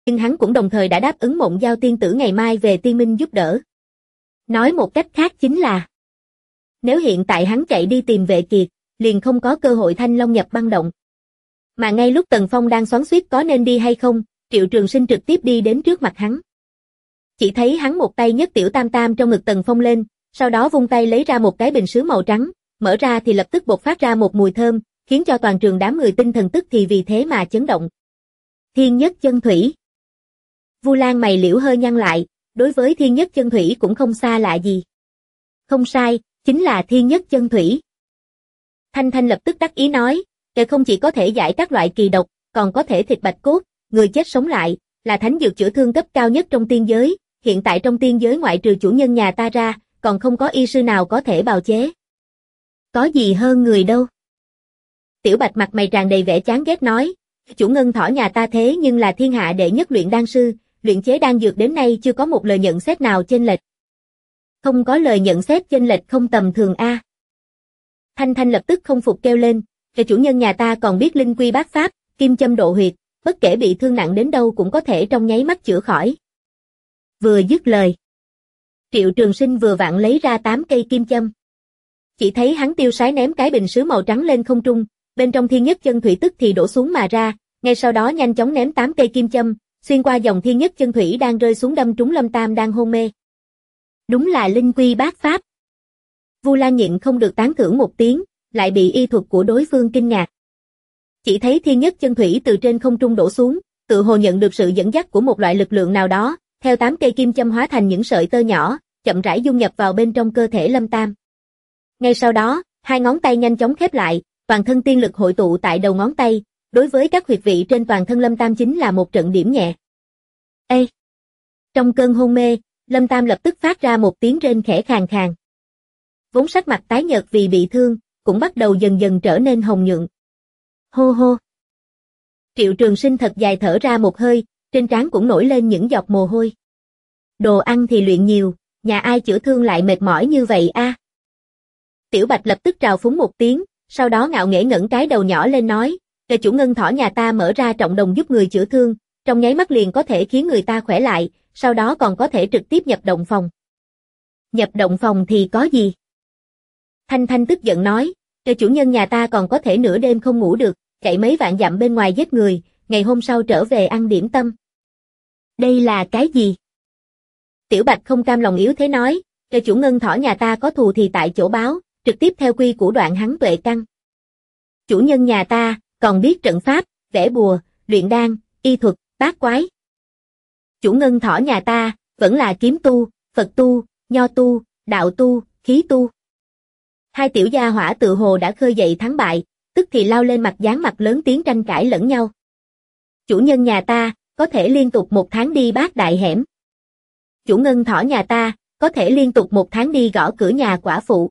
nhưng hắn cũng đồng thời đã đáp ứng Mộng Giao tiên tử ngày mai về Tiên Minh giúp đỡ. Nói một cách khác chính là, nếu hiện tại hắn chạy đi tìm Vệ Kiệt, liền không có cơ hội Thanh Long nhập băng động. Mà ngay lúc Tần Phong đang xoắn xuýt có nên đi hay không, Triệu Trường Sinh trực tiếp đi đến trước mặt hắn. Chỉ thấy hắn một tay nhấc Tiểu Tam Tam trong ngực Tần Phong lên, sau đó vung tay lấy ra một cái bình sứ màu trắng, mở ra thì lập tức bộc phát ra một mùi thơm, khiến cho toàn trường đám người tinh thần tức thì vì thế mà chấn động. Thiên Nhất Chân Thủy. Vu Lan mày liễu hơi nhăn lại, đối với Thiên Nhất Chân Thủy cũng không xa lạ gì. Không sai, chính là Thiên Nhất Chân Thủy. Thanh Thanh lập tức đắc ý nói, kẻ không chỉ có thể giải các loại kỳ độc, còn có thể thịt bạch cốt, người chết sống lại, là thánh dược chữa thương cấp cao nhất trong tiên giới, hiện tại trong tiên giới ngoại trừ chủ nhân nhà ta ra, còn không có y sư nào có thể bào chế. Có gì hơn người đâu. Tiểu Bạch mặt mày tràn đầy vẻ chán ghét nói, chủ ngân thỏ nhà ta thế nhưng là thiên hạ đệ nhất luyện đan sư, luyện chế đan dược đến nay chưa có một lời nhận xét nào chênh lệch. Không có lời nhận xét chênh lệch không tầm thường a. Thanh Thanh lập tức không phục kêu lên, cái chủ nhân nhà ta còn biết linh quy bát pháp, kim châm độ huyệt, bất kể bị thương nặng đến đâu cũng có thể trong nháy mắt chữa khỏi. Vừa dứt lời, Triệu Trường Sinh vừa vặn lấy ra 8 cây kim châm. Chỉ thấy hắn tiêu sái ném cái bình sứ màu trắng lên không trung, bên trong Thiên Nhất Chân Thủy tức thì đổ xuống mà ra, ngay sau đó nhanh chóng ném 8 cây kim châm, xuyên qua dòng Thiên Nhất Chân Thủy đang rơi xuống đâm trúng Lâm Tam đang hôn mê. Đúng là linh quy bát pháp. Vu Lan nhịn không được tán thưởng một tiếng, lại bị y thuật của đối phương kinh ngạc. Chỉ thấy Thiên Nhất Chân Thủy từ trên không trung đổ xuống, tự hồ nhận được sự dẫn dắt của một loại lực lượng nào đó, theo 8 cây kim châm hóa thành những sợi tơ nhỏ, chậm rãi dung nhập vào bên trong cơ thể Lâm Tam. Ngay sau đó, hai ngón tay nhanh chóng khép lại, toàn thân tiên lực hội tụ tại đầu ngón tay, đối với các huyệt vị trên toàn thân Lâm Tam chính là một trận điểm nhẹ. Ê! Trong cơn hôn mê, Lâm Tam lập tức phát ra một tiếng rên khẽ khàn khàn. Vốn sắc mặt tái nhợt vì bị thương, cũng bắt đầu dần dần trở nên hồng nhuận. Hô hô! Triệu Trường Sinh thật dài thở ra một hơi, trên trán cũng nổi lên những giọt mồ hôi. Đồ ăn thì luyện nhiều, nhà ai chữa thương lại mệt mỏi như vậy a? Tiểu Bạch lập tức trào phúng một tiếng, sau đó ngạo nghễ ngẩng cái đầu nhỏ lên nói, "Kẻ chủ ngân thỏ nhà ta mở ra trọng đồng giúp người chữa thương, trong nháy mắt liền có thể khiến người ta khỏe lại, sau đó còn có thể trực tiếp nhập động phòng." Nhập động phòng thì có gì? Thanh Thanh tức giận nói, "Kẻ chủ nhân nhà ta còn có thể nửa đêm không ngủ được, chạy mấy vạn dặm bên ngoài giết người, ngày hôm sau trở về ăn điểm tâm. Đây là cái gì?" Tiểu Bạch không cam lòng yếu thế nói, "Kẻ chủ ngân thỏ nhà ta có thù thì tại chỗ báo, trực tiếp theo quy củ đoạn hắn tuệ căn. Chủ nhân nhà ta còn biết trận pháp, vẽ bùa, luyện đan, y thuật, bát quái. Chủ ngân thỏ nhà ta vẫn là kiếm tu, Phật tu, nho tu, đạo tu, khí tu." Hai tiểu gia hỏa tự hồ đã khơi dậy thắng bại, tức thì lao lên mặt dán mặt lớn tiếng tranh cãi lẫn nhau. Chủ nhân nhà ta có thể liên tục 1 tháng đi bát đại hẻm. Chủ ngân thỏ nhà ta có thể liên tục 1 tháng đi gõ cửa nhà quả phụ.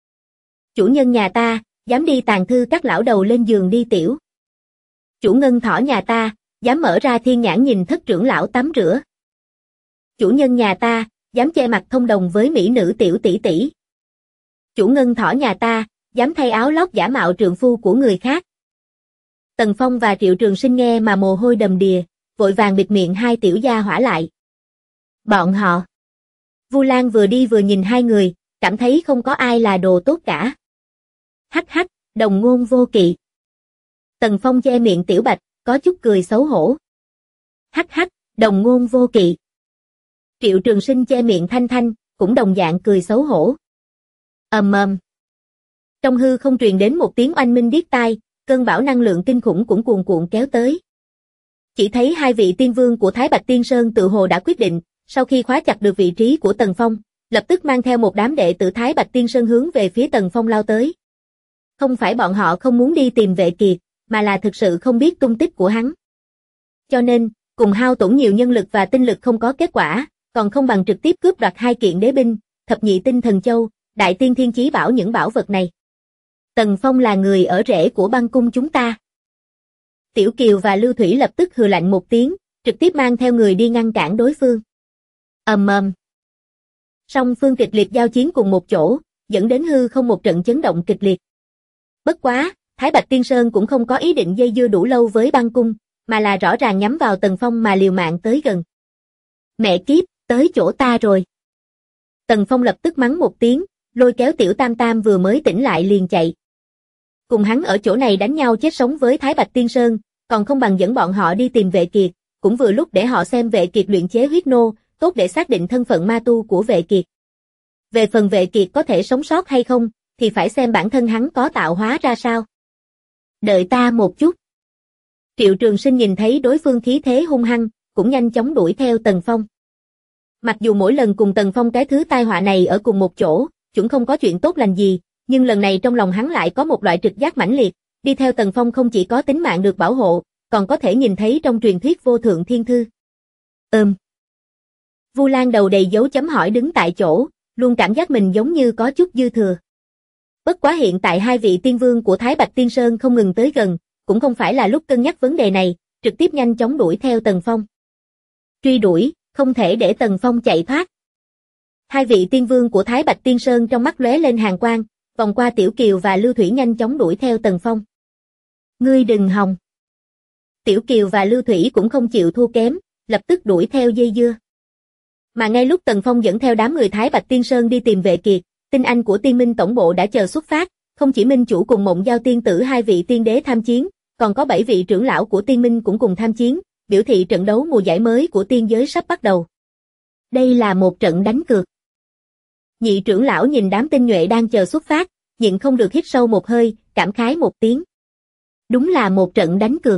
Chủ nhân nhà ta dám đi tàng thư các lão đầu lên giường đi tiểu. Chủ ngân thỏ nhà ta dám mở ra thiên nhãn nhìn thất trưởng lão tắm rửa. Chủ nhân nhà ta dám che mặt thông đồng với mỹ nữ tiểu tỷ tỷ. Chủ ngân thỏ nhà ta dám thay áo lót giả mạo trượng phu của người khác. Tần Phong và Triệu Trường Sinh nghe mà mồ hôi đầm đìa, vội vàng bịt miệng hai tiểu gia hỏa lại. Bọn họ. Vu Lan vừa đi vừa nhìn hai người, cảm thấy không có ai là đồ tốt cả. Hắc hắc, đồng ngôn vô kỵ. Tần Phong che miệng Tiểu Bạch, có chút cười xấu hổ. Hắc hắc, đồng ngôn vô kỵ. Triệu Trường Sinh che miệng Thanh Thanh, cũng đồng dạng cười xấu hổ. Ầm ầm. Trong hư không truyền đến một tiếng oanh minh điếc tai, cơn bão năng lượng kinh khủng cũng cuồn cuộn kéo tới. Chỉ thấy hai vị tiên vương của Thái Bạch Tiên Sơn tự hồ đã quyết định, sau khi khóa chặt được vị trí của Tần Phong, lập tức mang theo một đám đệ tử Thái Bạch Tiên Sơn hướng về phía Tần Phong lao tới. Không phải bọn họ không muốn đi tìm Vệ Kiệt, mà là thực sự không biết tung tích của hắn. Cho nên, cùng hao tổn nhiều nhân lực và tinh lực không có kết quả, còn không bằng trực tiếp cướp đoạt 2 kiện đế binh, thập nhị tinh thần châu, đại tiên thiên chí bảo những bảo vật này. Tần Phong là người ở rễ của băng cung chúng ta. Tiểu Kiều và Lưu Thủy lập tức hừ lạnh một tiếng, trực tiếp mang theo người đi ngăn cản đối phương. Ầm ầm. Song phương kịch liệt giao chiến cùng một chỗ, dẫn đến hư không một trận chấn động kịch liệt. Bất quá, Thái Bạch Tiên Sơn cũng không có ý định dây dưa đủ lâu với băng cung, mà là rõ ràng nhắm vào Tần Phong mà liều mạng tới gần. Mẹ kiếp, tới chỗ ta rồi. Tần Phong lập tức mắng một tiếng, lôi kéo Tiểu Tam Tam vừa mới tỉnh lại liền chạy. Cùng hắn ở chỗ này đánh nhau chết sống với Thái Bạch Tiên Sơn, còn không bằng dẫn bọn họ đi tìm Vệ Kiệt, cũng vừa lúc để họ xem Vệ Kiệt luyện chế huyết nô, tốt để xác định thân phận ma tu của Vệ Kiệt. Về phần Vệ Kiệt có thể sống sót hay không, thì phải xem bản thân hắn có tạo hóa ra sao. Đợi ta một chút. Triệu Trường Sinh nhìn thấy đối phương khí thế hung hăng, cũng nhanh chóng đuổi theo Tần Phong. Mặc dù mỗi lần cùng Tần Phong cái thứ tai họa này ở cùng một chỗ, chuẩn không có chuyện tốt lành gì, nhưng lần này trong lòng hắn lại có một loại trực giác mãnh liệt, đi theo Tần Phong không chỉ có tính mạng được bảo hộ, còn có thể nhìn thấy trong truyền thuyết vô thượng thiên thư. Vu Lan đầu đầy dấu chấm hỏi đứng tại chỗ, luôn cảm giác mình giống như có chút dư thừa. Bất quá hiện tại hai vị tiên vương của Thái Bạch Tiên Sơn không ngừng tới gần, cũng không phải là lúc cân nhắc vấn đề này, trực tiếp nhanh chóng đuổi theo Tần Phong. Truy đuổi, không thể để Tần Phong chạy thoát. Hai vị tiên vương của Thái Bạch Tiên Sơn trong mắt lóe lên hàn quang, vòng qua Tiểu Kiều và Lưu Thủy nhanh chóng đuổi theo Tần Phong. Ngươi đừng hòng. Tiểu Kiều và Lưu Thủy cũng không chịu thua kém, lập tức đuổi theo dây dưa. Mà ngay lúc Tần Phong dẫn theo đám người Thái Bạch Tiên Sơn đi tìm Vệ Kiệt, tinh anh của Tiên Minh tổng bộ đã chờ xuất phát, không chỉ Minh chủ cùng Mộng Giao tiên tử hai vị tiên đế tham chiến, còn có 7 vị trưởng lão của Tiên Minh cũng cùng tham chiến, biểu thị trận đấu mùa giải mới của tiên giới sắp bắt đầu. Đây là một trận đánh cược. Nhị trưởng lão nhìn đám tinh nhuệ đang chờ xuất phát, nhịn không được hít sâu một hơi, cảm khái một tiếng. Đúng là một trận đánh cược.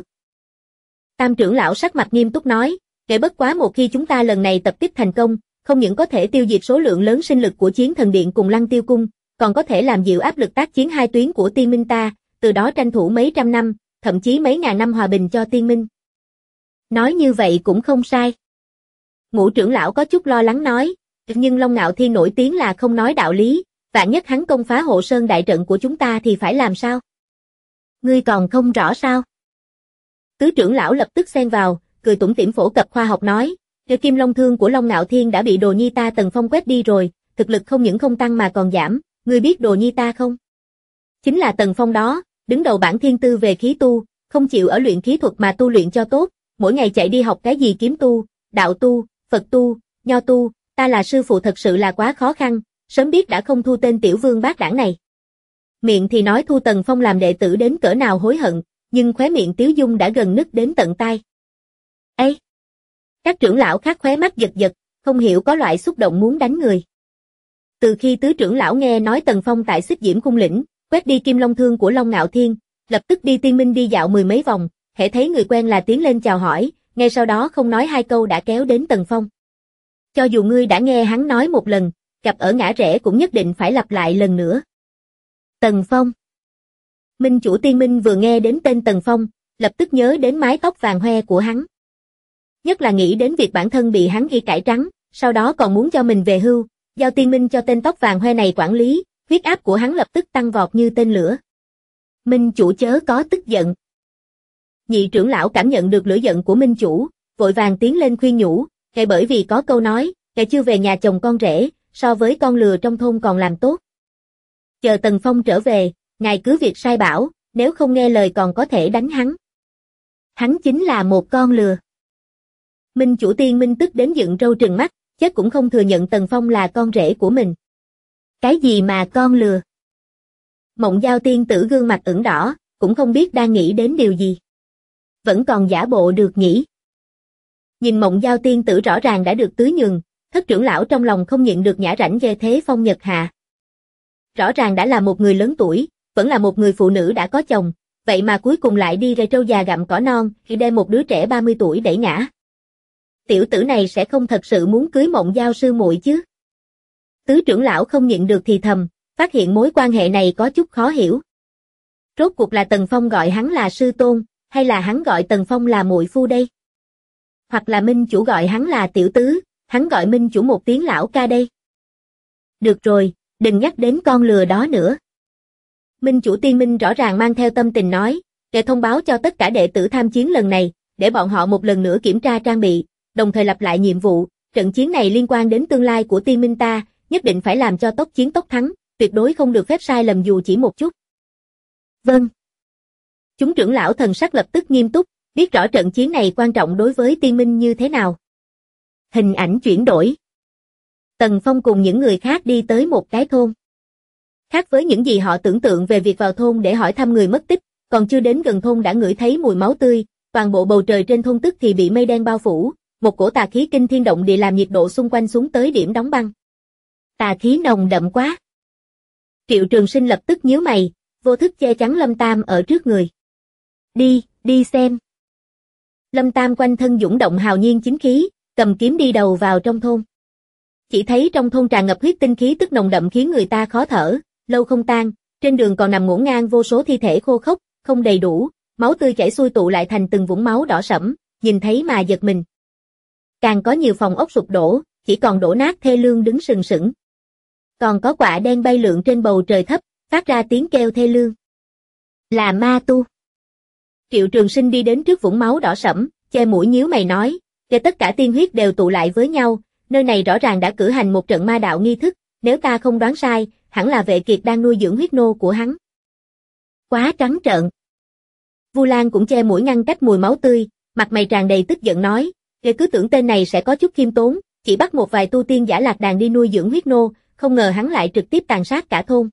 Tam trưởng lão sắc mặt nghiêm túc nói, kể bất quá một khi chúng ta lần này tập kích thành công, không những có thể tiêu diệt số lượng lớn sinh lực của Chiến Thần Điện cùng Lăng Tiêu Cung, còn có thể làm dịu áp lực tác chiến hai tuyến của Tiên Minh ta, từ đó tranh thủ mấy trăm năm, thậm chí mấy ngàn năm hòa bình cho Tiên Minh. Nói như vậy cũng không sai. Ngũ trưởng lão có chút lo lắng nói, nhưng Long Ngạo Thiên nổi tiếng là không nói đạo lý, vạn nhất hắn công phá Hộ Sơn đại trận của chúng ta thì phải làm sao? Ngươi còn không rõ sao? Tứ trưởng lão lập tức xen vào, cười tủm tỉm phổ cập khoa học nói, Kim Long Thương của Long Ngạo Thiên đã bị đồ nhi ta Tần Phong quét đi rồi, thực lực không những không tăng mà còn giảm, ngươi biết đồ nhi ta không? Chính là Tần Phong đó, đứng đầu bảng thiên tư về khí tu, không chịu ở luyện khí thuật mà tu luyện cho tốt, mỗi ngày chạy đi học cái gì kiếm tu, đạo tu, Phật tu, nho tu, ta là sư phụ thật sự là quá khó khăn, sớm biết đã không thu tên tiểu vương bát đảng này. Miệng thì nói thu Tần Phong làm đệ tử đến cỡ nào hối hận, nhưng khóe miệng Tiếu Dung đã gần nứt đến tận tai. Ê! Các trưởng lão khác khóe mắt giật giật, không hiểu có loại xúc động muốn đánh người. Từ khi tứ trưởng lão nghe nói Tần Phong tại Xích Diễm Cung lĩnh, quét đi Kim Long Thương của Long Ngạo Thiên, lập tức đi Tiên Minh đi dạo mười mấy vòng, hễ thấy người quen là tiến lên chào hỏi, ngay sau đó không nói hai câu đã kéo đến Tần Phong. Cho dù ngươi đã nghe hắn nói một lần, gặp ở ngã rẽ cũng nhất định phải lặp lại lần nữa. Tần Phong. Minh chủ Tiên Minh vừa nghe đến tên Tần Phong, lập tức nhớ đến mái tóc vàng hoe của hắn. Nhất là nghĩ đến việc bản thân bị hắn ghi cải trắng, sau đó còn muốn cho mình về hưu, giao Tiên Minh cho tên tóc vàng hoe này quản lý, huyết áp của hắn lập tức tăng vọt như tên lửa. Minh chủ chớ có tức giận. Nhị trưởng lão cảm nhận được lửa giận của Minh chủ, vội vàng tiến lên khuyên nhủ, kể bởi vì có câu nói, kẻ chưa về nhà chồng con rể, so với con lừa trong thôn còn làm tốt. Chờ Tần Phong trở về, ngài cứ việc sai bảo, nếu không nghe lời còn có thể đánh hắn. Hắn chính là một con lừa. Minh chủ Tiên Minh tức đến dựng râu trừng mắt, chết cũng không thừa nhận Tần Phong là con rể của mình. Cái gì mà con lừa? Mộng Giao tiên tử gương mặt ửng đỏ, cũng không biết đang nghĩ đến điều gì. Vẫn còn giả bộ được nhỉ? Nhìn Mộng Giao tiên tử rõ ràng đã được tưới nhường, thất trưởng lão trong lòng không nhịn được nhã rãnh về thế phong nhật hạ. Rõ ràng đã là một người lớn tuổi, vẫn là một người phụ nữ đã có chồng, vậy mà cuối cùng lại đi ra trâu già gặm cỏ non, thì đem một đứa trẻ 30 tuổi đẩy ngã. Tiểu tử này sẽ không thật sự muốn cưới Mộng Giao sư muội chứ? Tứ trưởng lão không nhịn được thì thầm, phát hiện mối quan hệ này có chút khó hiểu. Rốt cuộc là Tần Phong gọi hắn là sư tôn, hay là hắn gọi Tần Phong là muội phu đây? Hoặc là Minh chủ gọi hắn là tiểu tứ, hắn gọi Minh chủ một tiếng lão ca đây? Được rồi, đừng nhắc đến con lừa đó nữa. Minh chủ Tiên Minh rõ ràng mang theo tâm tình nói, để thông báo cho tất cả đệ tử tham chiến lần này, để bọn họ một lần nữa kiểm tra trang bị, đồng thời lặp lại nhiệm vụ, trận chiến này liên quan đến tương lai của Tiên Minh ta, nhất định phải làm cho tốc chiến tốc thắng, tuyệt đối không được phép sai lầm dù chỉ một chút. Vâng. Chúng trưởng lão thần sắc lập tức nghiêm túc, biết rõ trận chiến này quan trọng đối với Tiên Minh như thế nào. Hình ảnh chuyển đổi. Tần Phong cùng những người khác đi tới một cái thôn. Khác với những gì họ tưởng tượng về việc vào thôn để hỏi thăm người mất tích, còn chưa đến gần thôn đã ngửi thấy mùi máu tươi, toàn bộ bầu trời trên thôn tức thì bị mây đen bao phủ, một cổ tà khí kinh thiên động địa làm nhiệt độ xung quanh xuống tới điểm đóng băng. Tà khí nồng đậm quá. Triệu Trường Sinh lập tức nhíu mày, vô thức che chắn Lâm Tam ở trước người. Đi xem. Lâm Tam quanh thân dũng động hào nhiên chính khí, cầm kiếm đi đầu vào trong thôn. Chỉ thấy trong thôn tràn ngập huyết tinh khí tức nồng đậm khiến người ta khó thở, lâu không tan, trên đường còn nằm ngổn ngang vô số thi thể khô khốc, không đầy đủ, máu tươi chảy xuôi tụ lại thành từng vũng máu đỏ sẫm, nhìn thấy mà giật mình. Càng có nhiều phòng ốc sụp đổ, chỉ còn đổ nát thê lương đứng sừng sững. Còn có quạ đen bay lượn trên bầu trời thấp, phát ra tiếng kêu thê lương. Là ma tu. Triệu Trường Sinh đi đến trước vũng máu đỏ sẫm, che mũi nhíu mày nói, để tất cả tiên huyết đều tụ lại với nhau, nơi này rõ ràng đã cử hành một trận ma đạo nghi thức, nếu ta không đoán sai, hẳn là Vệ Kiệt đang nuôi dưỡng huyết nô của hắn. Quá trắng trợn. Vu Lan cũng che mũi ngăn cách mùi máu tươi, mặt mày tràn đầy tức giận nói, để cứ tưởng tên này sẽ có chút khiêm tốn, chỉ bắt một vài tu tiên giả lạc đàn đi nuôi dưỡng huyết nô, không ngờ hắn lại trực tiếp tàn sát cả thôn.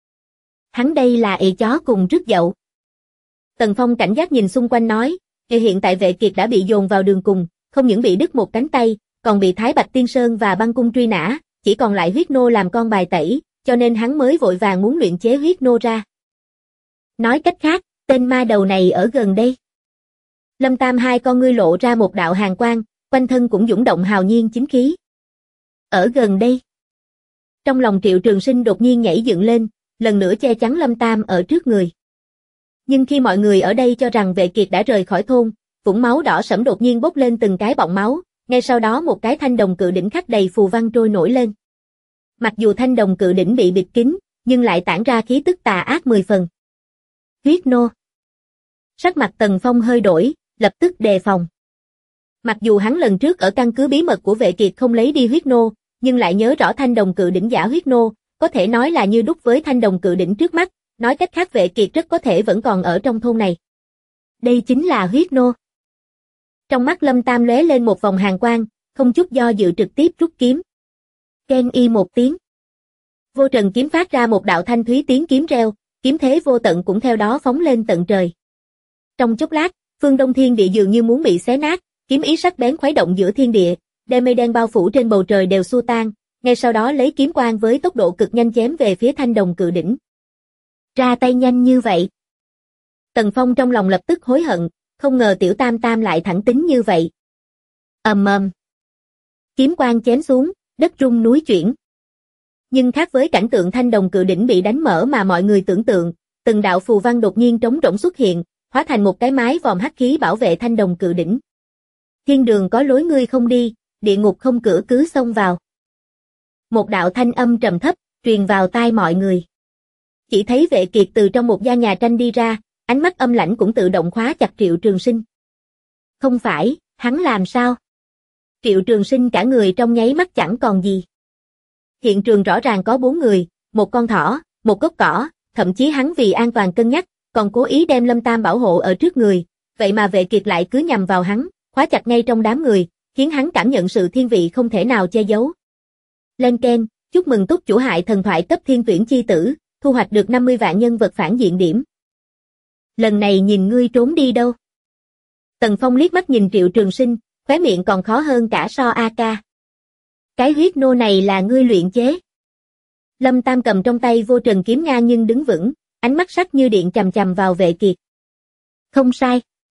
Hắn đây là ị chó cùng rước dậu. Tần Phong cảnh giác nhìn xung quanh nói, hiện tại Vệ Kiệt đã bị dồn vào đường cùng, không những bị đứt một cánh tay, còn bị Thái Bạch Tiên Sơn và băng cung truy nã, chỉ còn lại huyết nô làm con bài tẩy, cho nên hắn mới vội vàng muốn luyện chế huyết nô ra. Nói cách khác, tên ma đầu này ở gần đây. Lâm Tam hai con ngươi lộ ra một đạo hàn quang, quanh thân cũng dũng động hào nhiên chính khí. Ở gần đây. Trong lòng Triệu Trường Sinh đột nhiên nhảy dựng lên, lần nữa che chắn Lâm Tam ở trước người. Nhưng khi mọi người ở đây cho rằng Vệ Kiệt đã rời khỏi thôn, vũng máu đỏ sẫm đột nhiên bốc lên từng cái bọng máu, ngay sau đó một cái thanh đồng cự đỉnh khắc đầy phù văn trôi nổi lên. Mặc dù thanh đồng cự đỉnh bị bịt kín, nhưng lại tản ra khí tức tà ác 10 phần. Huyết nô. Sắc mặt Tần Phong hơi đổi, lập tức đề phòng. Mặc dù hắn lần trước ở căn cứ bí mật của Vệ Kiệt không lấy đi huyết nô, nhưng lại nhớ rõ thanh đồng cự đỉnh giả huyết nô, có thể nói là như đúc với thanh đồng cự đỉnh trước mắt, nói cách khác Vệ Kiệt rất có thể vẫn còn ở trong thôn này. Đây chính là huyết nô. Trong mắt Lâm Tam lóe lên một vòng hàn quang, không chút do dự trực tiếp rút kiếm. Keng y một tiếng. Vô trần kiếm phát ra một đạo thanh thúy tiếng kiếm reo, kiếm thế vô tận cũng theo đó phóng lên tận trời. Trong chốc lát, phương Đông thiên địa dường như muốn bị xé nát, kiếm ý sắc bén khuấy động giữa thiên địa, đem mây đen bao phủ trên bầu trời đều xua tan, ngay sau đó lấy kiếm quang với tốc độ cực nhanh chém về phía thanh đồng cự đỉnh. Ra tay nhanh như vậy. Tần Phong trong lòng lập tức hối hận, không ngờ tiểu tam tam lại thẳng tính như vậy. Ầm ầm. Kiếm quang chém xuống, đất rung núi chuyển. Nhưng khác với cảnh tượng thanh đồng cự đỉnh bị đánh mở mà mọi người tưởng tượng, từng đạo phù văn đột nhiên trống rỗng xuất hiện, hóa thành một cái mái vòm hắc khí bảo vệ thanh đồng cự đỉnh. Thiên đường có lối ngươi không đi, địa ngục không cửa cứ xông vào. Một đạo thanh âm trầm thấp truyền vào tai mọi người. Chỉ thấy Vệ Kiệt từ trong một gian nhà tranh đi ra, ánh mắt âm lãnh cũng tự động khóa chặt Triệu Trường Sinh. Không phải, hắn làm sao? Triệu Trường Sinh cả người trong nháy mắt chẳng còn gì. Hiện trường rõ ràng có 4 người, một con thỏ, một gốc cỏ, thậm chí hắn vì an toàn cân nhắc, còn cố ý đem Lâm Tam bảo hộ ở trước người, vậy mà Vệ Kiệt lại cứ nhằm vào hắn, khóa chặt ngay trong đám người, khiến hắn cảm nhận sự thiên vị không thể nào che giấu. Lên keng, chúc mừng túc chủ hại thần thoại cấp thiên tuyển chi tử, thu hoạch được 50 vạn nhân vật phản diện điểm. Lần này nhìn ngươi trốn đi đâu? Tần Phong liếc mắt nhìn Triệu Trường Sinh, khóe miệng còn khó hơn cả so AK. Cái huyết nô này là ngươi luyện chế. Lâm Tam cầm trong tay vô trần kiếm ngang nhưng đứng vững, ánh mắt sắc như điện chằm chằm vào Vệ Kiệt. Không sai.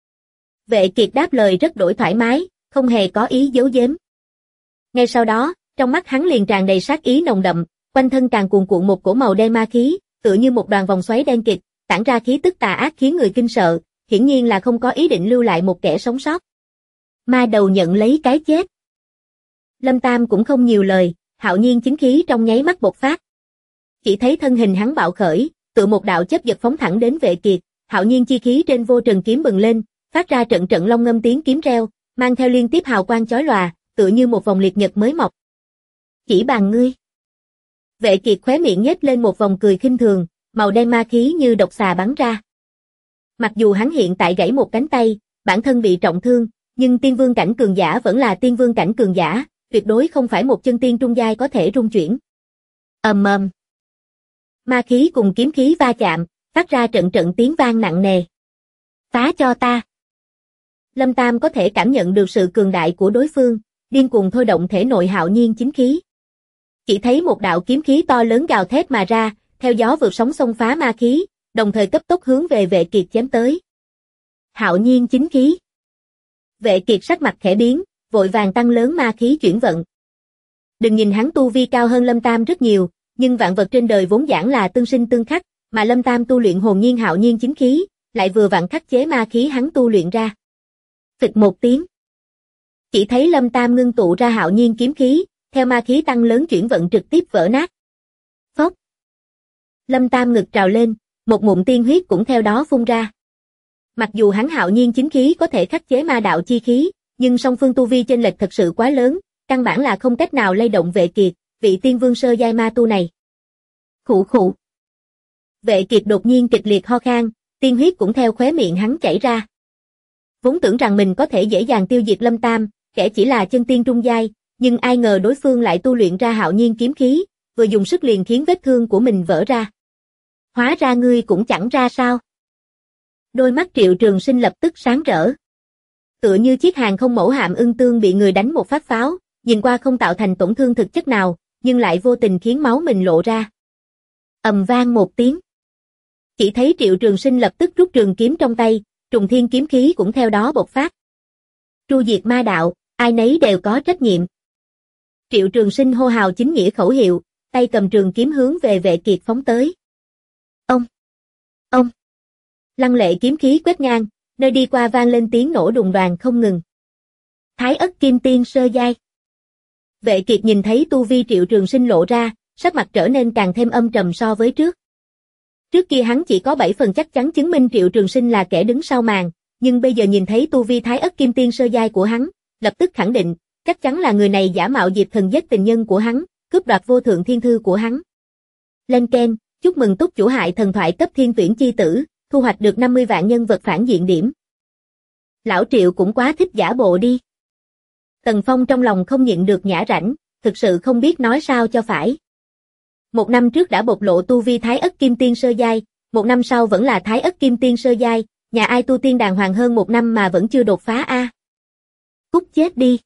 Vệ Kiệt đáp lời rất đổi thoải mái, không hề có ý giấu giếm. Ngay sau đó, trong mắt hắn liền tràn đầy sát ý nồng đậm, quanh thân càng cuồn cuộn một cổ màu đen ma khí, tựa như một đoàn vòng xoáy đen kịt, tản ra khí tức tà ác khiến người kinh sợ, hiển nhiên là không có ý định lưu lại một kẻ sống sót. Ma đầu nhận lấy cái chết. Lâm Tam cũng không nhiều lời, hạo nhiên chính khí trong nháy mắt bộc phát. Chỉ thấy thân hình hắn bạo khởi, tựa một đạo chớp giật phóng thẳng đến Vệ Kiệt, hạo nhiên chi khí trên vô trần kiếm bừng lên, phát ra trận trận long ngâm tiếng kiếm reo, mang theo liên tiếp hào quang chói lòa, tựa như một vòng liệt nhật mới mọc. Chỉ bằng ngươi. Vệ Kiệt khóe miệng nhếch lên một vòng cười khinh thường, màu đen ma khí như độc xà bắn ra. Mặc dù hắn hiện tại gãy một cánh tay, bản thân bị trọng thương, nhưng tiên vương cảnh cường giả vẫn là tiên vương cảnh cường giả, tuyệt đối không phải một chân tiên trung giai có thể rung chuyển. Ầm ầm. Ma khí cùng kiếm khí va chạm, phát ra trận trận tiếng vang nặng nề. Phá cho ta. Lâm Tam có thể cảm nhận được sự cường đại của đối phương, điên cuồng thôi động thể nội hạo nhiên chính khí. Chỉ thấy một đạo kiếm khí to lớn gào thét mà ra, theo gió vượt sóng xông phá ma khí, đồng thời cấp tốc hướng về Vệ Kiệt chém tới. Hạo nhiên chính khí. Vệ Kiệt sắc mặt khẽ biến, vội vàng tăng lớn ma khí chuyển vận. Đừng nhìn hắn tu vi cao hơn Lâm Tam rất nhiều, nhưng vạn vật trên đời vốn giản là tương sinh tương khắc, mà Lâm Tam tu luyện hồn nhiên hạo nhiên chính khí, lại vừa vặn khắc chế ma khí hắn tu luyện ra. Phịch một tiếng. Chỉ thấy Lâm Tam ngưng tụ ra hạo nhiên kiếm khí, theo ma khí tăng lớn chuyển vận trực tiếp vỡ nát. Phốc. Lâm Tam ngực trào lên, một ngụm tiên huyết cũng theo đó phun ra. Mặc dù hắn hạo nhiên chính khí có thể khắc chế ma đạo chi khí, nhưng song phương tu vi chênh lệch thật sự quá lớn, căn bản là không cách nào lay động Vệ Kiệt, vị tiên vương sơ giai ma tu này. Khụ khụ. Vệ Kiệt đột nhiên kịch liệt ho khan, tiên huyết cũng theo khóe miệng hắn chảy ra. Vốn tưởng rằng mình có thể dễ dàng tiêu diệt Lâm Tam, kẻ chỉ là chân tiên trung giai, nhưng ai ngờ đối phương lại tu luyện ra hạo nhiên kiếm khí, vừa dùng sức liền khiến vết thương của mình vỡ ra. Hóa ra ngươi cũng chẳng ra sao. Đôi mắt Triệu Trường Sinh lập tức sáng rỡ. Tựa như chiếc hàng không mẫu hạm Ưng Tương bị người đánh một phát pháo, nhìn qua không tạo thành tổn thương thực chất nào, nhưng lại vô tình khiến máu mình lộ ra. Ầm vang một tiếng. Chỉ thấy Triệu Trường Sinh lập tức rút trường kiếm trong tay, trùng thiên kiếm khí cũng theo đó bộc phát. Tru diệt ma đạo, ai nấy đều có trách nhiệm. Triệu Trường Sinh hô hào chính nghĩa khẩu hiệu, tay cầm trường kiếm hướng về Vệ Kiệt phóng tới. Ông. Lăng lệ kiếm khí quét ngang, nơi đi qua vang lên tiếng nổ đùng đoàng không ngừng. Thái Ất Kim Tiên sơ giai. Vệ Kiệt nhìn thấy tu vi Triệu Trường Sinh lộ ra, sắc mặt trở nên càng thêm âm trầm so với trước. Trước kia hắn chỉ có 7 phần chắc chắn chứng minh Triệu Trường Sinh là kẻ đứng sau màn, nhưng bây giờ nhìn thấy tu vi Thái Ất Kim Tiên sơ giai của hắn, lập tức khẳng định, chắc chắn là người này giả mạo Diệp Thần giết tình nhân của hắn, cướp đoạt vô thượng thiên thư của hắn. Lên Ken, chúc mừng túc chủ hại thần thoại cấp thiên tuyển chi tử, thu hoạch được 50 vạn nhân vật phản diện điểm. Lão Triệu cũng quá thích giả bộ đi. Tần Phong trong lòng không nhịn được nhả rãnh, thực sự không biết nói sao cho phải. Một năm trước đã bộc lộ tu vi Thái Ất Kim Tiên sơ giai, một năm sau vẫn là Thái Ất Kim Tiên sơ giai, nhà ai tu tiên đàng hoàng hơn một năm mà vẫn chưa đột phá a? Cút chết đi.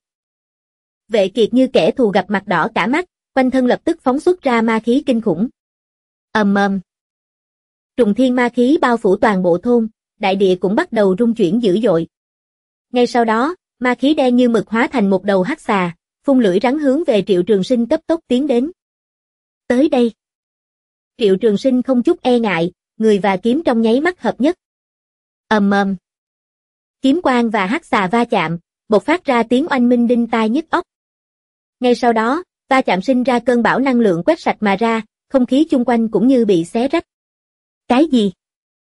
Vệ Kiệt như kẻ thù gặp mặt đỏ cả mắt, quanh thân lập tức phóng xuất ra ma khí kinh khủng. Ầm ầm. Trùng thiên ma khí bao phủ toàn bộ thôn, đại địa cũng bắt đầu rung chuyển dữ dội. Ngay sau đó, ma khí đen như mực hóa thành một đầu hắc xà, phun lưỡi rắn hướng về Triệu Trường Sinh cấp tốc tiến đến. Tới đây. Triệu Trường Sinh không chút e ngại, người và kiếm trong nháy mắt hợp nhất. Ầm ầm. Kiếm quang và hắc xà va chạm, bộc phát ra tiếng oanh minh đinh tai nhức óc. Ngay sau đó, va chạm sinh ra cơn bão năng lượng quét sạch mà ra, không khí chung quanh cũng như bị xé rách. Cái gì?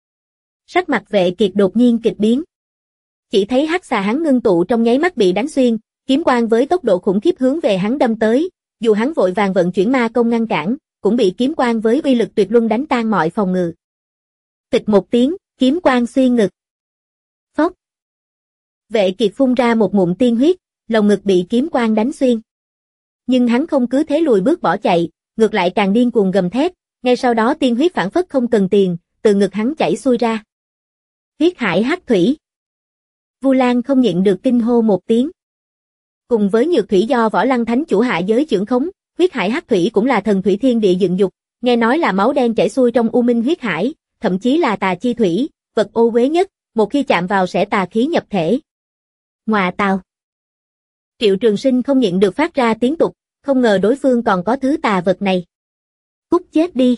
Sắc mặt Vệ Kiệt đột nhiên kịch biến. Chỉ thấy hắc xà hắn ngưng tụ trong nháy mắt bị đánh xuyên, kiếm quang với tốc độ khủng khiếp hướng về hắn đâm tới, dù hắn vội vàng vận chuyển ma công ngăn cản, cũng bị kiếm quang với uy lực tuyệt luân đánh tan mọi phòng ngự. Tịch một tiếng, kiếm quang xuyên ngực. Phốc. Vệ Kiệt phun ra một ngụm tiên huyết, lồng ngực bị kiếm quang đánh xuyên. Nhưng hắn không cứ thế lùi bước bỏ chạy, ngược lại càng điên cuồng gầm thét, ngay sau đó tiên huyết phản phất không cần tiền, từ ngực hắn chảy xuôi ra. Huyết hải hắc thủy. Vu Lan không nhịn được kinh hô một tiếng. Cùng với nhược thủy do Võ Lăng Thánh chủ hạ giới trưởng khống, huyết hải hắc thủy cũng là thần thủy thiên địa dựng dục, nghe nói là máu đen chảy xuôi trong u minh huyết hải, thậm chí là tà chi thủy, vật ô uế nhất, một khi chạm vào sẽ tà khí nhập thể. Ngoà tào. Triệu Trường Sinh không nhịn được phát ra tiếng tục, không ngờ đối phương còn có thứ tà vật này. Cút chết đi.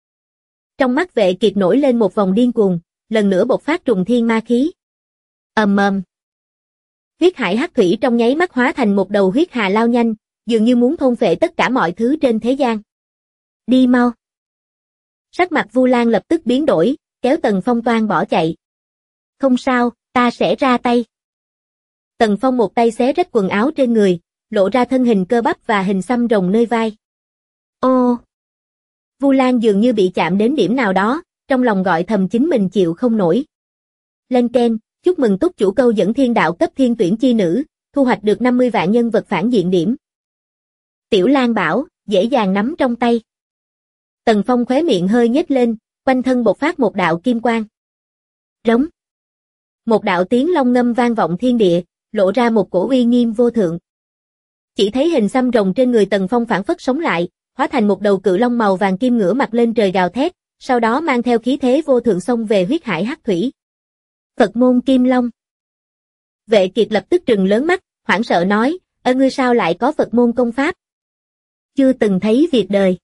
Trong mắt Vệ Kiệt nổi lên một vòng điên cuồng, lần nữa bộc phát trùng thiên ma khí. Ầm ầm. Huyết hải hắc thủy trong nháy mắt hóa thành một đầu huyết hà lao nhanh, dường như muốn thôn phệ tất cả mọi thứ trên thế gian. Đi mau. Sắc mặt Vu Lan lập tức biến đổi, kéo Tần Phong toan bỏ chạy. Không sao, ta sẽ ra tay. Tần Phong một tay xé rách quần áo trên người, lộ ra thân hình cơ bắp và hình xăm rồng nơi vai. Ô! Vu Lan dường như bị chạm đến điểm nào đó, trong lòng gọi thầm chính mình chịu không nổi. Lên Ken, Chúc mừng túc chủ câu dẫn thiên đạo cấp thiên tuyển chi nữ, thu hoạch được 50 vạn nhân vật phản diện điểm. Tiểu Lan bảo, dễ dàng nắm trong tay. Tần Phong khóe miệng hơi nhếch lên, quanh thân bộc phát một đạo kim quang. Rống. Một đạo tiếng long ngâm vang vọng thiên địa, lộ ra một cổ uy nghiêm vô thượng. Chỉ thấy hình xăm rồng trên người Tần Phong phản phất sống lại, hóa thành một đầu cự long màu vàng kim ngửa mặt lên trời gào thét, sau đó mang theo khí thế vô thượng xông về huyết hải hắc thủy. Phật môn Kim Long. Vệ Kiệt lập tức trừng lớn mắt, hoảng sợ nói, ngươi sao lại có Phật môn công pháp? Chưa từng thấy việc đời.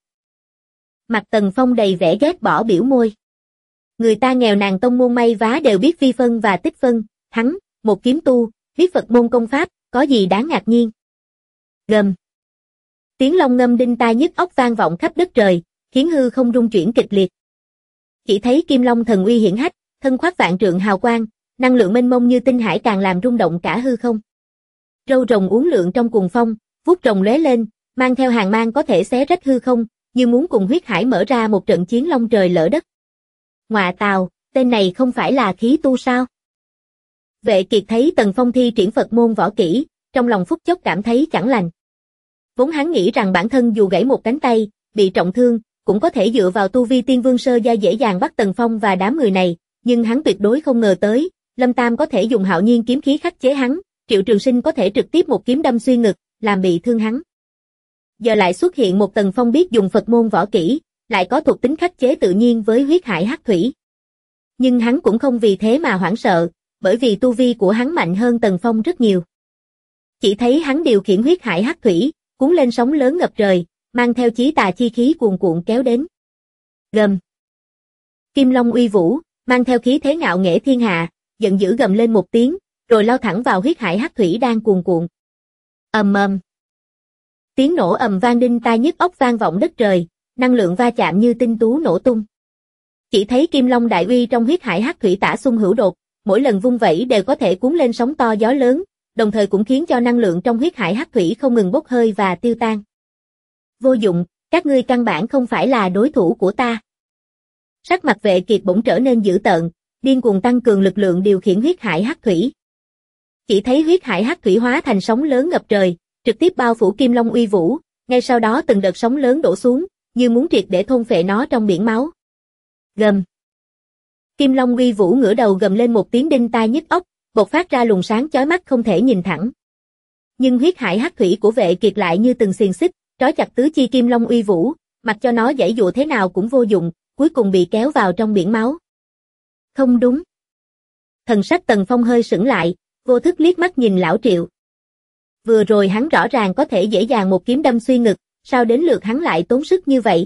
Mặt Tần Phong đầy vẻ ghét bỏ biểu môi. Người ta nghèo nàn tông môn may vá đều biết phi phân và tích phân, hắn, một kiếm tu, biết Phật môn công pháp, có gì đáng ngạc nhiên. Gầm. Tiếng long ngâm đinh tai nhức óc vang vọng khắp đất trời, khiến hư không rung chuyển kịch liệt. Chỉ thấy Kim Long thần uy hiển hách, thân khoác vạn trượng hào quang, năng lượng mênh mông như tinh hải càng làm rung động cả hư không. Râu rồng uốn lượn trong cuồng phong, vuốt rồng lóe lên, mang theo hàng mang có thể xé rách hư không, như muốn cùng huyết hải mở ra một trận chiến long trời lở đất. Ngọa tào, tên này không phải là khí tu sao? Vệ Kiệt thấy Tần Phong thi triển Phật môn võ kỹ, trong lòng phút chốc cảm thấy chẳng lành. Vốn hắn nghĩ rằng bản thân dù gãy một cánh tay, bị trọng thương, cũng có thể dựa vào tu vi tiên vương sơ giai dễ dàng bắt Tần Phong và đám người này, nhưng hắn tuyệt đối không ngờ tới, Lâm Tam có thể dùng hạo nhiên kiếm khí khắc chế hắn, Triệu Trường Sinh có thể trực tiếp một kiếm đâm xuyên ngực, làm bị thương hắn. Giờ lại xuất hiện một Tần Phong biết dùng Phật môn võ kỹ, lại có thuộc tính khắc chế tự nhiên với huyết hải hắc thủy. Nhưng hắn cũng không vì thế mà hoảng sợ, bởi vì tu vi của hắn mạnh hơn Tần Phong rất nhiều. Chỉ thấy hắn điều khiển huyết hải hắc thủy, cuốn lên sóng lớn ngập trời, mang theo chí tà chi khí cuồn cuộn kéo đến. Gầm. Kim Long uy vũ, mang theo khí thế ngạo nghễ thiên hạ, giận dữ gầm lên một tiếng, rồi lao thẳng vào huyết hải hắc thủy đang cuồn cuộn. Ầm ầm. Tiếng nổ ầm vang đinh tai nhức óc vang vọng đất trời, năng lượng va chạm như tinh tú nổ tung. Chỉ thấy Kim Long đại uy trong huyết hải hắc thủy tả xung hữu đột, mỗi lần vung vẩy đều có thể cuốn lên sóng to gió lớn, đồng thời cũng khiến cho năng lượng trong huyết hải hắc thủy không ngừng bốc hơi và tiêu tan. Vô dụng, các ngươi căn bản không phải là đối thủ của ta. Sắc mặt Vệ Kiệt bỗng trở nên dữ tợn, điên cuồng tăng cường lực lượng điều khiển huyết hải hắc thủy. Chỉ thấy huyết hải hắc thủy hóa thành sóng lớn ngập trời, trực tiếp bao phủ Kim Long uy vũ, ngay sau đó từng đợt sóng lớn đổ xuống, như muốn triệt để thôn phệ nó trong biển máu. Gầm. Kim Long uy vũ ngửa đầu gầm lên một tiếng đinh tai nhức óc, bộc phát ra luồng sáng chói mắt không thể nhìn thẳng. Nhưng huyết hải hắc thủy của Vệ Kiệt lại như từng xiềng xích, trói chặt tứ chi Kim Long uy vũ, mặc cho nó giãy dụa thế nào cũng vô dụng, cuối cùng bị kéo vào trong biển máu. Không đúng. Thần sắc Tần Phong hơi sững lại, vô thức liếc mắt nhìn lão Triệu. Vừa rồi hắn rõ ràng có thể dễ dàng một kiếm đâm xuyên ngực, sao đến lượt hắn lại tốn sức như vậy?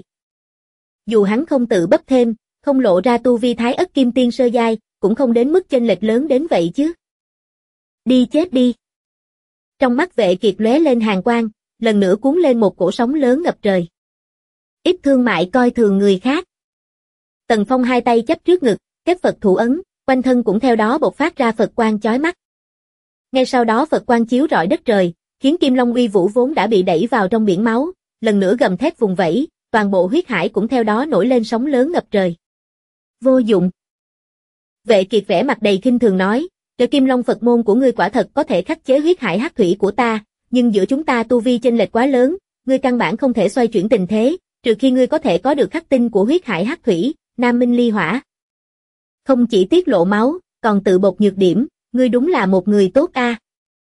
Dù hắn không tự bấp thêm, không lộ ra tu vi Thái Ất Kim Tiên sơ giai, cũng không đến mức chênh lệch lớn đến vậy chứ. Đi chết đi. Trong mắt Vệ Kiệt lóe lên hàn quang, lần nữa cuốn lên một cổ sóng lớn ngập trời. Ít thương mại coi thường người khác. Tần Phong hai tay chấp trước ngực, kết Phật thủ ấn, quanh thân cũng theo đó bộc phát ra Phật quang chói mắt. Ngay sau đó Phật quang chiếu rọi đất trời, khiến Kim Long uy vũ vốn đã bị đẩy vào trong biển máu, lần nữa gầm thét vùng vẫy, toàn bộ huyết hải cũng theo đó nổi lên sóng lớn ngập trời. Vô dụng. Vệ Kiệt vẻ mặt đầy khinh thường nói, "Trợ Kim Long Phật môn của ngươi quả thật có thể khắc chế huyết hải hắc thủy của ta, nhưng giữa chúng ta tu vi chênh lệch quá lớn, ngươi căn bản không thể xoay chuyển tình thế, trừ khi ngươi có thể có được khắc tinh của huyết hải hắc thủy, Nam Minh Ly Hỏa. Không chỉ tiết lộ máu, còn tự bộc nhược điểm, ngươi đúng là một người tốt a."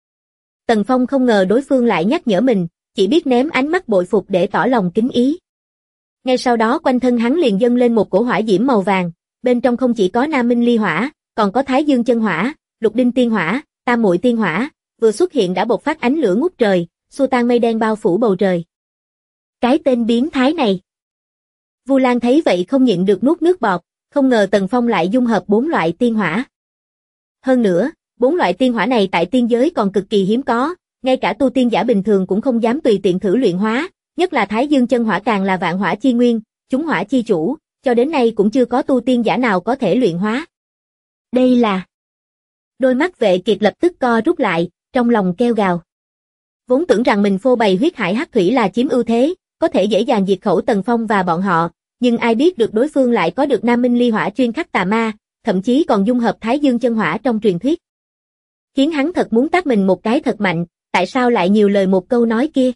Tần Phong không ngờ đối phương lại nhắc nhở mình, chỉ biết ném ánh mắt bội phục để tỏ lòng kính ý. Ngay sau đó quanh thân hắn liền dâng lên một cổ hỏa diễm màu vàng, bên trong không chỉ có Nam Minh Ly Hỏa, còn có Thái Dương Chân Hỏa, Lục Đinh Tiên Hỏa, Tam Muội Tiên Hỏa, vừa xuất hiện đã bộc phát ánh lửa ngút trời, xua tan mây đen bao phủ bầu trời. Cái tên biến thái này. Vu Lan thấy vậy không nhịn được nuốt nước bọt, không ngờ Tần Phong lại dung hợp 4 loại tiên hỏa. Hơn nữa, 4 loại tiên hỏa này tại tiên giới còn cực kỳ hiếm có, ngay cả tu tiên giả bình thường cũng không dám tùy tiện thử luyện hóa, nhất là Thái Dương Chân Hỏa càng là vạn hỏa chi nguyên, chúng hỏa chi chủ, cho đến nay cũng chưa có tu tiên giả nào có thể luyện hóa. Đây là... Đôi mắt Vệ Kiệt lập tức co rút lại, trong lòng kêu gào. Vốn tưởng rằng mình phô bày huyết hải hắc thủy là chiếm ưu thế, có thể dễ dàng diệt khẩu Tần Phong và bọn họ, nhưng ai biết được đối phương lại có được Nam Minh Ly Hỏa chuyên khắc tà ma, thậm chí còn dung hợp Thái Dương chân hỏa trong truyền thuyết. Khiến hắn thật muốn tát mình một cái thật mạnh, tại sao lại nhiều lời một câu nói kia?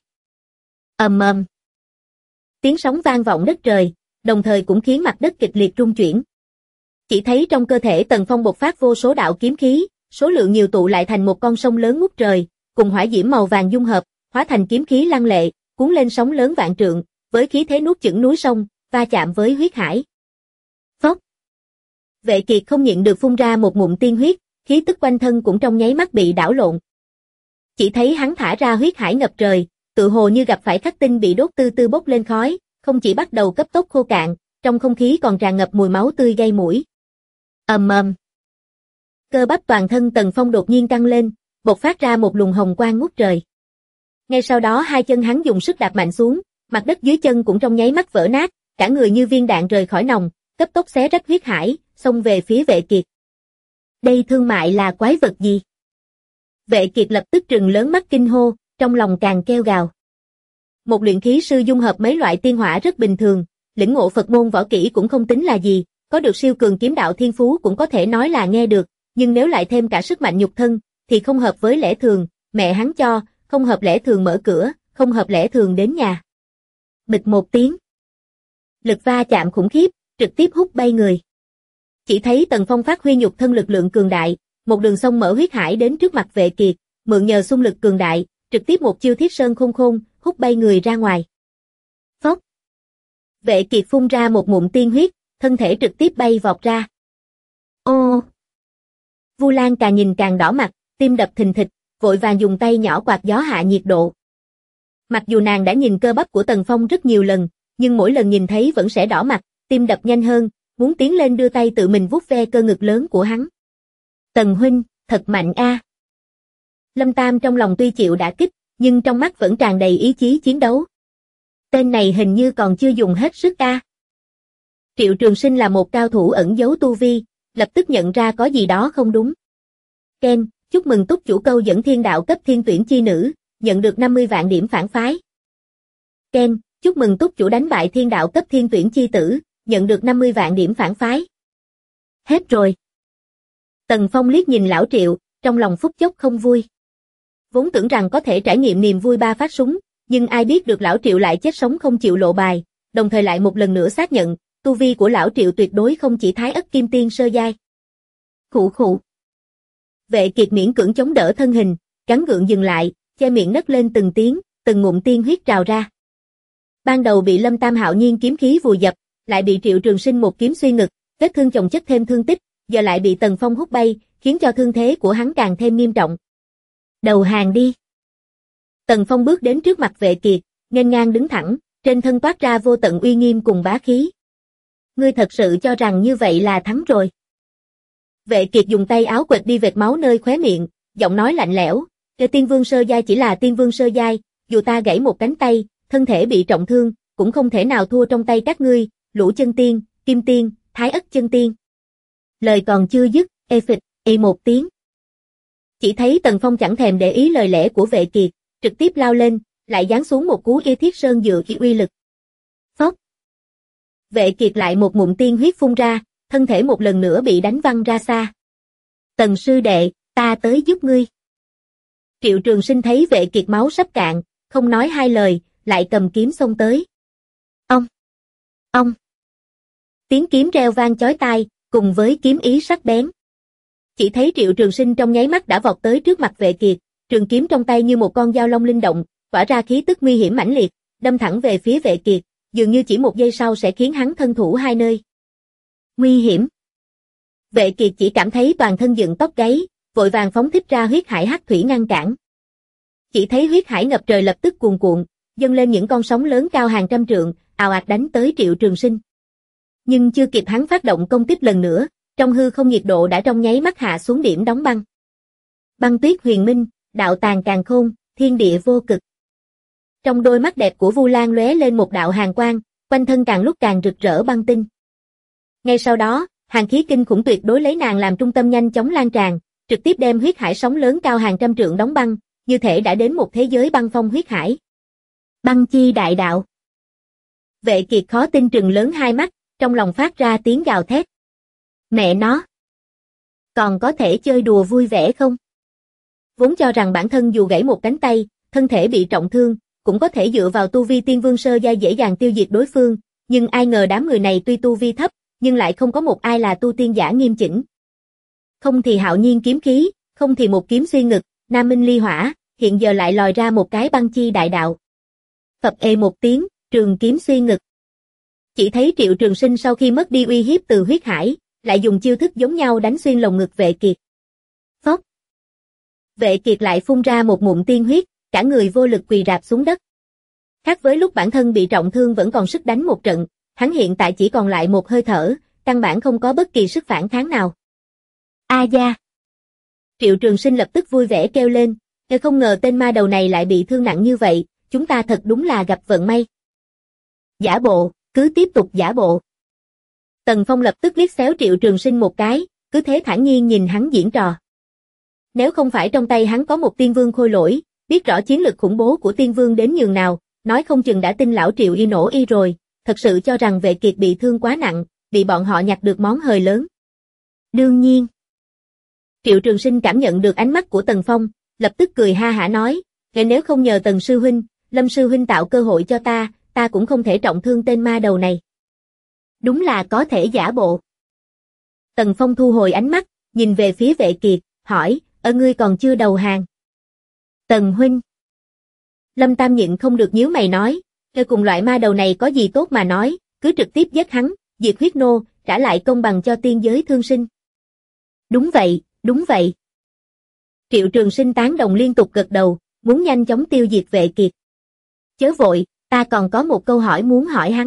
Ầm ầm. Tiếng sóng vang vọng đất trời, đồng thời cũng khiến mặt đất kịch liệt rung chuyển. Chỉ thấy trong cơ thể Tần Phong bộc phát vô số đạo kiếm khí, số lượng nhiều tụ lại thành một con sông lớn ngút trời, cùng hỏa diễm màu vàng dung hợp, hóa thành kiếm khí lăng lệ, cuốn lên sóng lớn vạn trượng, với khí thế nuốt chửng núi sông, va chạm với huyết hải. Phốc. Vệ Kiệt không nhịn được phun ra một ngụm tiên huyết, khí tức quanh thân cũng trong nháy mắt bị đảo lộn. Chỉ thấy hắn thả ra huyết hải ngập trời, tự hồ như gặp phải khắc tinh bị đốt từ từ bốc lên khói, không chỉ bắt đầu cấp tốc khô cạn, trong không khí còn tràn ngập mùi máu tươi gây mũi. Ầm ầm. Cơ bắp toàn thân Tần Phong đột nhiên căng lên, bộc phát ra một luồng hồng quang ngút trời. Ngay sau đó hai chân hắn dùng sức đạp mạnh xuống, mặt đất dưới chân cũng trong nháy mắt vỡ nát, cả người như viên đạn rời khỏi nòng, cấp tốc xé rách huyết hải, xông về phía Vệ Kiệt. Đây thương mại là quái vật gì? Vệ Kiệt lập tức trừng lớn mắt kinh hô, trong lòng càng kêu gào. Một luyện khí sư dung hợp mấy loại tiên hỏa rất bình thường, lĩnh ngộ Phật môn võ kỹ cũng không tính là gì, có được siêu cường kiếm đạo thiên phú cũng có thể nói là nghe được, nhưng nếu lại thêm cả sức mạnh nhục thân, thì không hợp với lẽ thường, mẹ hắn cho, không hợp lẽ thường mở cửa, không hợp lẽ thường đến nhà. Bịch một tiếng. Lực va chạm khủng khiếp, trực tiếp hút bay người. Chỉ thấy Tần Phong phát huy nhục thân lực lượng cường đại, một đường sông mở huyết hải đến trước mặt Vệ Kiệt, mượn nhờ xung lực cường đại, trực tiếp một chiêu thiết sơn khôn khôn, hút bay người ra ngoài. Phốc. Vệ Kiệt phun ra một ngụm tiên huyết, thân thể trực tiếp bay vọt ra. Ô. Vu Lan càng nhìn càng đỏ mặt, tim đập thình thịch, vội vàng dùng tay nhỏ quạt gió hạ nhiệt độ. Mặc dù nàng đã nhìn cơ bắp của Tần Phong rất nhiều lần, nhưng mỗi lần nhìn thấy vẫn sẽ đỏ mặt, tim đập nhanh hơn, muốn tiến lên đưa tay tự mình vuốt ve cơ ngực lớn của hắn. Tần huynh, thật mạnh a. Lâm Tam trong lòng tuy chịu đả kích, nhưng trong mắt vẫn tràn đầy ý chí chiến đấu. Tên này hình như còn chưa dùng hết sức a. Triệu Trường Sinh là một cao thủ ẩn giấu tu vi, lập tức nhận ra có gì đó không đúng. Ken, chúc mừng túc chủ câu dẫn thiên đạo cấp thiên tuyển chi nữ, nhận được 50 vạn điểm phản phái. Ken, chúc mừng túc chủ đánh bại thiên đạo cấp thiên tuyển chi tử, nhận được 50 vạn điểm phản phái. Hết rồi. Tần Phong liếc nhìn lão Triệu, trong lòng phút chốc không vui. Vốn tưởng rằng có thể trải nghiệm niềm vui 3 phát súng, nhưng ai biết được lão Triệu lại chết sống không chịu lộ bài, đồng thời lại một lần nữa xác nhận, tu vi của lão Triệu tuyệt đối không chỉ Thái Ất Kim Tiên sơ giai. Khụ khụ. Vệ Kiệt miễn cưỡng chống đỡ thân hình, gắng gượng dừng lại, che miệng nấc lên từng tiếng, từng ngụm tiên huyết trào ra. Ban đầu bị Lâm Tam hạo nhiên kiếm khí vùi dập, lại bị Triệu Trường Sinh một kiếm xuyên ngực, vết thương chồng chất thêm thương tích, giờ lại bị Tần Phong hút bay, khiến cho thương thế của hắn càng thêm nghiêm trọng. Đầu hàng đi. Tần Phong bước đến trước mặt Vệ Kiệt, nghênh ngang đứng thẳng, trên thân toát ra vô tận uy nghiêm cùng bá khí. Ngươi thật sự cho rằng như vậy là thắng rồi. Vệ Kiệt dùng tay áo quệt đi vệt máu nơi khóe miệng, giọng nói lạnh lẽo, "Kẻ tiên vương sơ giai chỉ là tiên vương sơ giai, dù ta gãy một cánh tay, thân thể bị trọng thương, cũng không thể nào thua trong tay các ngươi, Lũ chân tiên, Kim tiên, Thái Ất chân tiên." Lời còn chưa dứt, phịch, một tiếng. Chỉ thấy Tần Phong chẳng thèm để ý lời lẽ của Vệ Kiệt, trực tiếp lao lên, lại giáng xuống một cú y thiết sơn dựa khi uy lực. Phốc. Vệ Kiệt lại một ngụm tiên huyết phun ra, thân thể một lần nữa bị đánh văng ra xa. Tần sư đệ, ta tới giúp ngươi. Triệu Trường Sinh thấy Vệ Kiệt máu sắp cạn, không nói hai lời, lại cầm kiếm xông tới. Ông! Ông! Tiếng kiếm reo vang chói tai, cùng với kiếm ý sắc bén. Chỉ thấy Triệu Trường Sinh trong nháy mắt đã vọt tới trước mặt Vệ Kiệt, trường kiếm trong tay như một con dao long linh động, tỏa ra khí tức nguy hiểm mãnh liệt, đâm thẳng về phía Vệ Kiệt, dường như chỉ một giây sau sẽ khiến hắn thân thủ hai nơi. Nguy hiểm. Vệ Kiệt chỉ cảm thấy toàn thân dựng tóc gáy, vội vàng phóng thích ra huyết hải hắc thủy ngăn cản. Chỉ thấy huyết hải ngập trời lập tức cuồn cuộn, dâng lên những con sóng lớn cao hàng trăm trượng, ào ạt đánh tới Triệu Trường Sinh. Nhưng chưa kịp hắn phát động công kích lần nữa, trong hư không nhiệt độ đã trong nháy mắt hạ xuống điểm đóng băng. Băng tuyết huyền minh, đạo tàng càn khôn, thiên địa vô cực. Trong đôi mắt đẹp của Vu Lan lóe lên một đạo hàn quang, quanh thân càng lúc càng rực rỡ băng tinh. Ngay sau đó, hàn khí kinh khủng tuyệt đối lấy nàng làm trung tâm nhanh chóng lan tràn, trực tiếp đem huyết hải sóng lớn cao hàng trăm trượng đóng băng, như thể đã đến một thế giới băng phong huyết hải. Băng chi đại đạo. Vệ Kiệt khó tin trừng lớn hai mắt, trong lòng phát ra tiếng gào thét. Mẹ nó! Còn có thể chơi đùa vui vẻ không? Vốn cho rằng bản thân dù gãy một cánh tay, thân thể bị trọng thương, cũng có thể dựa vào tu vi tiên vương sơ giai dễ dàng tiêu diệt đối phương, nhưng ai ngờ đám người này tuy tu vi thấp, nhưng lại không có một ai là tu tiên giả nghiêm chỉnh. Không thì hạo nhiên kiếm khí, không thì một kiếm xuyên ngực, nam minh ly hỏa, hiện giờ lại lòi ra một cái băng chi đại đạo. Phập ê một tiếng, trường kiếm xuyên ngực. Chỉ thấy Triệu Trường Sinh sau khi mất đi uy hiếp từ huyết hải, lại dùng chiêu thức giống nhau đánh xuyên lồng ngực Vệ Kiệt. Phốc. Vệ Kiệt lại phun ra một ngụm tiên huyết, cả người vô lực quỳ rạp xuống đất. Khác với lúc bản thân bị trọng thương vẫn còn sức đánh một trận, hắn hiện tại chỉ còn lại một hơi thở, căn bản không có bất kỳ sức phản kháng nào. A gia. Triệu Trường Sinh lập tức vui vẻ kêu lên, không ngờ tên ma đầu này lại bị thương nặng như vậy, chúng ta thật đúng là gặp vận may. Giả bộ, cứ tiếp tục giả bộ. Tần Phong lập tức liếc xéo Triệu Trường Sinh một cái, cứ thế thản nhiên nhìn hắn diễn trò. Nếu không phải trong tay hắn có một tiên vương khôi lỗi, biết rõ chiến lực khủng bố của tiên vương đến nhường nào, nói không chừng đã tin lão Triệu y nổ y rồi, thật sự cho rằng Vệ Kiệt bị thương quá nặng, bị bọn họ nhặt được món hời lớn. Đương nhiên. Triệu Trường Sinh cảm nhận được ánh mắt của Tần Phong, lập tức cười ha hả nói, nếu không nhờ Tần sư huynh, Lâm sư huynh tạo cơ hội cho ta cũng không thể trọng thương tên ma đầu này. Đúng là có thể giả bộ. Tần Phong thu hồi ánh mắt, nhìn về phía Vệ Kiệt, hỏi, ngươi còn chưa đầu hàng. Tần huynh. Lâm Tam nhịn không được nhíu mày nói, cùng loại ma đầu này có gì tốt mà nói, cứ trực tiếp giết hắn, diệt huyết nô, trả lại công bằng cho tiên giới thương sinh. Đúng vậy, đúng vậy. Triệu Trường Sinh tán đồng liên tục gật đầu, muốn nhanh chóng tiêu diệt Vệ Kiệt. Chớ vội, ta còn có một câu hỏi muốn hỏi hắn.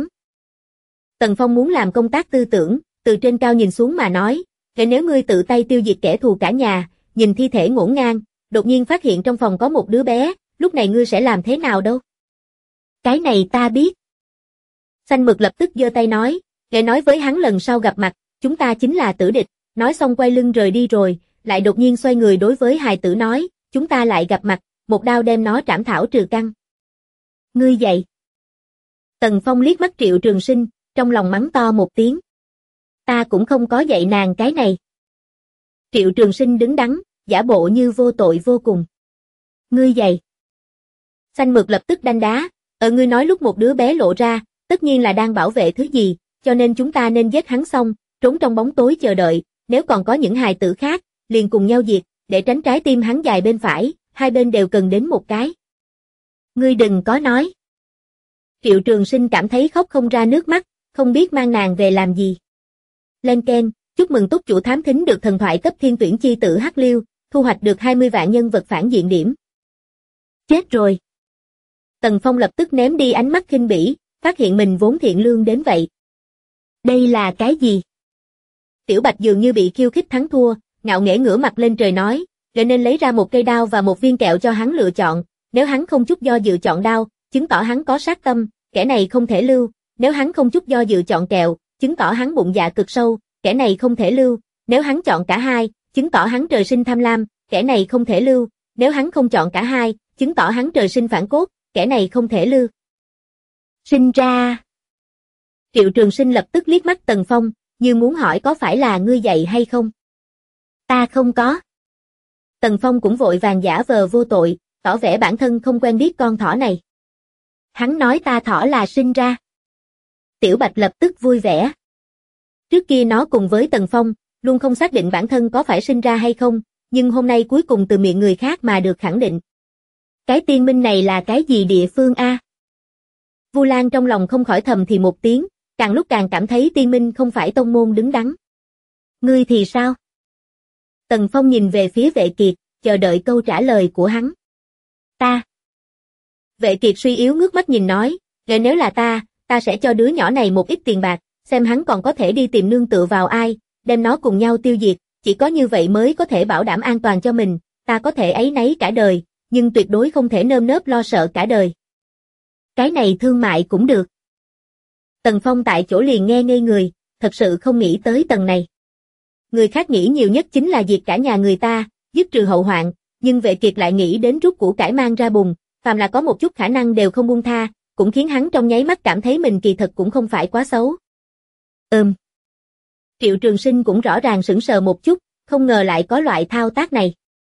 Tần Phong muốn làm công tác tư tưởng, từ trên cao nhìn xuống mà nói, nếu ngươi tự tay tiêu diệt kẻ thù cả nhà, nhìn thi thể ngổn ngang, đột nhiên phát hiện trong phòng có một đứa bé, lúc này ngươi sẽ làm thế nào đâu? Cái này ta biết. Xanh Mực lập tức giơ tay nói, để nói với hắn lần sau gặp mặt, chúng ta chính là tử địch, nói xong quay lưng rời đi rồi, lại đột nhiên xoay người đối với hài tử nói, chúng ta lại gặp mặt, một đao đem nó trảm thảo trừ căn. Ngươi dậy. Tần Phong liếc mắt Triệu Trường Sinh, trong lòng mắng to một tiếng. Ta cũng không có dạy nàng cái này. Triệu Trường Sinh đứng đắn, giả bộ như vô tội vô cùng. Ngươi dậy. Xanh Mực lập tức đanh đá, ngươi nói lúc một đứa bé lộ ra, tất nhiên là đang bảo vệ thứ gì, cho nên chúng ta nên giết hắn xong, trốn trong bóng tối chờ đợi, nếu còn có những hài tử khác, liền cùng nhau diệt, để tránh trái tim hắn dài bên phải, hai bên đều cần đến một cái. Ngươi đừng có nói. Triệu Trường Sinh cảm thấy khóc không ra nước mắt, không biết mang nàng về làm gì. Lên keng, chúc mừng túc chủ thám thính được thần thoại cấp thiên tuyển chi tử Hắc Liêu, thu hoạch được 20 vạn nhân vật phản diện điểm. Chết rồi. Tần Phong lập tức ném đi ánh mắt khinh bỉ, phát hiện mình vốn thiện lương đến vậy. Đây là cái gì? Tiểu Bạch dường như bị khiêu khích thắng thua, ngạo nghễ ngửa mặt lên trời nói, để nên lấy ra một cây đao và một viên kẹo cho hắn lựa chọn, nếu hắn không chút do dự chọn đao, chứng tỏ hắn có sát tâm, kẻ này không thể lưu, nếu hắn không chút do dự chọn kẹo, chứng tỏ hắn bụng dạ cực sâu, kẻ này không thể lưu, nếu hắn chọn cả hai, chứng tỏ hắn trời sinh tham lam, kẻ này không thể lưu, nếu hắn không chọn cả hai, chứng tỏ hắn trời sinh phản cốt, kẻ này không thể lưu. Sinh ra. Triệu Trường Sinh lập tức liếc mắt Tần Phong, như muốn hỏi có phải là ngươi dạy hay không. Ta không có. Tần Phong cũng vội vàng giả vờ vô tội, tỏ vẻ bản thân không quen biết con thỏ này. Hắn nói ta thỏ là sinh ra. Tiểu Bạch lập tức vui vẻ. Trước kia nó cùng với Tần Phong, luôn không xác định bản thân có phải sinh ra hay không, nhưng hôm nay cuối cùng từ miệng người khác mà được khẳng định. Cái tiên minh này là cái gì địa phương a? Vu Lan trong lòng không khỏi thầm thì một tiếng, càng lúc càng cảm thấy tiên minh không phải tông môn đứng đắn. Ngươi thì sao? Tần Phong nhìn về phía Vệ Kiệt, chờ đợi câu trả lời của hắn. Ta. Vệ Kiệt suy yếu ngước mắt nhìn nói, nếu là ta sẽ cho đứa nhỏ này một ít tiền bạc, xem hắn còn có thể đi tìm nương tựa vào ai, đem nó cùng nhau tiêu diệt, chỉ có như vậy mới có thể bảo đảm an toàn cho mình, ta có thể áy náy cả đời, nhưng tuyệt đối không thể nơm nớp lo sợ cả đời. Cái này thương mại cũng được. Tần Phong tại chỗ liền nghe ngây người, thật sự không nghĩ tới tầng này. Người khác nghĩ nhiều nhất chính là diệt cả nhà người ta, dứt trừ hậu hoạn, nhưng Vệ Kiệt lại nghĩ đến rút củ cải mang ra bùn, phàm là có một chút khả năng đều không buông tha, cũng khiến hắn trong nháy mắt cảm thấy mình kỳ thật cũng không phải quá xấu. Triệu Trường Sinh cũng rõ ràng sững sờ một chút, không ngờ lại có loại thao tác này.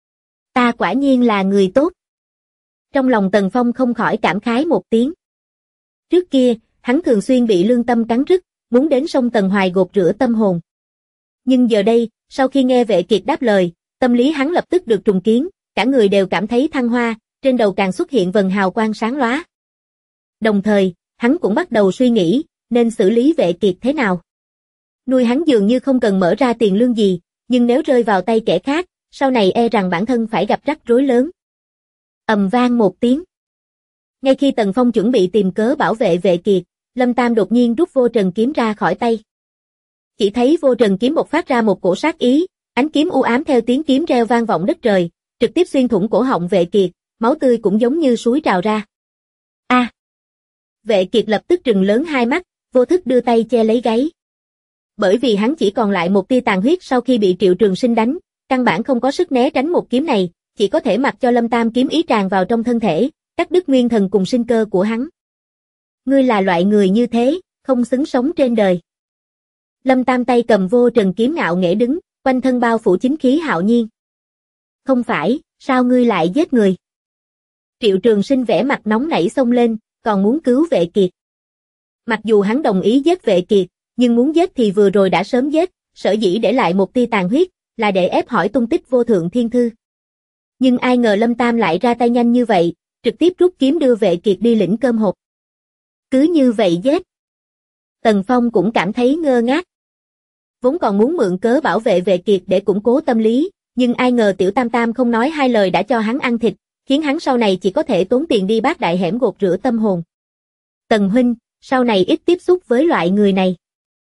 Ta quả nhiên là người tốt. Trong lòng Tần Phong không khỏi cảm khái một tiếng. Trước kia, hắn thường xuyên bị lương tâm cắn rứt, muốn đến sông Tần Hoài gột rửa tâm hồn. Nhưng giờ đây, sau khi nghe Vệ Kiệt đáp lời, tâm lý hắn lập tức được trùng kiến, cả người đều cảm thấy thăng hoa, trên đầu càng xuất hiện vầng hào quang sáng lóa. Đồng thời, hắn cũng bắt đầu suy nghĩ, nên xử lý Vệ Kiệt thế nào. Nuôi hắn dường như không cần mở ra tiền lương gì, nhưng nếu rơi vào tay kẻ khác, sau này e rằng bản thân phải gặp rắc rối lớn. Ầm vang một tiếng. Ngay khi Tần Phong chuẩn bị tìm cớ bảo vệ Vệ Kiệt, Lâm Tam đột nhiên rút vô trần kiếm ra khỏi tay. Chỉ thấy vô trần kiếm bộc phát ra một cổ sát ý, ánh kiếm u ám theo tiếng kiếm reo vang vọng đất trời, trực tiếp xuyên thủng cổ họng Vệ Kiệt, máu tươi cũng giống như suối trào ra. A! Vệ Kiệt lập tức trừng lớn hai mắt, vô thức đưa tay che lấy gáy. Bởi vì hắn chỉ còn lại một tia tàn huyết sau khi bị Triệu Trường Sinh đánh, căn bản không có sức né tránh một kiếm này, chỉ có thể mặc cho Lâm Tam kiếm ý tràn vào trong thân thể, cắt đứt nguyên thần cùng sinh cơ của hắn. Ngươi là loại người như thế, không xứng sống trên đời. Lâm Tam tay cầm vô trần kiếm ngạo nghễ đứng, quanh thân bao phủ chính khí hạo nhiên. Không phải, sao ngươi lại giết người? Triệu Trường Sinh vẻ mặt nóng nảy xông lên, còn muốn cứu Vệ Kiệt. Mặc dù hắn đồng ý giết Vệ Kiệt, nhưng muốn giết thì vừa rồi đã sớm giết, sở dĩ để lại một tia tàn huyết, là để ép hỏi tung tích Vô Thượng Thiên Thư. Nhưng ai ngờ Lâm Tam lại ra tay nhanh như vậy, trực tiếp rút kiếm đưa Vệ Kiệt đi lĩnh cơm hộp. Cứ như vậy giết. Tần Phong cũng cảm thấy ngơ ngác. Vốn còn muốn mượn cớ bảo vệ Vệ Kiệt để củng cố tâm lý, nhưng ai ngờ Tiểu Tam Tam không nói hai lời đã cho hắn ăn thịt, khiến hắn sau này chỉ có thể tốn tiền đi Bát Đại hẻm gột rửa tâm hồn. Tần huynh, sau này ít tiếp xúc với loại người này.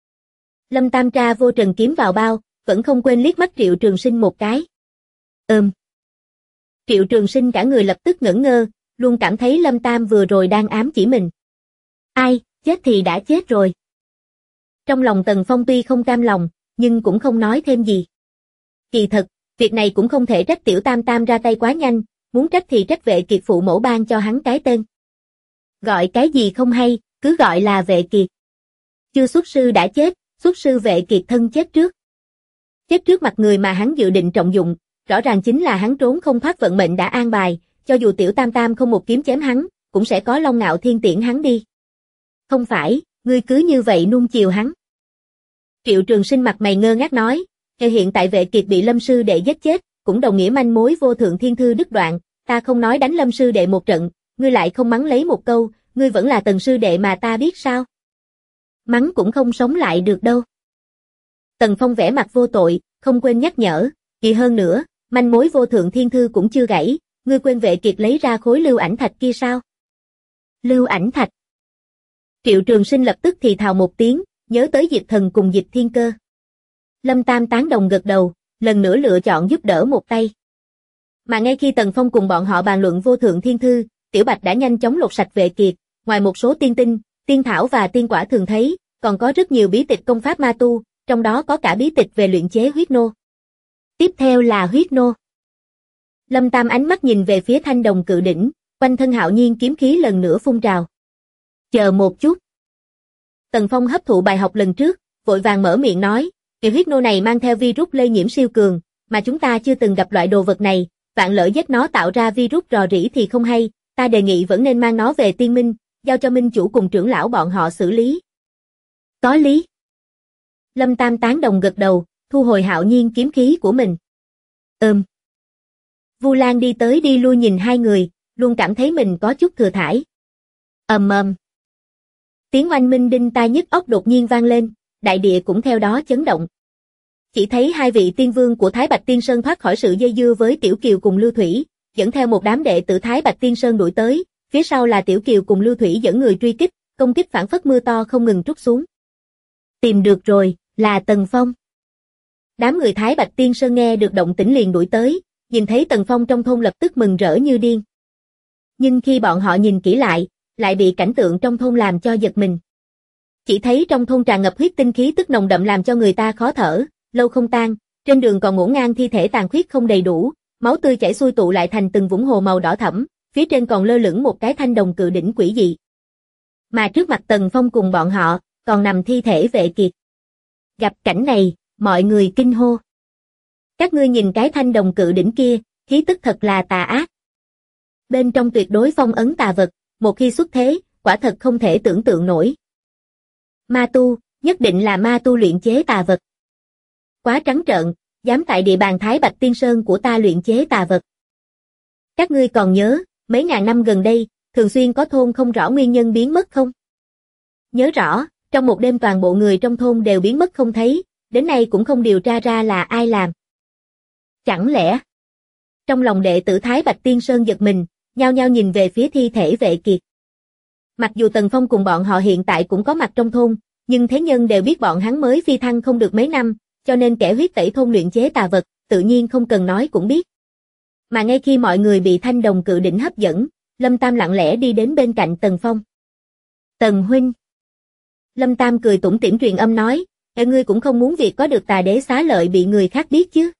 Lâm Tam tra vô trần kiếm vào bao, vẫn không quên liếc mắt Triệu Trường Sinh một cái. Triệu Trường Sinh cả người lập tức ngẩn ngơ, luôn cảm thấy Lâm Tam vừa rồi đang ám chỉ mình. Ai, chết thì đã chết rồi. Trong lòng Tần Phong tuy không cam lòng, nhưng cũng không nói thêm gì. Kỳ thật, việc này cũng không thể trách Tiểu Tam Tam ra tay quá nhanh, muốn trách thì trách Vệ Kiệt phụ mẫu ban cho hắn cái tên. Gọi cái gì không hay, cứ gọi là Vệ Kiệt. Chưa xuất sư đã chết, xuất sư Vệ Kiệt thân chết trước. Chết trước mặt người mà hắn dự định trọng dụng, rõ ràng chính là hắn trốn không thoát vận mệnh đã an bài, cho dù Tiểu Tam Tam không một kiếm chém hắn, cũng sẽ có Long Ngạo Thiên tiễn hắn đi. Không phải, ngươi cứ như vậy nuông chiều hắn. Triệu Trường Sinh mặt mày ngơ ngác nói, hiện tại Vệ Kiệt bị Lâm sư đệ giết chết, cũng đồng nghĩa manh mối Vô Thượng Thiên Thư đứt đoạn, ta không nói đánh Lâm sư đệ một trận, ngươi lại không mắng lấy một câu, ngươi vẫn là Tần sư đệ mà ta biết sao? Mắng cũng không sống lại được đâu. Tần Phong vẻ mặt vô tội, không quên nhắc nhở, kỳ hơn nữa, manh mối Vô Thượng Thiên Thư cũng chưa gãy, ngươi quên Vệ Kiệt lấy ra khối lưu ảnh thạch kia sao? Lưu ảnh thạch. Triệu Trường Sinh lập tức thì thào một tiếng, nhớ tới Diệp Thần cùng Diệp Thiên Cơ. Lâm Tam tán đồng gật đầu, lần nữa lựa chọn giúp đỡ một tay. Mà ngay khi Tần Phong cùng bọn họ bàn luận Vô Thượng Thiên Thư, Tiểu Bạch đã nhanh chóng lột sạch Vệ Kiệt, ngoài một số tiên tinh, tiên thảo và tiên quả thường thấy, còn có rất nhiều bí tịch công pháp ma tu, trong đó có cả bí tịch về luyện chế huyết nô. Tiếp theo là huyết nô. Lâm Tam ánh mắt nhìn về phía Thanh Đồng Cự Đỉnh, quanh thân hạo nhiên kiếm khí lần nữa phun trào. Chờ một chút. Tần Phong hấp thụ bài học lần trước, vội vàng mở miệng nói, kiểu huyết nô này mang theo virus lây nhiễm siêu cường, mà chúng ta chưa từng gặp loại đồ vật này, vạn lỡ giết nó tạo ra virus rò rỉ thì không hay, ta đề nghị vẫn nên mang nó về Tiên Minh, giao cho Minh chủ cùng trưởng lão bọn họ xử lý. Có lý. Lâm Tam tán đồng gật đầu, thu hồi hạo nhiên kiếm khí của mình. Vu Lan đi tới đi lui nhìn hai người, luôn cảm thấy mình có chút thừa thãi. Tiếng oanh minh đinh tai nhức óc đột nhiên vang lên, đại địa cũng theo đó chấn động. Chỉ thấy hai vị tiên vương của Thái Bạch Tiên Sơn thoát khỏi sự dây dưa với Tiểu Kiều cùng Lưu Thủy, dẫn theo một đám đệ tử Thái Bạch Tiên Sơn đuổi tới, phía sau là Tiểu Kiều cùng Lưu Thủy dẫn người truy kích, công kích phảng phất mưa to không ngừng trút xuống. Tìm được rồi, là Tần Phong. Đám người Thái Bạch Tiên Sơn nghe được động tĩnh liền đuổi tới, nhìn thấy Tần Phong trong thôn lập tức mừng rỡ như điên. Nhưng khi bọn họ nhìn kỹ lại bị cảnh tượng trong thôn làm cho giật mình. Chỉ thấy trong thôn tràn ngập huyết tinh khí tức nồng đậm làm cho người ta khó thở, lâu không tan, trên đường còn ngổn ngang thi thể tàn khuyết không đầy đủ, máu tươi chảy xuôi tụ lại thành từng vũng hồ màu đỏ thẫm, phía trên còn lơ lửng một cái thanh đồng cự đỉnh quỷ dị. Mà trước mặt Tần Phong cùng bọn họ, còn nằm thi thể Vệ Kiệt. Gặp cảnh này, mọi người kinh hô. Các ngươi nhìn cái thanh đồng cự đỉnh kia, khí tức thật là tà ác. Bên trong tuyệt đối phong ấn tà vật, một khi xuất thế, quả thật không thể tưởng tượng nổi. Ma tu, nhất định là ma tu luyện chế tà vật. Quá trắng trợn, dám tại địa bàn Thái Bạch Tiên Sơn của ta luyện chế tà vật. Các ngươi còn nhớ, mấy ngàn năm gần đây, thường xuyên có thôn không rõ nguyên nhân biến mất không? Nhớ rõ, trong một đêm toàn bộ người trong thôn đều biến mất không thấy, đến nay cũng không điều tra ra là ai làm. Chẳng lẽ? Trong lòng đệ tử Thái Bạch Tiên Sơn giật mình, nhao nhao nhìn về phía thi thể Vệ Kiệt. Mặc dù Tần Phong cùng bọn họ hiện tại cũng có mặt trong thôn, nhưng thế nhân đều biết bọn hắn mới phi thăng không được mấy năm, cho nên kẻ huyết tẩy thôn luyện chế tà vật, tự nhiên không cần nói cũng biết. Mà ngay khi mọi người bị thanh đồng cự đỉnh hấp dẫn, Lâm Tam lặng lẽ đi đến bên cạnh Tần Phong. Tần huynh. Lâm Tam cười tủm tỉm truyền âm nói, ngươi cũng không muốn việc có được tà đế xá lợi bị người khác biết chứ?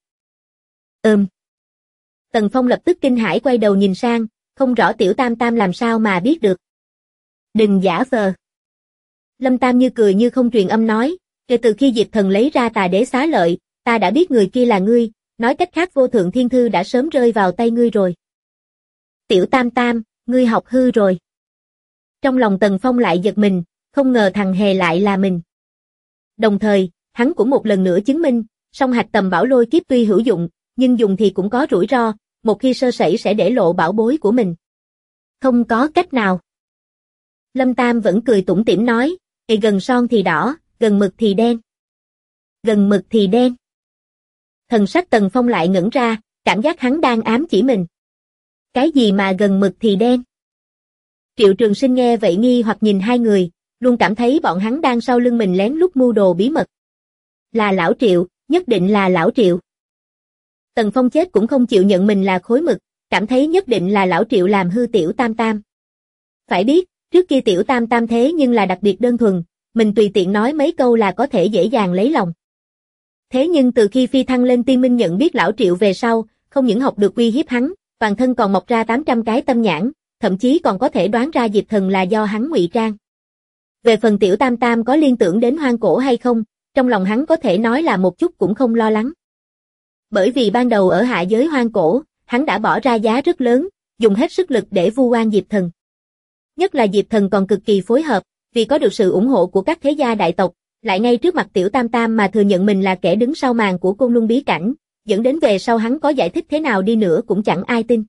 Tần Phong lập tức kinh hãi quay đầu nhìn sang, không rõ tiểu Tam Tam làm sao mà biết được. Đừng giả vờ. Lâm Tam như cười như không truyền âm nói, kể từ khi Diệp Thần lấy ra tà đế xá lợi, ta đã biết người kia là ngươi, nói cách khác vô thượng thiên thư đã sớm rơi vào tay ngươi rồi. Tiểu Tam Tam, ngươi học hư rồi. Trong lòng Tần Phong lại giật mình, không ngờ thằng hề lại là mình. Đồng thời, hắn cũng một lần nữa chứng minh, song hạch tầm bảo lôi kiếp tuy hữu dụng, nhưng dùng thì cũng có rủi ro, một khi sơ sẩy sẽ để lộ bảo bối của mình. Không có cách nào. Lâm Tam vẫn cười tủm tỉm nói, gần son thì đỏ, gần mực thì đen. Gần mực thì đen. Thần sắc Tần Phong lại ngẩn ra, cảm giác hắn đang ám chỉ mình. Cái gì mà gần mực thì đen? Triệu Trường Sinh nghe vậy nghi hoặc nhìn hai người, luôn cảm thấy bọn hắn đang sau lưng mình lén lút mưu đồ bí mật. Là lão Triệu, nhất định là lão Triệu. Tần Phong chết cũng không chịu nhận mình là khối mực, cảm thấy nhất định là lão Triệu làm hư tiểu Tam Tam. Phải biết, trước kia tiểu Tam Tam thế nhưng là đặc biệt đơn thuần, mình tùy tiện nói mấy câu là có thể dễ dàng lấy lòng. Thế nhưng từ khi phi thăng lên tiên minh nhận biết lão Triệu về sau, không những học được uy hiếp hắn, toàn thân còn mọc ra 800 cái tâm nhãn, thậm chí còn có thể đoán ra Diệp Thần là do hắn ngụy trang. Về phần tiểu Tam Tam có liên tưởng đến hoang cổ hay không, trong lòng hắn có thể nói là một chút cũng không lo lắng. Bởi vì ban đầu ở hạ giới hoang cổ, hắn đã bỏ ra giá rất lớn, dùng hết sức lực để vu oan Diệp Thần. Nhất là Diệp Thần còn cực kỳ phối hợp, vì có được sự ủng hộ của các thế gia đại tộc, lại ngay trước mặt tiểu Tam Tam mà thừa nhận mình là kẻ đứng sau màn của Côn Luân bí cảnh, dẫn đến về sau hắn có giải thích thế nào đi nữa cũng chẳng ai tin.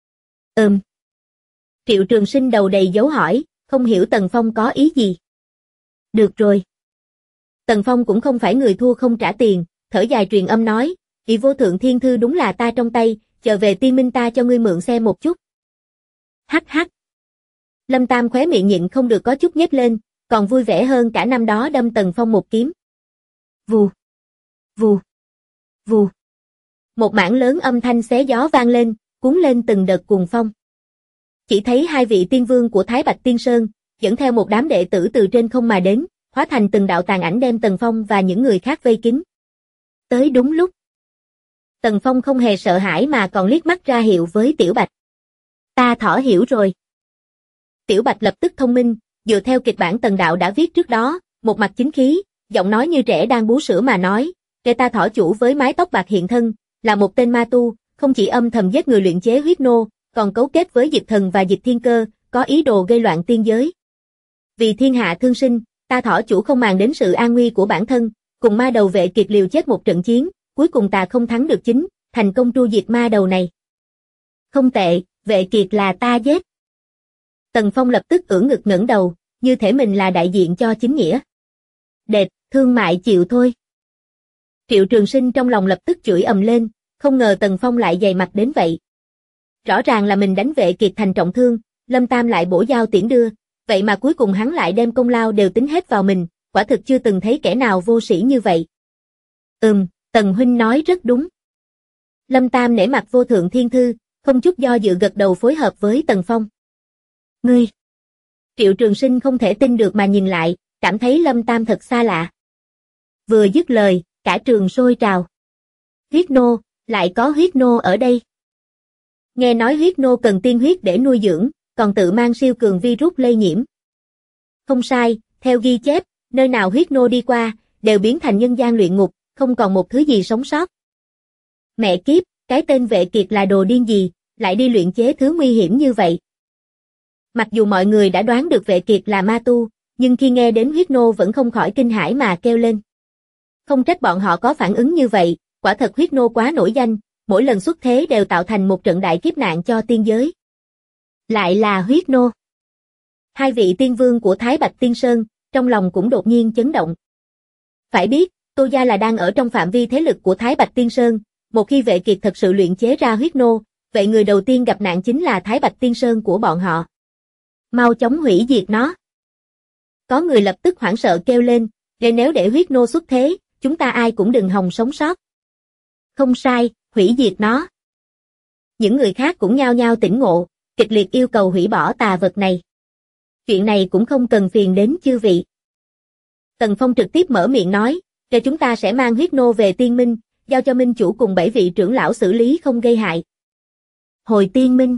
Triệu Trường Sinh đầu đầy dấu hỏi, không hiểu Tần Phong có ý gì. Được rồi. Tần Phong cũng không phải người thua không trả tiền, thở dài truyền âm nói, vì vô thượng thiên thư đúng là ta trong tay, chờ về tiên minh ta cho ngươi mượn xem một chút. Hắc hắc. Lâm Tam khóe miệng nhịn không được có chút nhếch lên, còn vui vẻ hơn cả năm đó đâm Tần Phong một kiếm. Vù, vù, vù. Một mảng lớn âm thanh xé gió vang lên, cuốn lên từng đợt cuồng phong. Chỉ thấy hai vị tiên vương của Thái Bạch Tiên Sơn, dẫn theo một đám đệ tử từ trên không mà đến, hóa thành từng đạo tàn ảnh đem Tần Phong và những người khác vây kín. Tới đúng lúc. Tần Phong không hề sợ hãi mà còn liếc mắt ra hiệu với Tiểu Bạch. Ta thỏ hiểu rồi. Tiểu Bạch lập tức thông minh, dựa theo kịch bản Tần Đạo đã viết trước đó, một mặt chính khí, giọng nói như trẻ đang bú sữa mà nói, kẻ ta thỏ chủ với mái tóc bạc hiện thân, là một tên ma tu, không chỉ âm thầm giết người luyện chế huyết nô, còn cấu kết với Diệp Thần và Diệp Thiên Cơ, có ý đồ gây loạn tiên giới. Vì thiên hạ thương sinh, ta thỏ chủ không màng đến sự an nguy của bản thân, cùng ma đầu Vệ Kiệt liều chết một trận chiến, cuối cùng ta không thắng được chính, thành công tru diệt ma đầu này. Không tệ, Vệ Kiệt là ta giết. Tần Phong lập tức ưỡn ngực ngẩng đầu, như thể mình là đại diện cho chính nghĩa. Đệt, thương mại chịu thôi. Triệu Trường Sinh trong lòng lập tức chửi ầm lên, không ngờ Tần Phong lại dày mặt đến vậy. Rõ ràng là mình đánh Vệ Kiệt thành trọng thương, Lâm Tam lại bổ dao tiễn đưa, vậy mà cuối cùng hắn lại đem công lao đều tính hết vào mình, quả thực chưa từng thấy kẻ nào vô sĩ như vậy. Tần huynh nói rất đúng. Lâm Tam nể mặt vô thượng thiên thư, không chút do dự gật đầu phối hợp với Tần Phong. Ngươi! Triệu Trường Sinh không thể tin được mà nhìn lại, cảm thấy Lâm Tam thật xa lạ. Vừa dứt lời, cả trường sôi trào. Huyết nô, lại có huyết nô ở đây. Nghe nói huyết nô cần tiên huyết để nuôi dưỡng, còn tự mang siêu cường virus lây nhiễm. Không sai, theo ghi chép, nơi nào huyết nô đi qua, đều biến thành nhân gian luyện ngục, không còn một thứ gì sống sót. Mẹ kiếp, cái tên Vệ Kiệt là đồ điên gì, lại đi luyện chế thứ nguy hiểm như vậy. Mặc dù mọi người đã đoán được Vệ Kiệt là ma tu, nhưng khi nghe đến huyết nô vẫn không khỏi kinh hãi mà kêu lên. Không trách bọn họ có phản ứng như vậy, quả thật huyết nô quá nổi danh, mỗi lần xuất thế đều tạo thành một trận đại kiếp nạn cho tiên giới. Lại là huyết nô. Hai vị tiên vương của Thái Bạch Tiên Sơn, trong lòng cũng đột nhiên chấn động. Phải biết, Tô gia là đang ở trong phạm vi thế lực của Thái Bạch Tiên Sơn, một khi Vệ Kiệt thật sự luyện chế ra huyết nô, vậy người đầu tiên gặp nạn chính là Thái Bạch Tiên Sơn của bọn họ. Mau chóng hủy diệt nó. Có người lập tức hoảng sợ kêu lên, nếu để huyết nô xuất thế, chúng ta ai cũng đừng hòng sống sót. Không sai, hủy diệt nó. Những người khác cũng nhao nhao tỉnh ngộ, kịch liệt yêu cầu hủy bỏ tà vật này. Chuyện này cũng không cần phiền đến chư vị. Tần Phong trực tiếp mở miệng nói, để chúng ta sẽ mang huyết nô về Tiên Minh, giao cho Minh chủ cùng 7 vị trưởng lão xử lý không gây hại. Hồi Tiên Minh.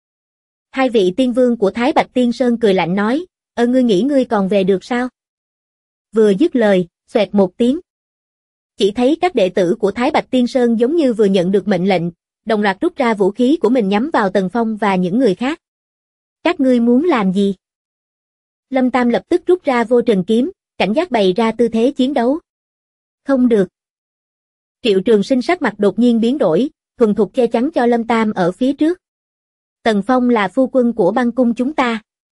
Hai vị tiên vương của Thái Bạch Tiên Sơn cười lạnh nói, ngươi nghĩ ngươi còn về được sao? Vừa dứt lời, xoẹt một tiếng. Chỉ thấy các đệ tử của Thái Bạch Tiên Sơn giống như vừa nhận được mệnh lệnh, đồng loạt rút ra vũ khí của mình nhắm vào Tần Phong và những người khác. Các ngươi muốn làm gì? Lâm Tam lập tức rút ra vô trần kiếm, cảnh giác bày ra tư thế chiến đấu. Không được. Triệu Trường Sinh sắc mặt đột nhiên biến đổi, thuần thục che chắn cho Lâm Tam ở phía trước. Tần Phong là phu quân của băng cung chúng ta.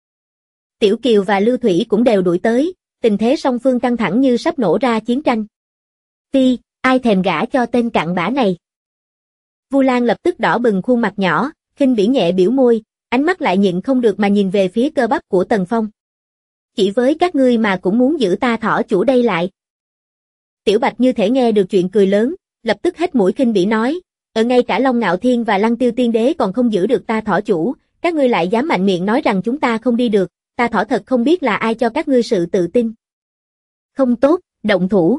Tiểu Kiều và Lưu Thủy cũng đều đuổi tới, tình thế song phương căng thẳng như sắp nổ ra chiến tranh. Phi, ai thèm gả cho tên cặn bã này. Vu Lan lập tức đỏ bừng khuôn mặt nhỏ, khinh bỉ nhẹ biểu môi, ánh mắt lại nhịn không được mà nhìn về phía cơ bắp của Tần Phong. Chỉ với các ngươi mà cũng muốn giữ ta thỏ chủ đây lại. Tiểu Bạch như thể nghe được chuyện cười lớn, lập tức hết mũi khinh bỉ nói, ở ngay cả Long Ngạo Thiên và Lăng Tiêu Tiên Đế còn không giữ được ta thỏ chủ, các ngươi lại dám mạnh miệng nói rằng chúng ta không đi được, ta thỏ thật không biết là ai cho các ngươi sự tự tin. Không tốt, động thủ.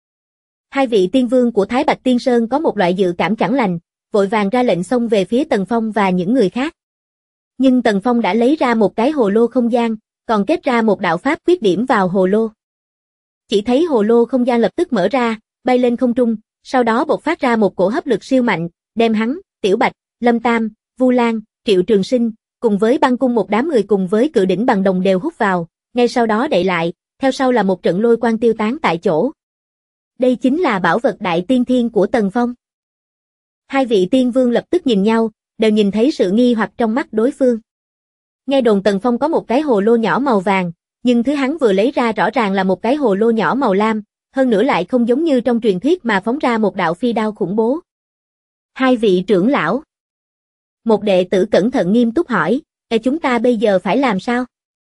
Hai vị tiên vương của Thái Bạch Tiên Sơn có một loại dự cảm chẳng lành, vội vàng ra lệnh xông về phía Tần Phong và những người khác. Nhưng Tần Phong đã lấy ra một cái hồ lô không gian, còn kết ra một đạo pháp quyết điểm vào hồ lô. Chỉ thấy hồ lô không gian lập tức mở ra, bay lên không trung, sau đó bộc phát ra một cổ hấp lực siêu mạnh, đem hắn, Tiểu Bạch, Lâm Tam, Vu Lan, Triệu Trường Sinh, cùng với băng cung một đám người cùng với cự đỉnh bằng đồng đều hút vào, ngay sau đó đậy lại, theo sau là một trận lôi quang tiêu tán tại chỗ. Đây chính là bảo vật đại tiên thiên của Tần Phong. Hai vị tiên vương lập tức nhìn nhau, đều nhìn thấy sự nghi hoặc trong mắt đối phương. Nghe đồn Tần Phong có một cái hồ lô nhỏ màu vàng, nhưng thứ hắn vừa lấy ra rõ ràng là một cái hồ lô nhỏ màu lam, hơn nữa lại không giống như trong truyền thuyết mà phóng ra một đạo phi đao khủng bố. Hai vị trưởng lão. Một đệ tử cẩn thận nghiêm túc hỏi, chúng ta bây giờ phải làm sao?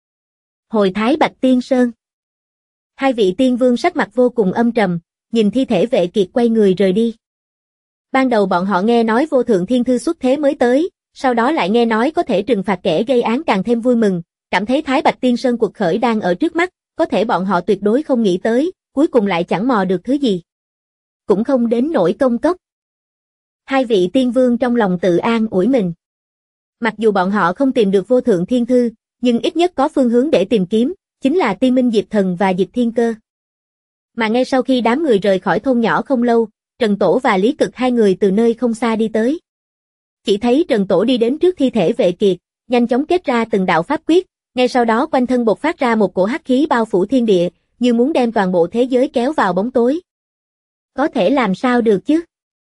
Hồi Thái Bạch Tiên Sơn. Hai vị tiên vương sắc mặt vô cùng âm trầm, nhìn thi thể Vệ Kiệt quay người rời đi. Ban đầu bọn họ nghe nói vô thượng thiên thư xuất thế mới tới, sau đó lại nghe nói có thể trừng phạt kẻ gây án càng thêm vui mừng, cảm thấy Thái Bạch Tiên Sơn cuộc khởi đang ở trước mắt, có thể bọn họ tuyệt đối không nghĩ tới, cuối cùng lại chẳng mò được thứ gì. Cũng không đến nỗi công cốc. Hai vị tiên vương trong lòng tự an ủi mình. Mặc dù bọn họ không tìm được vô thượng thiên thư, nhưng ít nhất có phương hướng để tìm kiếm, chính là Tiên Minh Diệp Thần và Dịch Thiên Cơ. Mà ngay sau khi đám người rời khỏi thôn nhỏ không lâu, Trần Tổ và Lý Cực hai người từ nơi không xa đi tới. Chỉ thấy Trần Tổ đi đến trước thi thể Vệ Kiệt, nhanh chóng kết ra từng đạo pháp quyết, ngay sau đó quanh thân bộc phát ra một cổ hắc khí bao phủ thiên địa, như muốn đem toàn bộ thế giới kéo vào bóng tối. Có thể làm sao được chứ?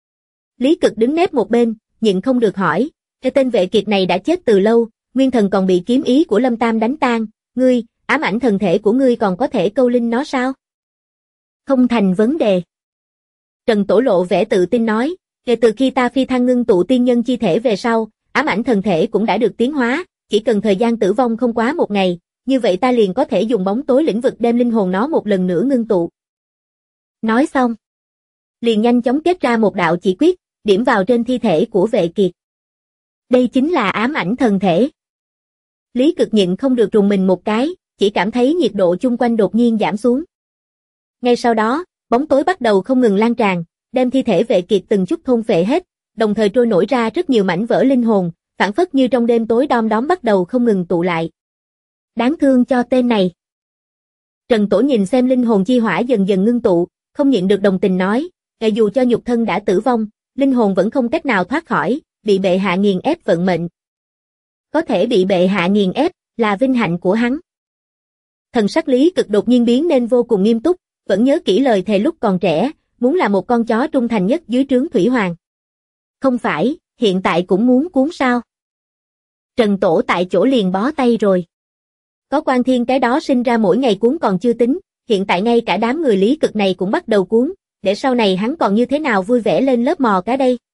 Lý Cực đứng nép một bên, nhịn không được hỏi, cái tên Vệ Kiệt này đã chết từ lâu, nguyên thần còn bị kiếm ý của Lâm Tam đánh tan, ngươi, ám ảnh thần thể của ngươi còn có thể câu linh nó sao? Không thành vấn đề. Trần Tổ lộ vẻ tự tin nói, kể từ khi ta phi thăng ngưng tụ tiên nhân chi thể về sau, ám ảnh thần thể cũng đã được tiến hóa, chỉ cần thời gian tử vong không quá một ngày, như vậy ta liền có thể dùng bóng tối lĩnh vực đem linh hồn nó một lần nữa ngưng tụ. Nói xong, liền nhanh chóng kết ra một đạo chỉ quyết, điểm vào trên thi thể của Vệ Kiệt. Đây chính là ám ảnh thần thể. Lý Cực nhịn không được rùng mình một cái, chỉ cảm thấy nhiệt độ chung quanh đột nhiên giảm xuống. Ngay sau đó, bóng tối bắt đầu không ngừng lan tràn, đem thi thể Vệ Kiệt từng chút thôn phệ hết, đồng thời trôi nổi ra rất nhiều mảnh vỡ linh hồn, phảng phất như trong đêm tối đom đóm bắt đầu không ngừng tụ lại. Đáng thương cho tên này. Trần Tổ nhìn xem linh hồn chi hỏa dần dần ngưng tụ, không nhịn được đồng tình nói, dù cho nhục thân đã tử vong, linh hồn vẫn không cách nào thoát khỏi, bị bệ hạ nghiền ép vận mệnh. Có thể bị bệ hạ nghiền ép, là vinh hạnh của hắn. Thần sắc Lý Cực đột nhiên biến nên vô cùng nghiêm túc, vẫn nhớ kỹ lời thề lúc còn trẻ, muốn là một con chó trung thành nhất dưới trướng Thủy Hoàng. Không phải, hiện tại cũng muốn cuốn sao? Trần Tổ tại chỗ liền bó tay rồi. Có Quan Thiên cái đó sinh ra mỗi ngày cuốn còn chưa tính, hiện tại ngay cả đám người Lý Cực này cũng bắt đầu cuốn, để sau này hắn còn như thế nào vui vẻ lên lớp mò cá đây.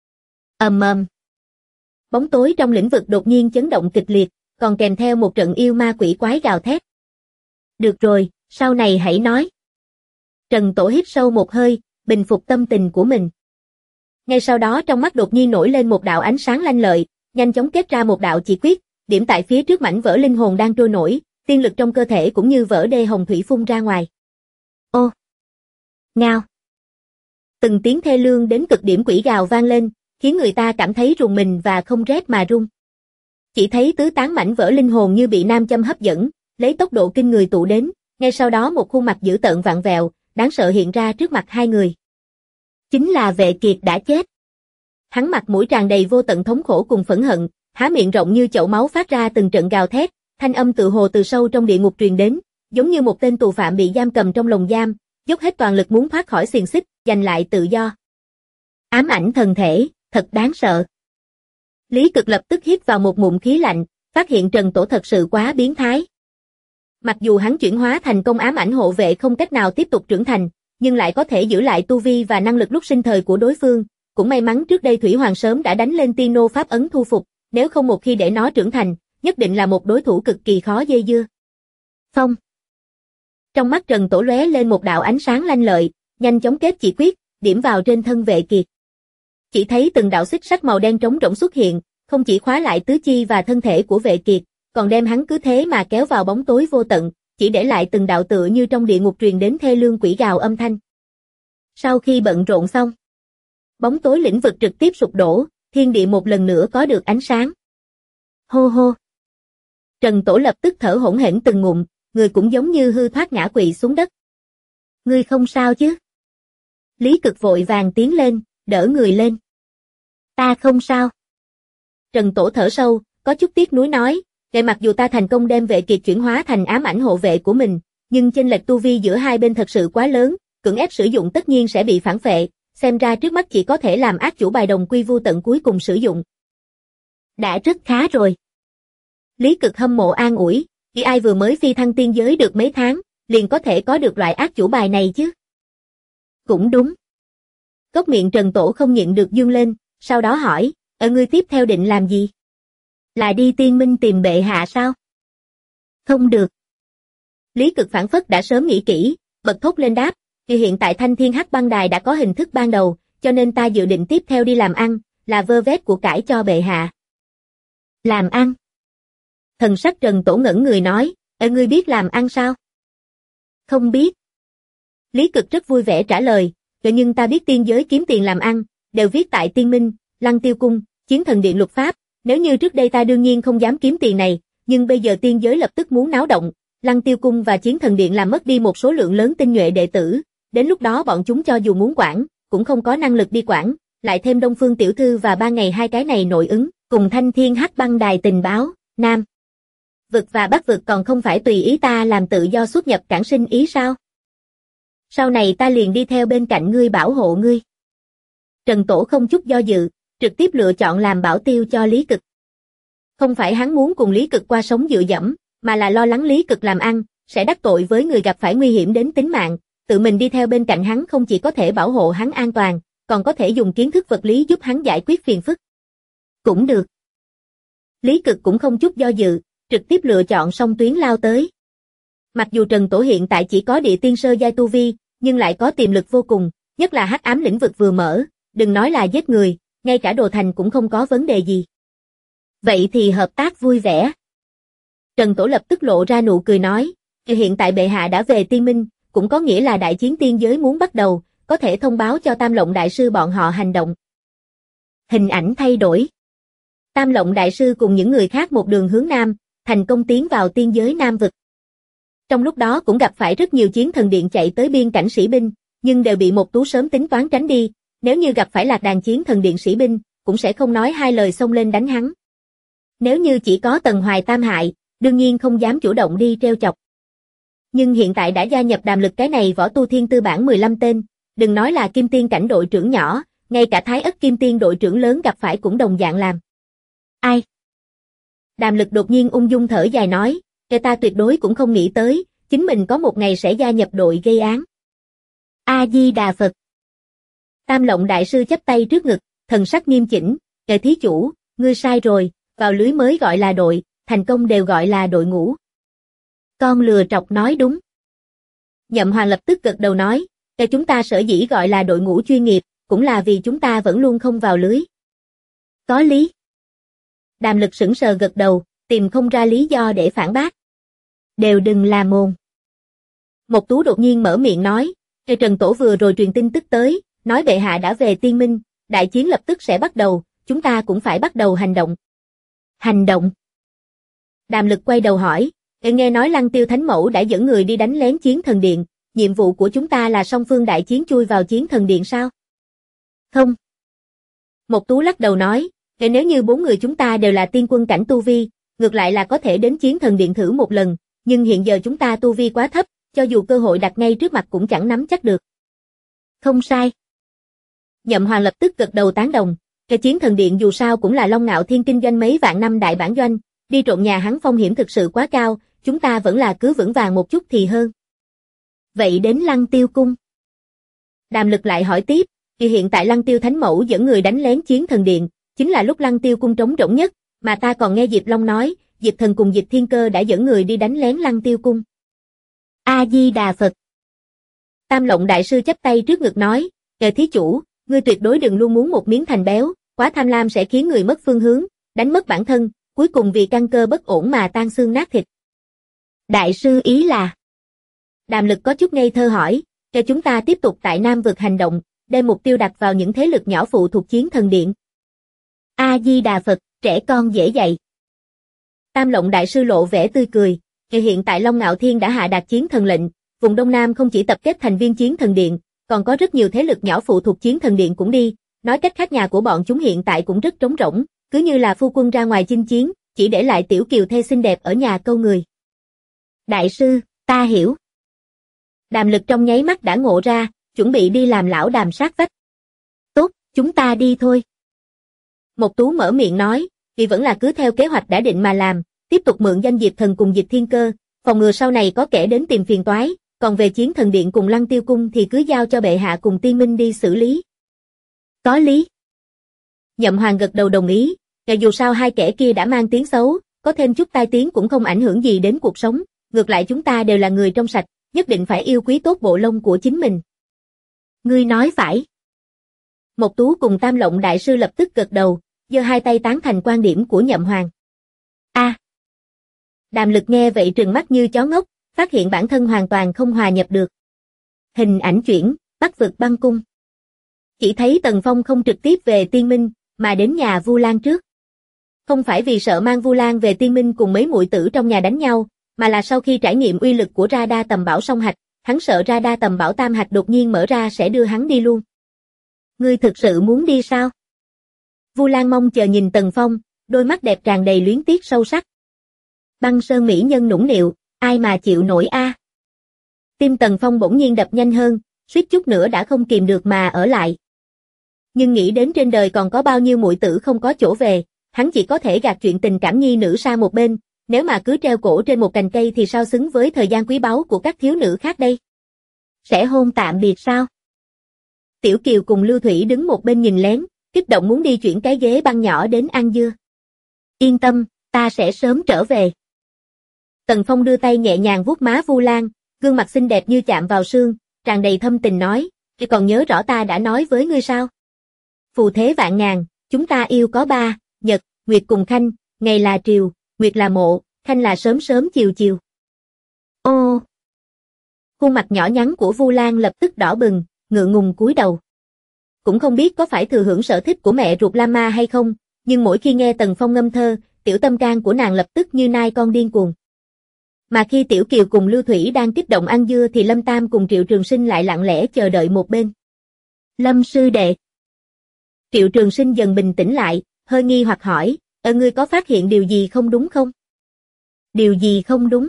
Bóng tối trong lĩnh vực đột nhiên chấn động kịch liệt, còn kèm theo một trận yêu ma quỷ quái gào thét. Được rồi, sau này hãy nói. Trần Tổ hít sâu một hơi, bình phục tâm tình của mình. Ngay sau đó trong mắt đột nhiên nổi lên một đạo ánh sáng lanh lợi, nhanh chóng kết ra một đạo chỉ quyết, điểm tại phía trước mảnh vỡ linh hồn đang trôi nổi, tiên lực trong cơ thể cũng như vỡ đê hồng thủy phun ra ngoài. Ô! Ngao! Từng tiếng thê lương đến cực điểm quỷ gào vang lên, khiến người ta cảm thấy rùng mình và không rét mà run. Chỉ thấy tứ tán mảnh vỡ linh hồn như bị nam châm hấp dẫn, lấy tốc độ kinh người tụ đến, ngay sau đó một khuôn mặt dữ tợn vặn vẹo, đáng sợ hiện ra trước mặt hai người. Chính là Vệ Kiệt đã chết. Hắn mặt mũi tràn đầy vô tận thống khổ cùng phẫn hận, há miệng rộng như chậu máu phát ra từng trận gào thét, thanh âm tự hồ từ sâu trong địa ngục truyền đến, giống như một tên tù phạm bị giam cầm trong lồng giam, dốc hết toàn lực muốn thoát khỏi xiềng xích, giành lại tự do. Ám ảnh thần thể, thật đáng sợ. Lý Cực lập tức hít vào một ngụm khí lạnh, phát hiện Trần Tổ thật sự quá biến thái. Mặc dù hắn chuyển hóa thành công ám ảnh hộ vệ không cách nào tiếp tục trưởng thành, nhưng lại có thể giữ lại tu vi và năng lực lúc sinh thời của đối phương, cũng may mắn trước đây Thủy Hoàng sớm đã đánh lên tiên nô pháp ấn thu phục, nếu không một khi để nó trưởng thành, nhất định là một đối thủ cực kỳ khó dây dưa. Phong. Trong mắt Trần Tổ lóe lên một đạo ánh sáng lanh lợi, nhanh chóng kết chỉ quyết, điểm vào trên thân Vệ Kiệt. Chỉ thấy từng đạo xích sắt màu đen trống rỗng xuất hiện, không chỉ khóa lại tứ chi và thân thể của Vệ Kiệt, còn đem hắn cứ thế mà kéo vào bóng tối vô tận, chỉ để lại từng đạo tựa như trong địa ngục truyền đến thê lương quỷ gào âm thanh. Sau khi bận rộn xong, bóng tối lĩnh vực trực tiếp sụp đổ, thiên địa một lần nữa có được ánh sáng. Hô hô. Trần Tổ lập tức thở hổn hển từng ngụm, người cũng giống như hư thoát ngã quỵ xuống đất. Ngươi không sao chứ? Lý Cực vội vàng tiến lên, đỡ người lên. Ta không sao. Trần Tổ thở sâu, có chút tiếc nuối nói, mặc dù ta thành công đem Vệ Kiệt chuyển hóa thành ám ảnh hộ vệ của mình, nhưng chênh lệch tu vi giữa hai bên thật sự quá lớn, cưỡng ép sử dụng tất nhiên sẽ bị phản phệ, xem ra trước mắt chỉ có thể làm ác chủ bài đồng quy vu tận cuối cùng sử dụng. Đã rất khá rồi. Lý Cực hâm mộ an ủi, ai vừa mới phi thăng tiên giới được mấy tháng, liền có thể có được loại ác chủ bài này chứ. Cũng đúng. Cốc miệng Trần Tổ không nhịn được dương lên, sau đó hỏi, ngươi tiếp theo định làm gì? Là đi Tiên Minh tìm bệ hạ sao? Không được. Lý Cực phản phất đã sớm nghĩ kỹ, bật thốt lên đáp, vì hiện tại Thanh Thiên Hắc Băng Đài đã có hình thức ban đầu, cho nên ta dự định tiếp theo đi làm ăn, là vơ vét của cải cho bệ hạ. Làm ăn? Thần sắc Trần Tổ ngẩn người nói, ngươi biết làm ăn sao? Không biết. Lý Cực rất vui vẻ trả lời, nhưng ta biết tiên giới kiếm tiền làm ăn, đều viết tại Tiên Minh, Lăng Tiêu Cung, Chiến Thần Điện luật pháp, nếu như trước đây ta đương nhiên không dám kiếm tiền này, nhưng bây giờ tiên giới lập tức muốn náo động, Lăng Tiêu Cung và Chiến Thần Điện làm mất đi một số lượng lớn tinh nhuệ đệ tử, đến lúc đó bọn chúng cho dù muốn quản, cũng không có năng lực đi quản, lại thêm Đông Phương Tiểu Thư và 3 ngày hai cái này nội ứng, cùng Thanh Thiên Hắc Băng Đài tình báo, Nam vực và Bắc vực còn không phải tùy ý ta làm tự do xuất nhập cảng sinh ý sao? Sau này ta liền đi theo bên cạnh ngươi bảo hộ ngươi. Trần Tổ không chút do dự, trực tiếp lựa chọn làm bảo tiêu cho Lý Cực. Không phải hắn muốn cùng Lý Cực qua sống dựa dẫm, mà là lo lắng Lý Cực làm ăn, sẽ đắc tội với người gặp phải nguy hiểm đến tính mạng, tự mình đi theo bên cạnh hắn không chỉ có thể bảo hộ hắn an toàn, còn có thể dùng kiến thức vật lý giúp hắn giải quyết phiền phức. Cũng được. Lý Cực cũng không chút do dự, trực tiếp lựa chọn song tuyến lao tới. Mặc dù Trần Tổ hiện tại chỉ có địa tiên sơ giai tu vi, nhưng lại có tiềm lực vô cùng, nhất là hắc ám lĩnh vực vừa mở, đừng nói là giết người, ngay cả đồ thành cũng không có vấn đề gì. Vậy thì hợp tác vui vẻ. Trần Tổ lập tức lộ ra nụ cười nói, hiện tại bệ hạ đã về Tiên Minh, cũng có nghĩa là đại chiến tiên giới muốn bắt đầu, có thể thông báo cho Tam Lộng Đại Sư bọn họ hành động. Hình ảnh thay đổi. Tam Lộng Đại Sư cùng những người khác một đường hướng Nam, thành công tiến vào tiên giới Nam vực. Trong lúc đó cũng gặp phải rất nhiều chiến thần điện chạy tới biên cảnh sĩ binh, nhưng đều bị Một Tú sớm tính toán tránh đi, nếu như gặp phải lạc đàn chiến thần điện sĩ binh, cũng sẽ không nói hai lời xông lên đánh hắn. Nếu như chỉ có Tần Hoài tam hại, đương nhiên không dám chủ động đi treo chọc. Nhưng hiện tại đã gia nhập Đàm Lực cái này võ tu thiên tư bản 15 tên, đừng nói là kim tiên cảnh đội trưởng nhỏ, ngay cả Thái Ất kim tiên đội trưởng lớn gặp phải cũng đồng dạng làm. Ai? Đàm Lực đột nhiên ung dung thở dài nói, ta tuyệt đối cũng không nghĩ tới, chính mình có một ngày sẽ gia nhập đội gây án. A-di-đà Phật. Tam Lộng đại sư chắp tay trước ngực, thần sắc nghiêm chỉnh, thí chủ, ngươi sai rồi, vào lưới mới gọi là đội, thành công đều gọi là đội ngũ. Con lừa trọc nói đúng. Nhậm Hoàng lập tức gật đầu nói, chúng ta sở dĩ gọi là đội ngũ chuyên nghiệp, cũng là vì chúng ta vẫn luôn không vào lưới. Có lý. Đàm Lực sững sờ gật đầu, tìm không ra lý do để phản bác. Đều đừng làm mồm. Mộc Tú đột nhiên mở miệng nói, Trần Tổ vừa rồi truyền tin tức tới, nói bệ hạ đã về Tiên Minh, đại chiến lập tức sẽ bắt đầu, chúng ta cũng phải bắt đầu hành động. Hành động? Đàm Lực quay đầu hỏi, nghe nói Lăng Tiêu Thánh Mẫu đã dẫn người đi đánh lén Chiến Thần Điện, nhiệm vụ của chúng ta là song phương đại chiến chui vào Chiến Thần Điện sao? Không. Mộc Tú lắc đầu nói, nếu như 4 người chúng ta đều là tiên quân cảnh tu vi, ngược lại là có thể đến Chiến Thần Điện thử một lần, nhưng hiện giờ chúng ta tu vi quá thấp, cho dù cơ hội đặt ngay trước mặt cũng chẳng nắm chắc được. Không sai. Nhậm Hoàng lập tức gật đầu tán đồng, cái Chiến Thần Điện dù sao cũng là Long Ngạo Thiên kinh doanh mấy vạn năm đại bản doanh, đi trộm nhà hắn phong hiểm thực sự quá cao, chúng ta vẫn là cứ vững vàng một chút thì hơn. Vậy đến Lăng Tiêu Cung. Đàm Lực lại hỏi tiếp, hiện tại Lăng Tiêu Thánh Mẫu dẫn người đánh lén Chiến Thần Điện, chính là lúc Lăng Tiêu Cung trống rỗng nhất, mà ta còn nghe Diệp Long nói, Diệp Thần cùng Diệp Thiên Cơ đã dẫn người đi đánh lén Lăng Tiêu Cung. A-di-đà Phật. Tam Lộng đại sư chắp tay trước ngực nói, thí chủ, ngươi tuyệt đối đừng luôn muốn một miếng thành béo, quá tham lam sẽ khiến người mất phương hướng, đánh mất bản thân, cuối cùng vì căn cơ bất ổn mà tan xương nát thịt. Đại sư ý là? Đàm Lực có chút ngây thơ hỏi, chúng ta tiếp tục tại Nam Vực hành động, đem mục tiêu đặt vào những thế lực nhỏ phụ thuộc Chiến Thần Điện. A-di-đà Phật, trẻ con dễ dạy. Tam Lộng đại sư lộ vẻ tươi cười, hiện tại Long Ngạo Thiên đã hạ đạt chiến thần lệnh, vùng Đông Nam không chỉ tập kết thành viên Chiến Thần Điện, còn có rất nhiều thế lực nhỏ phụ thuộc Chiến Thần Điện cũng đi, nói cách khác nhà của bọn chúng hiện tại cũng rất trống rỗng, cứ như là phu quân ra ngoài chinh chiến, chỉ để lại tiểu kiều thê xinh đẹp ở nhà câu người. Đại sư, ta hiểu. Đàm Lực trong nháy mắt đã ngộ ra, chuẩn bị đi làm lão Đàm sát vách. Tốt, chúng ta đi thôi. Mộc Tú mở miệng nói, vì vẫn là cứ theo kế hoạch đã định mà làm, tiếp tục mượn danh Diệp Thần cùng Diệp Thiên Cơ, phòng ngừa sau này có kẻ đến tìm phiền toái, còn về Chiến Thần Điện cùng Lăng Tiêu Cung thì cứ giao cho bệ hạ cùng Tiên Minh đi xử lý. Có lý. Nhậm Hoàng gật đầu đồng ý, dù sao hai kẻ kia đã mang tiếng xấu, có thêm chút tai tiếng cũng không ảnh hưởng gì đến cuộc sống, ngược lại chúng ta đều là người trong sạch, nhất định phải yêu quý tốt bộ lông của chính mình. Ngươi nói phải. Mộc Tú cùng Tam Lộng đại sư lập tức gật đầu, giơ hai tay tán thành quan điểm của Nhậm Hoàng. A. Đàm Lực nghe vậy trừng mắt như chó ngốc, phát hiện bản thân hoàn toàn không hòa nhập được. Hình ảnh chuyển, Bắc Vực Băng Cung. Chỉ thấy Tần Phong không trực tiếp về Tiên Minh, mà đến nhà Vu Lan trước. Không phải vì sợ mang Vu Lan về Tiên Minh cùng mấy muội tử trong nhà đánh nhau, mà là sau khi trải nghiệm uy lực của radar tầm bảo song hạch, hắn sợ radar tầm bảo tam hạch đột nhiên mở ra sẽ đưa hắn đi luôn. Ngươi thực sự muốn đi sao? Vu Lan mong chờ nhìn Tần Phong, đôi mắt đẹp tràn đầy luyến tiếc sâu sắc. Băng sơn mỹ nhân nũng nịu, ai mà chịu nổi a? Tim Tần Phong bỗng nhiên đập nhanh hơn, suýt chút nữa đã không kìm được mà ở lại. Nhưng nghĩ đến trên đời còn có bao nhiêu muội tử không có chỗ về, hắn chỉ có thể gạt chuyện tình cảm nhi nữ sang một bên, nếu mà cứ treo cổ trên một cành cây thì sao xứng với thời gian quý báu của các thiếu nữ khác đây? Sẽ hôn tạm biệt sao? Tiểu Kiều cùng Lưu Thủy đứng một bên nhìn lén, kích động muốn đi chuyển cái ghế băng nhỏ đến ăn dưa. Yên tâm, ta sẽ sớm trở về. Tần Phong đưa tay nhẹ nhàng vuốt má Vu Lan, gương mặt xinh đẹp như chạm vào xương, tràn đầy thâm tình nói, còn nhớ rõ ta đã nói với ngươi sao? Phù thế vạn ngàn, chúng ta yêu có ba, Nhật, Nguyệt cùng Khanh, ngày là triều, Nguyệt là mộ, Khanh là sớm sớm chiều chiều. Ô! Khuôn mặt nhỏ nhắn của Vu Lan lập tức đỏ bừng, ngượng ngùng cúi đầu. Cũng không biết có phải thừa hưởng sở thích của mẹ ruột Lama hay không, nhưng mỗi khi nghe Tần Phong ngâm thơ, tiểu tâm can của nàng lập tức như nai con điên cuồng. Mà khi Tiểu Kiều cùng Lưu Thủy đang kích động ăn dưa thì Lâm Tam cùng Triệu Trường Sinh lại lặng lẽ chờ đợi một bên. Lâm sư đệ. Triệu Trường Sinh dần bình tĩnh lại, hơi nghi hoặc hỏi, ngươi có phát hiện điều gì không đúng không? Điều gì không đúng?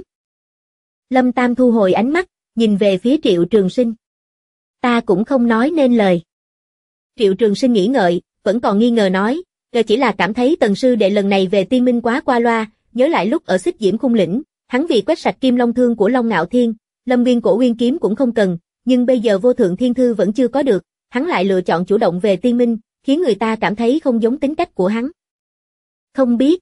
Lâm Tam thu hồi ánh mắt, nhìn về phía Triệu Trường Sinh. Ta cũng không nói nên lời. Triệu Trường Sinh nghĩ ngợi, vẫn còn nghi ngờ nói, chỉ là cảm thấy Tần sư đệ lần này về Tiên Minh quá qua loa, nhớ lại lúc ở Xích Diễm Khung Lĩnh, hắn vì quét sạch Kim Long Thương của Long Ngạo Thiên, Lâm Nguyên Cổ Nguyên Kiếm cũng không cần, nhưng bây giờ Vô Thượng Thiên Thư vẫn chưa có được, hắn lại lựa chọn chủ động về Tiên Minh, khiến người ta cảm thấy không giống tính cách của hắn. Không biết.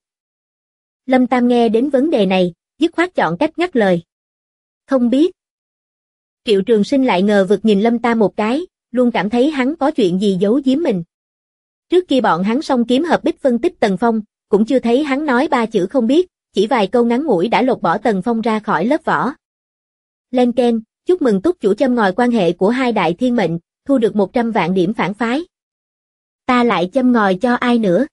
Lâm Tam nghe đến vấn đề này, dứt khoát chọn cách ngắt lời. Không biết. Triệu Trường Sinh lại ngờ vực nhìn Lâm Tam một cái, luôn cảm thấy hắn có chuyện gì giấu giếm mình. Trước kia bọn hắn song kiếm hợp bích phân tích Tần Phong, cũng chưa thấy hắn nói ba chữ không biết, chỉ vài câu ngắn ngủi đã lột bỏ Tần Phong ra khỏi lớp vỏ. Lên Ken, chúc mừng túc chủ châm ngòi quan hệ của hai đại thiên mệnh, thu được 100 vạn điểm phản phái. Ta lại châm ngòi cho ai nữa?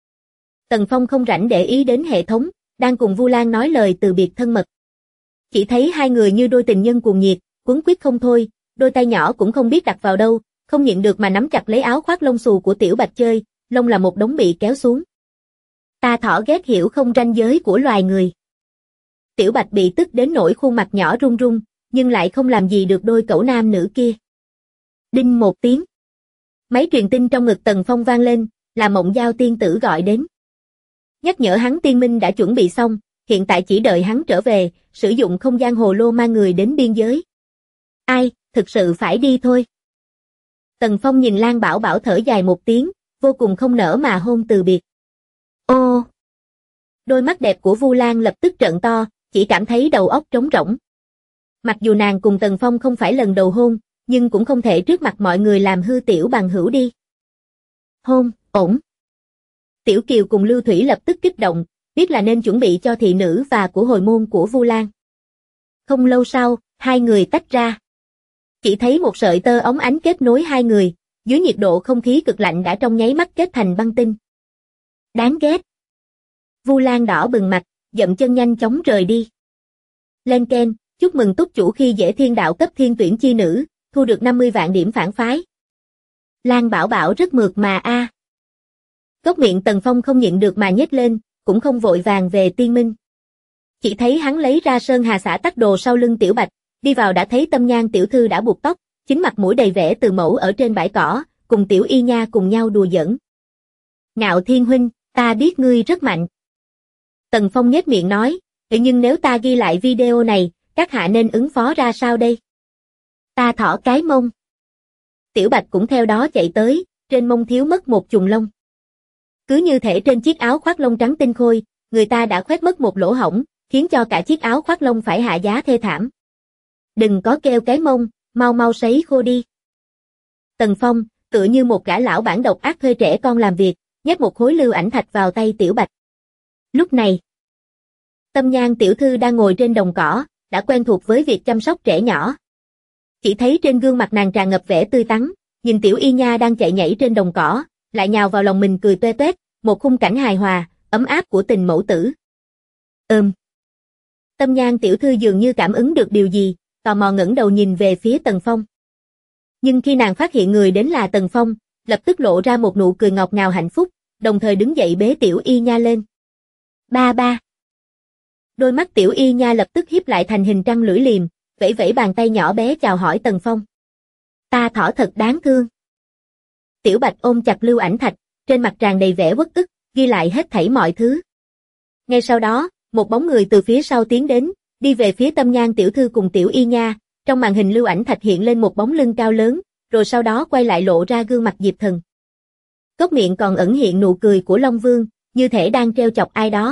Tần Phong không rảnh để ý đến hệ thống, đang cùng Vu Lan nói lời từ biệt thân mật. Chỉ thấy hai người như đôi tình nhân cuồng nhiệt, quấn quýt không thôi, đôi tay nhỏ cũng không biết đặt vào đâu, không nhịn được mà nắm chặt lấy áo khoác lông xù của Tiểu Bạch chơi, lông là một đống bị kéo xuống. Ta thỏ ghét hiểu không ranh giới của loài người. Tiểu Bạch bị tức đến nỗi khuôn mặt nhỏ run run, nhưng lại không làm gì được đôi cẩu nam nữ kia. Đinh một tiếng. Máy truyền tin trong ngực Tần Phong vang lên, là Mộng Giao tiên tử gọi đến. Nhắc nhở hắn Tiên Minh đã chuẩn bị xong, hiện tại chỉ đợi hắn trở về, sử dụng không gian hồ lô mang người đến biên giới. Ai, thực sự phải đi thôi. Tần Phong nhìn Lan Bảo Bảo thở dài một tiếng, vô cùng không nỡ mà hôn từ biệt. Ô! Đôi mắt đẹp của Vu Lan lập tức trợn to, chỉ cảm thấy đầu óc trống rỗng. Mặc dù nàng cùng Tần Phong không phải lần đầu hôn, nhưng cũng không thể trước mặt mọi người làm hư tiểu bằng hữu đi. Hôn, ổn. Tiểu Kiều cùng Lưu Thủy lập tức kích động, biết là nên chuẩn bị cho thị nữ và của hồi môn của Vu Lan. Không lâu sau, hai người tách ra. Chỉ thấy một sợi tơ óng ánh kết nối hai người, dưới nhiệt độ không khí cực lạnh đã trong nháy mắt kết thành băng tinh. Đáng ghét. Vu Lan đỏ bừng mặt, dậm chân nhanh chóng rời đi. Lên Ken, chúc mừng túc chủ khi dễ thiên đạo cấp thiên tuyển chi nữ, thu được 50 vạn điểm phản phái. Lan Bảo Bảo rất mượt mà a. Cốc miệng Tần Phong không nhịn được mà nhếch lên, cũng không vội vàng về Tiên Minh. Chỉ thấy hắn lấy ra sơn hà xả tắc đồ sau lưng Tiểu Bạch, đi vào đã thấy Tâm Nhan tiểu thư đã buộc tóc, chính mặt mũi đầy vẻ từ mẫu ở trên bãi cỏ, cùng Tiểu Y Nha cùng nhau đùa giỡn. Ngạo Thiên huynh, ta biết ngươi rất mạnh. Tần Phong nhếch miệng nói, nhưng nếu ta ghi lại video này, các hạ nên ứng phó ra sao đây? Ta thỏ cái mông. Tiểu Bạch cũng theo đó chạy tới, trên mông thiếu mất một chùm lông. Cứ như thể trên chiếc áo khoác lông trắng tinh khôi, người ta đã khoét mất một lỗ hổng, khiến cho cả chiếc áo khoác lông phải hạ giá thê thảm. Đừng có kêu cái mông, mau mau sấy khô đi. Tần Phong, tựa như một gã lão bản độc ác thuê trẻ con làm việc, nhét một khối lưu ảnh thạch vào tay Tiểu Bạch. Lúc này, Tâm Nhan tiểu thư đang ngồi trên đồng cỏ, đã quen thuộc với việc chăm sóc trẻ nhỏ. Chỉ thấy trên gương mặt nàng tràn ngập vẻ tươi tắn, nhìn Tiểu Y Nha đang chạy nhảy trên đồng cỏ, lại nhào vào lòng mình cười toe toét, một khung cảnh hài hòa, ấm áp của tình mẫu tử. Tâm Nhan tiểu thư dường như cảm ứng được điều gì, tò mò ngẩng đầu nhìn về phía Tần Phong. Nhưng khi nàng phát hiện người đến là Tần Phong, lập tức lộ ra một nụ cười ngọt ngào hạnh phúc, đồng thời đứng dậy bế Tiểu Y Nha lên. Ba ba. Đôi mắt Tiểu Y Nha lập tức híp lại thành hình trăng lưỡi liềm, vẫy vẫy bàn tay nhỏ bé chào hỏi Tần Phong. Ta thỏ thật đáng thương. Tiểu Bạch ôm chặt lưu ảnh thạch, trên mặt tràn đầy vẻ uất ức, ghi lại hết thảy mọi thứ. Ngay sau đó, một bóng người từ phía sau tiến đến, đi về phía Tâm Nhan tiểu thư cùng Tiểu Y Nha, trong màn hình lưu ảnh thạch hiện lên một bóng lưng cao lớn, rồi sau đó quay lại lộ ra gương mặt Diệp Thần. Cốc miệng còn ẩn hiện nụ cười của Long Vương, như thể đang trêu chọc ai đó.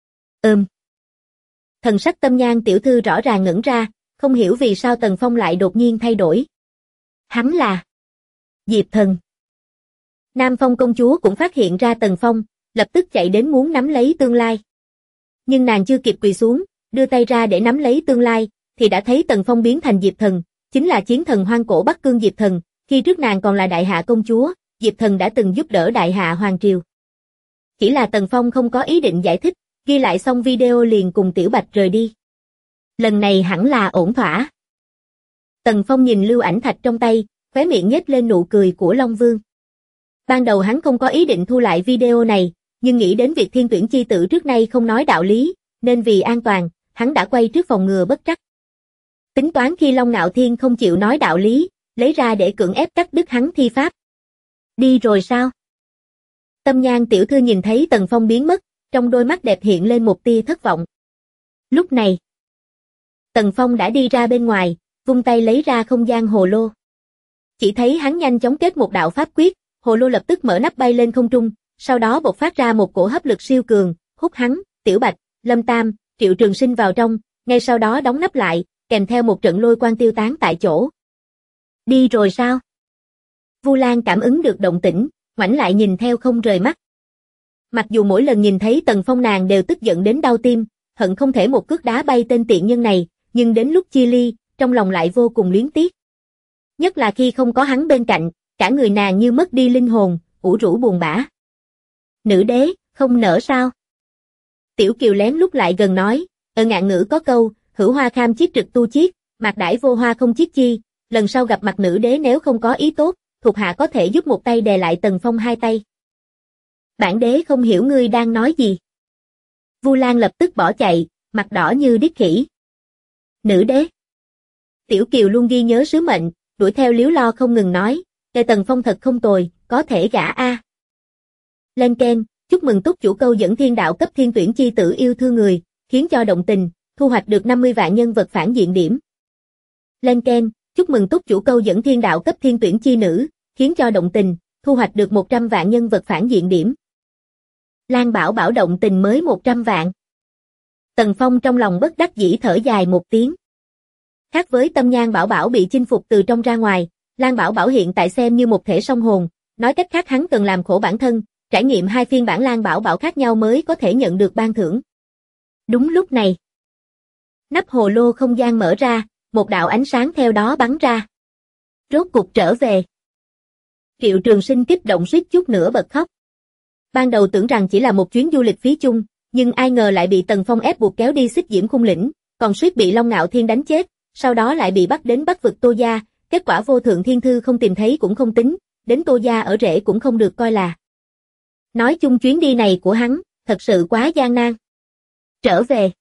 Thần sắc Tâm Nhan tiểu thư rõ ràng ngẩn ra, không hiểu vì sao Tần Phong lại đột nhiên thay đổi. Hắn là Diệp Thần. Nam Phong công chúa cũng phát hiện ra Tần Phong, lập tức chạy đến muốn nắm lấy tương lai. Nhưng nàng chưa kịp quỳ xuống, đưa tay ra để nắm lấy tương lai, thì đã thấy Tần Phong biến thành Diệp Thần, chính là chiến thần hoang cổ Bắc Cương Diệp Thần, khi trước nàng còn là đại hạ công chúa, Diệp Thần đã từng giúp đỡ đại hạ hoàng triều. Chỉ là Tần Phong không có ý định giải thích, ghi lại xong video liền cùng Tiểu Bạch rời đi. Lần này hẳn là ổn thỏa. Tần Phong nhìn lưu ảnh thạch trong tay, khóe miệng nhếch lên nụ cười của Long Vương. Ban đầu hắn không có ý định thu lại video này, nhưng nghĩ đến việc thiên tuyển chi tử trước nay không nói đạo lý, nên vì an toàn, hắn đã quay trước phòng ngừa bất trắc. Tính toán khi Long Ngạo Thiên không chịu nói đạo lý, lấy ra để cưỡng ép cắt đứt hắn thi pháp. Đi rồi sao? Tâm Nhan tiểu thư nhìn thấy Tần Phong biến mất, trong đôi mắt đẹp hiện lên một tia thất vọng. Lúc này, Tần Phong đã đi ra bên ngoài, vung tay lấy ra không gian hồ lô. Chỉ thấy hắn nhanh chóng kết một đạo pháp quyết, hồ lô lập tức mở nắp bay lên không trung, sau đó bộc phát ra một cổ hấp lực siêu cường, hút hắn, Tiểu Bạch, Lâm Tam, Triệu Trường Sinh vào trong, ngay sau đó đóng nắp lại, kèm theo một trận lôi quang tiêu tán tại chỗ. Đi rồi sao? Vu Lan cảm ứng được động tĩnh, ngoảnh lại nhìn theo không rời mắt. Mặc dù mỗi lần nhìn thấy Tần Phong nàng đều tức giận đến đau tim, hận không thể một cước đá bay tên tiện nhân này, nhưng đến lúc chia ly, trong lòng lại vô cùng luyến tiếc. Nhất là khi không có hắn bên cạnh, cả người nàng như mất đi linh hồn, ủ rũ buồn bã. Nữ đế, không nỡ sao? Tiểu Kiều lén lúc lại gần nói, ở ngạn ngữ có câu, hữu hoa kham chiết trực tu chiết, mạc đãi vô hoa không chiết chi, lần sau gặp mặt nữ đế nếu không có ý tốt, thuộc hạ có thể giúp một tay đè lại Tần Phong hai tay. Bản đế không hiểu ngươi đang nói gì. Vu Lan lập tức bỏ chạy, mặt đỏ như điếc khỉ. Nữ đế. Tiểu Kiều luôn ghi nhớ sứ mệnh, đuổi theo líu lo không ngừng nói, Tề Tần Phong thật không tồi, có thể gả a. Lên keng, chúc mừng túc chủ câu dẫn thiên đạo cấp thiên tuyển chi tử yêu thương người, khiến cho động tình, thu hoạch được 50 vạn nhân vật phản diện điểm. Lên keng, chúc mừng túc chủ câu dẫn thiên đạo cấp thiên tuyển chi nữ, khiến cho động tình, thu hoạch được 100 vạn nhân vật phản diện điểm. Lan Bảo Bảo động tình mới 100 vạn. Tần Phong trong lòng bất đắc dĩ thở dài một tiếng. Khác với Tâm Nhan Bảo Bảo bị chinh phục từ trong ra ngoài, Lan Bảo Bảo hiện tại xem như một thể song hồn, nói cách khác hắn cần làm khổ bản thân, trải nghiệm hai phiên bản Lan Bảo Bảo khác nhau mới có thể nhận được ban thưởng. Đúng lúc này, nắp hồ lô không gian mở ra, một đạo ánh sáng theo đó bắn ra. Rốt cục trở về. Triệu Trường Sinh kích động suýt chút nữa bật khóc. Ban đầu tưởng rằng chỉ là một chuyến du lịch phí chung, nhưng ai ngờ lại bị Tần Phong ép buộc kéo đi Xích Diễm Khung Lĩnh, còn suýt bị Long Ngạo Thiên đánh chết, sau đó lại bị bắt đến Bắc vực Tô Gia, kết quả Vô Thượng Thiên Thư không tìm thấy cũng không tính, đến Tô Gia ở rễ cũng không được coi là. Nói chung chuyến đi này của hắn, thật sự quá gian nan. Trở về.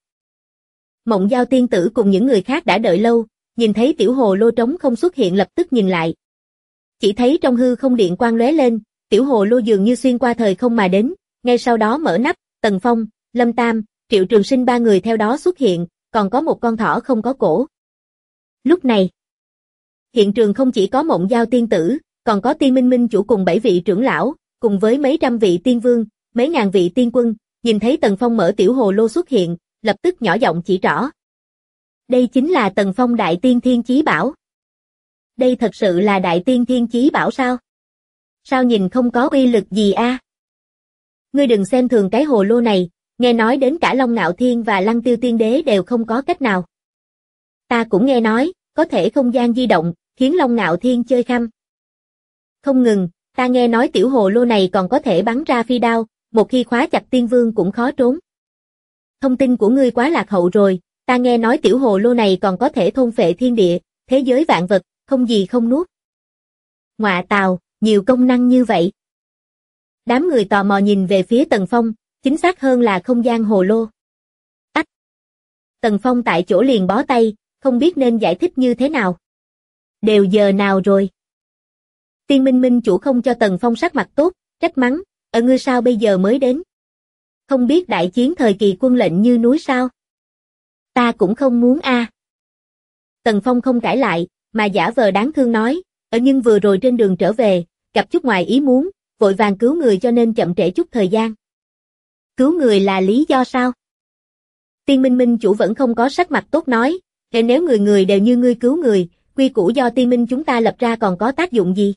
Mộng Giao tiên tử cùng những người khác đã đợi lâu, nhìn thấy tiểu hồ lô trống không xuất hiện lập tức nhìn lại. Chỉ thấy trong hư không điện quang lóe lên, tiểu hồ lô dường như xuyên qua thời không mà đến, ngay sau đó mở nắp, Tần Phong, Lâm Tam, Triệu Trường Sinh ba người theo đó xuất hiện, còn có một con thỏ không có cổ. Lúc này, hiện trường không chỉ có Mộng Giao tiên tử, còn có Tiên Minh Minh chủ cùng 7 vị trưởng lão, cùng với mấy trăm vị tiên vương, mấy ngàn vị tiên quân, nhìn thấy Tần Phong mở tiểu hồ lô xuất hiện, lập tức nhỏ giọng chỉ trỏ. Đây chính là Tần Phong Đại Tiên Thiên Chí Bảo. Đây thật sự là Đại Tiên Thiên Chí Bảo sao? Sao nhìn không có uy lực gì a? Ngươi đừng xem thường cái hồ lô này, nghe nói đến cả Long Ngạo Thiên và Lăng Tiêu Tiên Đế đều không có cách nào. Ta cũng nghe nói, có thể không gian di động, khiến Long Ngạo Thiên chơi khăm. Không ngừng, ta nghe nói tiểu hồ lô này còn có thể bắn ra phi đao, một khi khóa chặt tiên vương cũng khó trốn. Thông tin của ngươi quá lạc hậu rồi, ta nghe nói tiểu hồ lô này còn có thể thôn phệ thiên địa, thế giới vạn vật, không gì không nuốt. Ngọa tào, nhiều công năng như vậy. Đám người tò mò nhìn về phía Tần Phong, chính xác hơn là không gian hồ lô. Ách! Tần Phong tại chỗ liền bó tay, không biết nên giải thích như thế nào. Đều giờ nào rồi? Tiên Minh Minh chủ không cho Tần Phong sắc mặt tốt, trách mắng, ở ngươi sao bây giờ mới đến? Không biết đại chiến thời kỳ quân lệnh như núi sao? Ta cũng không muốn a. Tần Phong không cãi lại, mà giả vờ đáng thương nói, nhưng vừa rồi trên đường trở về, gặp chút ngoài ý muốn, vội vàng cứu người cho nên chậm trễ chút thời gian. Cứu người là lý do sao? Tiên Minh Minh chủ vẫn không có sắc mặt tốt nói, nếu người người đều như ngươi cứu người, quy củ do Tiên Minh chúng ta lập ra còn có tác dụng gì?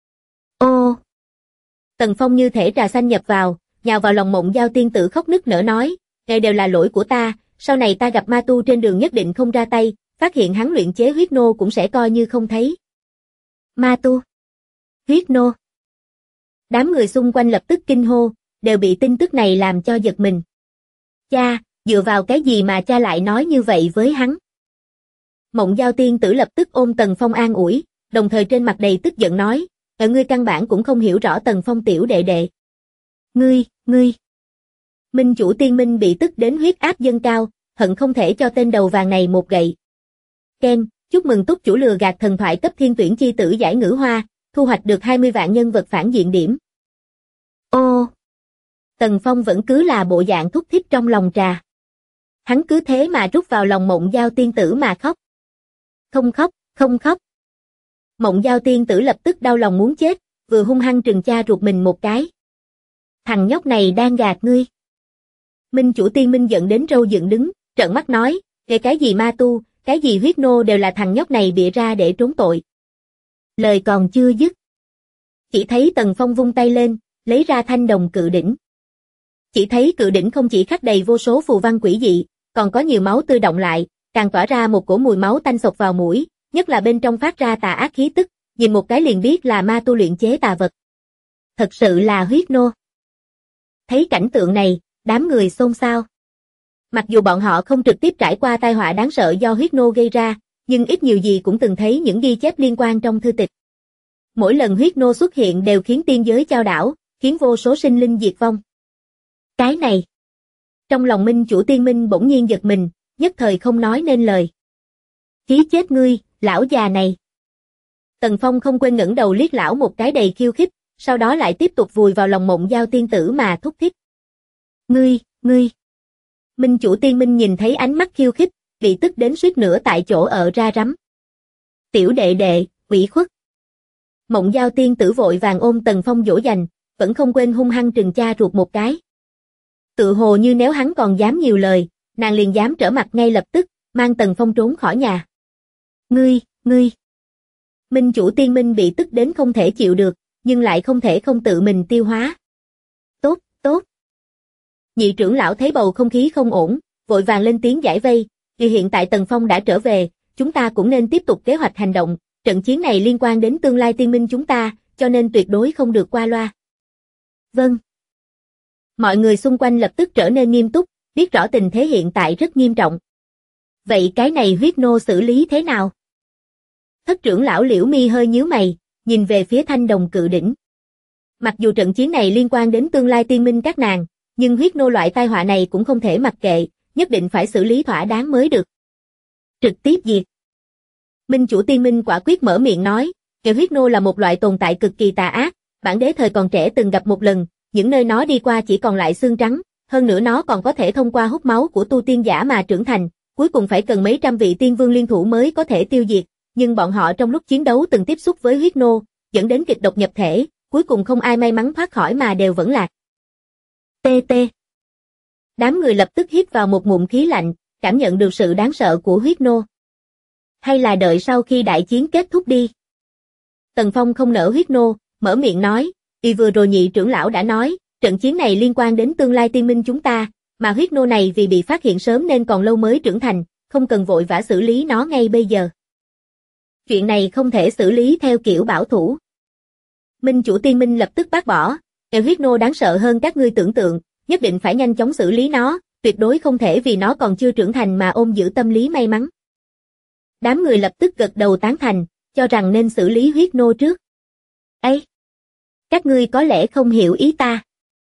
Ô! Tần Phong như thể trà xanh nhập vào, nhào vào lòng Mộng Giao tiên tử khóc nức nở nói, đều là lỗi của ta, sau này ta gặp ma tu trên đường nhất định không ra tay, phát hiện hắn luyện chế huyết nô cũng sẽ coi như không thấy. Ma tu? Huyết nô? Đám người xung quanh lập tức kinh hô, đều bị tin tức này làm cho giật mình. Cha, dựa vào cái gì mà cha lại nói như vậy với hắn? Mộng Giao tiên tử lập tức ôm Tần Phong an ủi, đồng thời trên mặt đầy tức giận nói, Ngươi căn bản cũng không hiểu rõ Tần Phong tiểu đệ đệ. Ngươi. Minh chủ Tiên Minh bị tức đến huyết áp dâng cao, hận không thể cho tên đầu vàng này một gậy. Ken, chúc mừng túc chủ lừa gạt thần thoại cấp thiên tuyển chi tử giải ngữ hoa, thu hoạch được 20 vạn nhân vật phản diện điểm. Ô! Tần Phong vẫn cứ là bộ dạng thúc thích trong lòng trà. Hắn cứ thế mà rút vào lòng Mộng Giao tiên tử mà khóc. Không khóc. Mộng Giao tiên tử lập tức đau lòng muốn chết, vừa hung hăng trừng cha ruột mình một cái. Thằng nhóc này đang gạt ngươi. Minh chủ Tiên Minh giận đến râu dựng đứng, trợn mắt nói, cái gì ma tu, cái gì huyết nô đều là thằng nhóc này bịa ra để trốn tội. Lời còn chưa dứt. Chỉ thấy Tần Phong vung tay lên, lấy ra thanh đồng cự đỉnh. Chỉ thấy cự đỉnh không chỉ khắc đầy vô số phù văn quỷ dị, còn có nhiều máu tươi động lại, càng tỏa ra một cổ mùi máu tanh xộc vào mũi, nhất là bên trong phát ra tà ác khí tức, nhìn một cái liền biết là ma tu luyện chế tà vật. Thật sự là huyết nô. Thấy cảnh tượng này, đám người xôn xao. Mặc dù bọn họ không trực tiếp trải qua tai họa đáng sợ do huyết nô gây ra, nhưng ít nhiều gì cũng từng thấy những ghi chép liên quan trong thư tịch. Mỗi lần huyết nô xuất hiện đều khiến tiên giới chao đảo, khiến vô số sinh linh diệt vong. Cái này. Trong lòng Minh chủ Tiên Minh bỗng nhiên giật mình, nhất thời không nói nên lời. Khí chết ngươi, lão già này. Tần Phong không quên ngẩng đầu liếc lão một cái đầy khiêu khích, sau đó lại tiếp tục vùi vào lòng Mộng Giao tiên tử mà thúc thích. Ngươi. Minh chủ Tiên Minh nhìn thấy ánh mắt khiêu khích, bị tức đến suýt nữa tại chỗ ở ra rắm. Tiểu đệ đệ, ủy khuất. Mộng Giao tiên tử vội vàng ôm Tần Phong dỗ dành, vẫn không quên hung hăng trừng cha ruột một cái. Tự hồ như nếu hắn còn dám nhiều lời, nàng liền dám trở mặt ngay lập tức, mang Tần Phong trốn khỏi nhà. Ngươi. Minh chủ Tiên Minh bị tức đến không thể chịu được, nhưng lại không thể không tự mình tiêu hóa. Tốt. Nhị trưởng lão thấy bầu không khí không ổn, vội vàng lên tiếng giải vây, vì hiện tại Tần Phong đã trở về, chúng ta cũng nên tiếp tục kế hoạch hành động, trận chiến này liên quan đến tương lai tiên minh chúng ta, cho nên tuyệt đối không được qua loa. Vâng. Mọi người xung quanh lập tức trở nên nghiêm túc, biết rõ tình thế hiện tại rất nghiêm trọng. Vậy cái này huyết nô xử lý thế nào? Thất trưởng lão Liễu Mi hơi nhíu mày, nhìn về phía thanh đồng cự đỉnh. Mặc dù trận chiến này liên quan đến tương lai tiên minh các nàng, nhưng huyết nô loại tai họa này cũng không thể mặc kệ, nhất định phải xử lý thỏa đáng mới được. Trực tiếp diệt. Minh chủ Tiên Minh quả quyết mở miệng nói, kẻ huyết nô là một loại tồn tại cực kỳ tà ác, bản đế thời còn trẻ từng gặp một lần, những nơi nó đi qua chỉ còn lại xương trắng, hơn nữa nó còn có thể thông qua hút máu của tu tiên giả mà trưởng thành, cuối cùng phải cần mấy trăm vị tiên vương liên thủ mới có thể tiêu diệt, nhưng bọn họ trong lúc chiến đấu từng tiếp xúc với huyết nô, dẫn đến kịch độc nhập thể, cuối cùng không ai may mắn thoát khỏi mà đều vẫn lạc. TT. Đám người lập tức hít vào một ngụm khí lạnh, cảm nhận được sự đáng sợ của huyết nô. Hay là đợi sau khi đại chiến kết thúc đi. Tần Phong không nỡ huyết nô, mở miệng nói, vừa rồi nhị trưởng lão đã nói, trận chiến này liên quan đến tương lai tiên minh chúng ta, mà huyết nô này vì bị phát hiện sớm nên còn lâu mới trưởng thành, không cần vội vã xử lý nó ngay bây giờ. Chuyện này không thể xử lý theo kiểu bảo thủ. Minh chủ Tiên Minh lập tức bác bỏ, huyết nô đáng sợ hơn các ngươi tưởng tượng, nhất định phải nhanh chóng xử lý nó, tuyệt đối không thể vì nó còn chưa trưởng thành mà ôm giữ tâm lý may mắn. Đám người lập tức gật đầu tán thành, cho rằng nên xử lý huyết nô trước. Ấy! Các ngươi có lẽ không hiểu ý ta.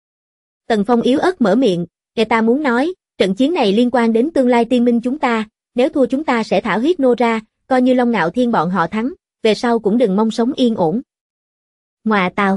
Tần Phong yếu ớt mở miệng, người ta muốn nói, trận chiến này liên quan đến tương lai tiên minh chúng ta, nếu thua chúng ta sẽ thả huyết nô ra, coi như Long Ngạo Thiên bọn họ thắng, về sau cũng đừng mong sống yên ổn. Ngoà tào!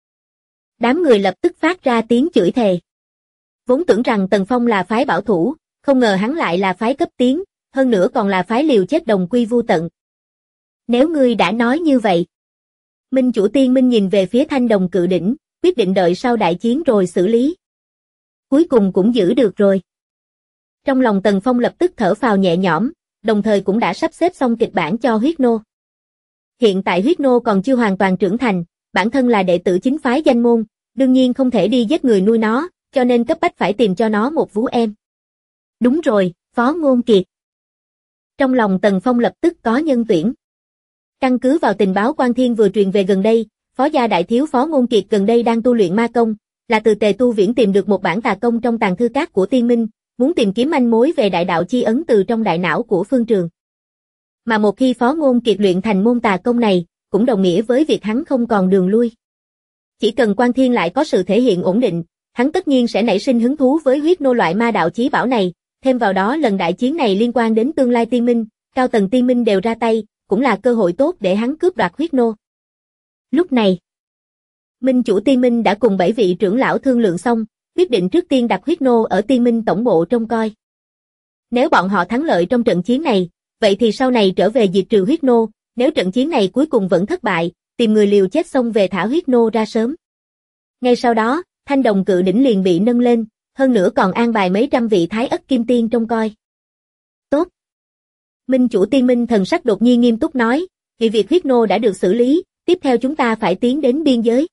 Đám người lập tức phát ra tiếng chửi thề. Vốn tưởng rằng Tần Phong là phái bảo thủ, không ngờ hắn lại là phái cấp tiến, hơn nữa còn là phái liều chết đồng quy vu tận. Nếu ngươi đã nói như vậy. Minh chủ Tiên Minh nhìn về phía thanh đồng cự đỉnh, quyết định đợi sau đại chiến rồi xử lý. Cuối cùng cũng giữ được rồi. Trong lòng Tần Phong lập tức thở phào nhẹ nhõm, đồng thời cũng đã sắp xếp xong kịch bản cho huyết nô. Hiện tại huyết nô còn chưa hoàn toàn trưởng thành, bản thân là đệ tử chính phái danh môn, đương nhiên không thể đi giết người nuôi nó, cho nên cấp bách phải tìm cho nó một vú em. Đúng rồi, Phó Ngôn Kiệt. Trong lòng Tần Phong lập tức có nhân tuyển. Căn cứ vào tình báo Quan Thiên vừa truyền về gần đây, Phó gia đại thiếu Phó Ngôn Kiệt gần đây đang tu luyện ma công, là từ Tề Tu Viễn tìm được một bản tà công trong tàng thư các của Tiên Minh, muốn tìm kiếm manh mối về đại đạo chi ấn từ trong đại não của Phương Trường. Mà một khi Phó Ngôn Kiệt luyện thành môn tà công này, cũng đồng nghĩa với việc hắn không còn đường lui. Chỉ cần Quan Thiên lại có sự thể hiện ổn định, hắn tất nhiên sẽ nảy sinh hứng thú với huyết nô loại ma đạo chí bảo này, thêm vào đó lần đại chiến này liên quan đến tương lai Tiên Minh, cao tầng Tiên Minh đều ra tay, cũng là cơ hội tốt để hắn cướp đoạt huyết nô. Lúc này, Minh chủ Tiên Minh đã cùng 7 vị trưởng lão thương lượng xong, quyết định trước tiên đặt huyết nô ở Tiên Minh tổng bộ trông coi. Nếu bọn họ thắng lợi trong trận chiến này, vậy thì sau này trở về diệt trừ huyết nô, nếu trận chiến này cuối cùng vẫn thất bại, tìm người liều chết xong về thả huyết nô ra sớm. Ngay sau đó, Thanh Đồng Cự Đỉnh liền bị nâng lên, hơn nữa còn an bài mấy trăm vị Thái Ất Kim Tiên trông coi. Tốt. Minh chủ Tiên Minh thần sắc đột nhiên nghiêm túc nói, vì việc huyết nô đã được xử lý, tiếp theo chúng ta phải tiến đến biên giới.